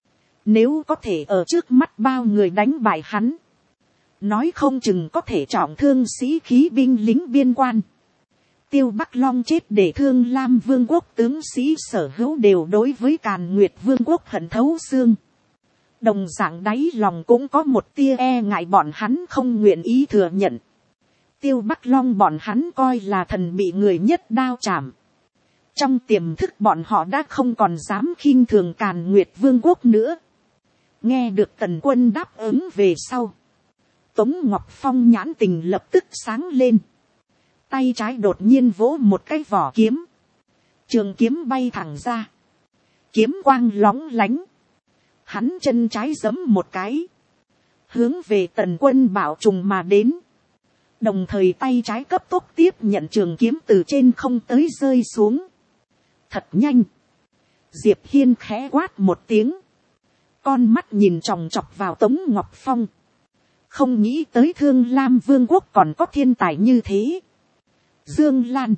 Nếu có thể ở trước mắt bao người đánh bại hắn. Nói không chừng có thể trọng thương sĩ khí binh lính biên quan. Tiêu Bắc Long chết để Thương Lam Vương quốc tướng sĩ sở hữu đều đối với Càn Nguyệt Vương quốc hận thấu xương. Đồng dạng đáy lòng cũng có một tia e ngại, bọn hắn không nguyện ý thừa nhận. Tiêu Bắc Long bọn hắn coi là thần bị người nhất đao chạm. Trong tiềm thức bọn họ đã không còn dám khinh thường Càn Nguyệt Vương quốc nữa. Nghe được Tần Quân đáp ứng về sau. Tống Ngọc Phong nhãn tình lập tức sáng lên. Tay trái đột nhiên vỗ một cái vỏ kiếm. Trường kiếm bay thẳng ra. Kiếm quang lóng lánh. Hắn chân trái giẫm một cái. Hướng về Tần Quân bảo trùng mà đến. Đồng thời tay trái cấp tốc tiếp nhận trường kiếm từ trên không tới rơi xuống. Thật nhanh. Diệp Hiên khẽ quát một tiếng. Con mắt nhìn chòng chọc vào Tống Ngọc Phong. Không nghĩ tới Thương Lam Vương quốc còn có thiên tài như thế. Dương Lan.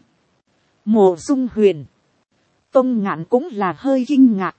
Mộ Dung Huyền. Tông Ngạn cũng là hơi kinh ngạc.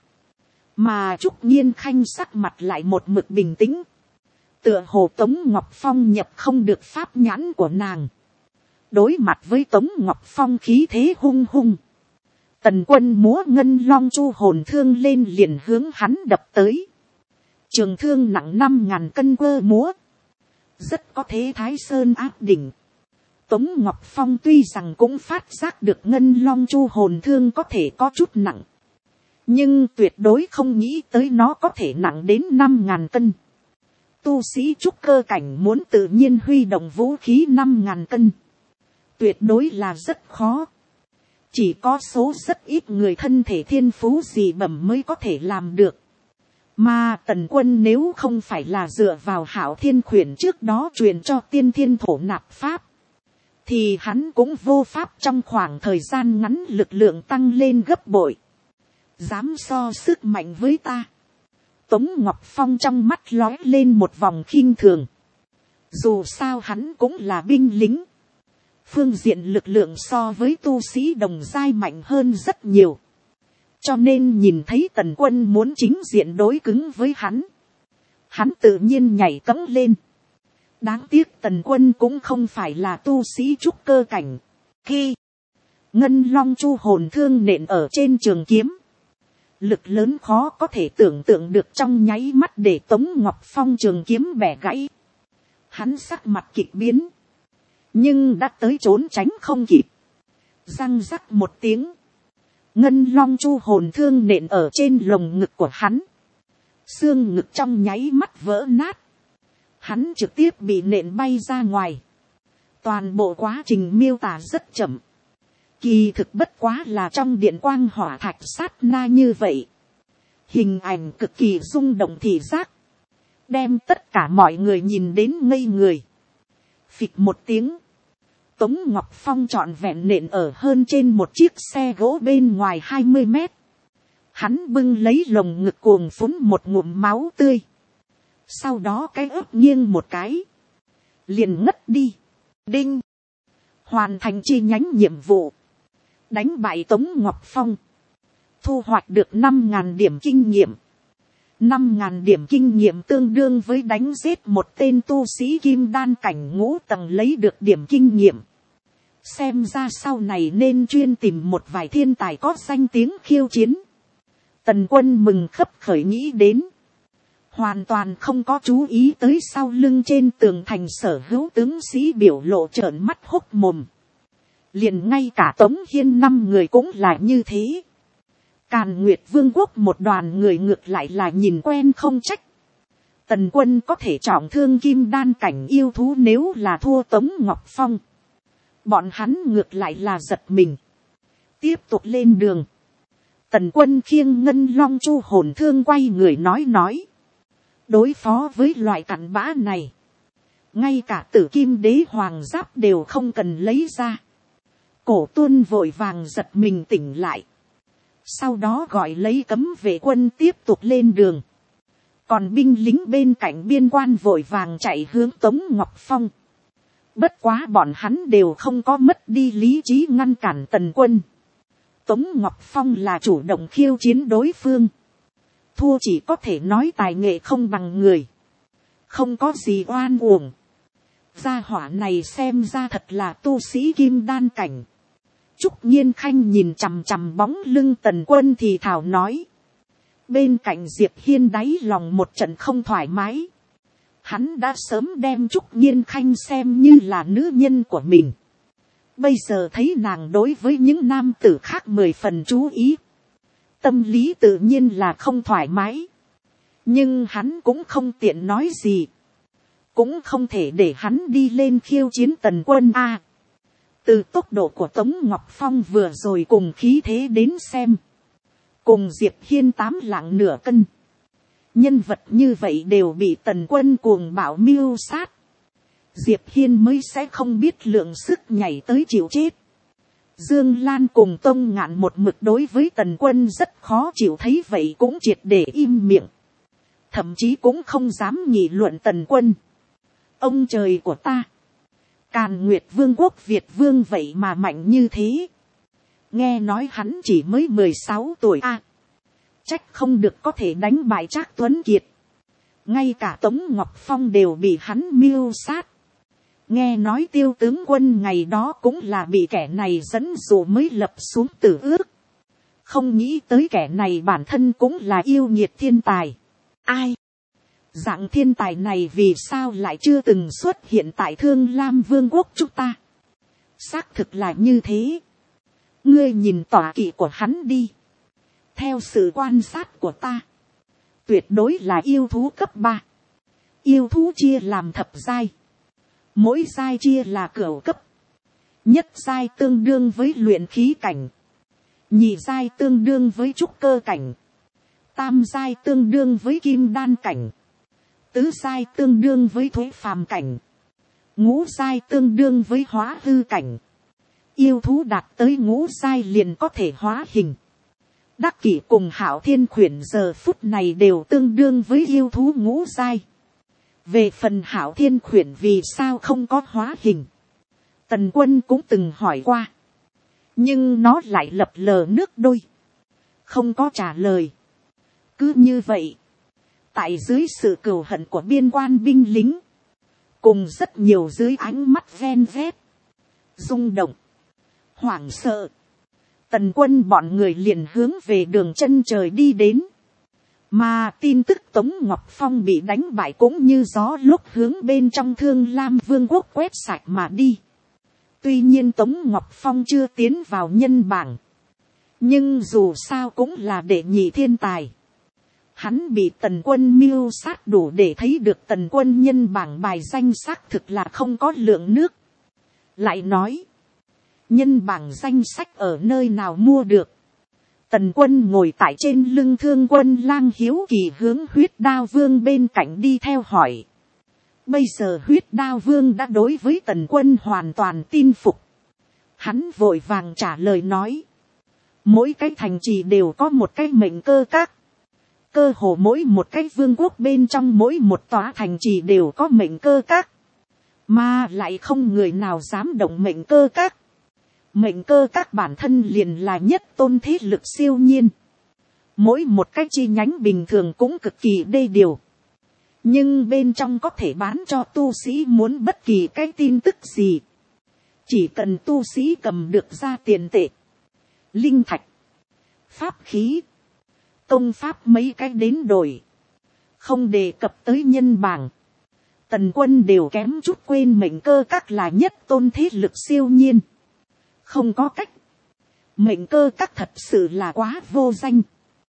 Mà Trúc Nhiên Khanh sắc mặt lại một mực bình tĩnh. Tựa hồ Tống Ngọc Phong nhập không được pháp nhãn của nàng. Đối mặt với Tống Ngọc Phong khí thế hung hung. Tần Quân múa ngân long chu hồn thương lên liền hướng hắn đập tới. Trường thương nặng 5.000 cân quơ múa. Rất có thế Thái Sơn áp đỉnh. Tống Ngọc Phong tuy rằng cũng phát giác được ngân long chu hồn thương có thể có chút nặng. Nhưng tuyệt đối không nghĩ tới nó có thể nặng đến 5.000 cân. Tu sĩ trúc cơ cảnh muốn tự nhiên huy động vũ khí 5.000 cân. Tuyệt đối là rất khó. Chỉ có số rất ít người thân thể thiên phú dị bẩm mới có thể làm được. Mà Tần Quân nếu không phải là dựa vào Hạo Thiên Khuyển trước đó truyền cho Tiên Thiên Thổ Nạp Pháp. Thì hắn cũng vô pháp trong khoảng thời gian ngắn lực lượng tăng lên gấp bội. Dám so sức mạnh với ta. Tống Ngọc Phong trong mắt lóe lên một vòng khinh thường. Dù sao hắn cũng là binh lính. Phương diện lực lượng so với tu sĩ đồng giai mạnh hơn rất nhiều. Cho nên nhìn thấy Tần Quân muốn chính diện đối cứng với hắn. Hắn tự nhiên nhảy cẫng lên. Đáng tiếc Tần Quân cũng không phải là tu sĩ trúc cơ cảnh. Khi ngân long chu hồn thương nện ở trên trường kiếm. Lực lớn khó có thể tưởng tượng được, trong nháy mắt để Tống Ngọc Phong trường kiếm bẻ gãy. Hắn sắc mặt kịch biến. Nhưng đã tới trốn tránh không kịp. Răng rắc một tiếng. Ngân long chu hồn thương nện ở trên lồng ngực của hắn. Xương ngực trong nháy mắt vỡ nát. Hắn trực tiếp bị nện bay ra ngoài. Toàn bộ quá trình miêu tả rất chậm. Kỳ thực bất quá là trong điện quang hỏa thạch sát na như vậy. Hình ảnh cực kỳ rung động thị giác. Đem tất cả mọi người nhìn đến ngây người. Phịch một tiếng. Tống Ngọc Phong trọn vẹn nện ở hơn trên một chiếc xe gỗ bên ngoài 20 mét. Hắn bưng lấy lồng ngực cuồng phún một ngụm máu tươi. Sau đó cái ớt nghiêng một cái. Liền ngất đi. Đinh. Hoàn thành chi nhánh nhiệm vụ. Đánh bại Tống Ngọc Phong. Thu hoạch được 5.000 điểm kinh nghiệm. 5.000 điểm kinh nghiệm tương đương với đánh giết một tên tu sĩ kim đan cảnh ngũ tầng lấy được điểm kinh nghiệm. Xem ra sau này nên chuyên tìm một vài thiên tài có danh tiếng khiêu chiến. Tần Quân mừng khấp khởi nghĩ đến. Hoàn toàn không có chú ý tới sau lưng trên tường thành sở hữu tướng sĩ biểu lộ trợn mắt hốc mồm. Liền ngay cả Tống Hiên 5 người cũng là như thế. Càn Nguyệt Vương quốc một đoàn người ngược lại là nhìn quen không trách. Tần Quân có thể trọng thương kim đan cảnh yêu thú nếu là thua Tống Ngọc Phong. Bọn hắn ngược lại là giật mình. Tiếp tục lên đường. Tần Quân khiêng ngân long chu hồn thương quay người nói. Đối phó với loại cặn bã này. Ngay cả Tử Kim Đế Hoàng Giáp đều không cần lấy ra. Cổ Tuân vội vàng giật mình tỉnh lại. Sau đó gọi lấy cấm vệ quân tiếp tục lên đường. Còn binh lính bên cạnh biên quan vội vàng chạy hướng Tống Ngọc Phong. Bất quá bọn hắn đều không có mất đi lý trí ngăn cản Tần Quân. Tống Ngọc Phong là chủ động khiêu chiến đối phương. Thua chỉ có thể nói tài nghệ không bằng người. Không có gì oan uổng. Gia hỏa này xem ra thật là tu sĩ kim đan cảnh. Trúc Nhiên Khanh nhìn chằm chằm bóng lưng Tần Quân thì thảo nói. Bên cạnh Diệp Hiên đáy lòng một trận không thoải mái. Hắn đã sớm đem Trúc Nhiên Khanh xem như là nữ nhân của mình. Bây giờ thấy nàng đối với những nam tử khác 10 phần chú ý. Tâm lý tự nhiên là không thoải mái. Nhưng hắn cũng không tiện nói gì. Cũng không thể để hắn đi lên khiêu chiến Tần Quân a. Từ tốc độ của Tống Ngọc Phong vừa rồi cùng khí thế đến xem. Cùng Diệp Hiên 8 lạng nửa cân. Nhân vật như vậy đều bị Tần Quân cuồng bạo mưu sát. Diệp Hiên mới sẽ không biết lượng sức nhảy tới chịu chết. Dương Lan cùng Tông Ngạn một mực đối với Tần Quân rất khó chịu thấy vậy cũng triệt để im miệng. Thậm chí cũng không dám nghị luận Tần Quân. Ông trời của ta. Càn Nguyệt Vương quốc Việt Vương vậy mà mạnh như thế. Nghe nói hắn chỉ mới 16 tuổi a. Trách không được có thể đánh bại Trác Tuấn Kiệt. Ngay cả Tống Ngọc Phong đều bị hắn mưu sát. Nghe nói Tiêu tướng quân ngày đó cũng là bị kẻ này dẫn dụ mới lập xuống tử ước. Không nghĩ tới kẻ này bản thân cũng là yêu nghiệt thiên tài. Ai? Dạng thiên tài này vì sao lại chưa từng xuất hiện tại Thương Lam Vương quốc chúng ta? Xác thực là như thế. Ngươi nhìn tọa kỵ của hắn đi. Theo sự quan sát của ta, tuyệt đối là yêu thú cấp 3. Yêu thú chia làm thập giai. Mỗi giai chia là cửu cấp. Nhất giai tương đương với luyện khí cảnh. Nhị giai tương đương với trúc cơ cảnh. Tam giai tương đương với kim đan cảnh. Tứ giai tương đương với thuế phàm cảnh. Ngũ giai tương đương với hóa hư cảnh. Yêu thú đạt tới ngũ giai liền có thể hóa hình. Đắc Kỷ cùng Hạo Thiên Khuyển giờ phút này đều tương đương với yêu thú ngũ giai. Về phần Hạo Thiên Khuyển vì sao không có hóa hình, Tần Quân cũng từng hỏi qua. Nhưng nó lại lập lờ nước đôi. Không có trả lời. Cứ như vậy, tại dưới sự cừu hận của biên quan binh lính, cùng rất nhiều dưới ánh mắt ven vét, rung động, hoảng sợ, Tần Quân bọn người liền hướng về đường chân trời đi đến. Mà tin tức Tống Ngọc Phong bị đánh bại cũng như gió lúc hướng bên trong Thương Lam Vương quốc quét sạch mà đi. Tuy nhiên Tống Ngọc Phong chưa tiến vào nhân bảng. Nhưng dù sao cũng là đệ nhị thiên tài. Hắn bị Tần Quân mưu sát đủ để thấy được Tần Quân nhân bảng bài danh xác thực là không có lượng nước. Lại nói, nhân bảng danh sách ở nơi nào mua được? Tần Quân ngồi tại trên lưng Thương Quân Lang hiếu kỳ hướng Huyết Đao Vương bên cạnh đi theo hỏi. Bây giờ Huyết Đao Vương đã đối với Tần Quân hoàn toàn tin phục. Hắn vội vàng trả lời nói. Mỗi cái thành trì đều có một cái mệnh cơ các. Cơ hồ mỗi một cái vương quốc bên trong mỗi một tòa thành trì đều có mệnh cơ các. Mà lại không người nào dám động mệnh cơ các. Mệnh cơ các bản thân liền là nhất tôn thế lực siêu nhiên. Mỗi một cái chi nhánh bình thường cũng cực kỳ đê điều. Nhưng bên trong có thể bán cho tu sĩ muốn bất kỳ cái tin tức gì. Chỉ cần tu sĩ cầm được ra tiền tệ, linh thạch, pháp khí, công pháp mấy cái đến đổi. Không đề cập tới nhân bảng. Tần Quân đều kém chút quên mệnh cơ các là nhất tôn thế lực siêu nhiên. Không có cách. Mệnh cơ các thật sự là quá vô danh.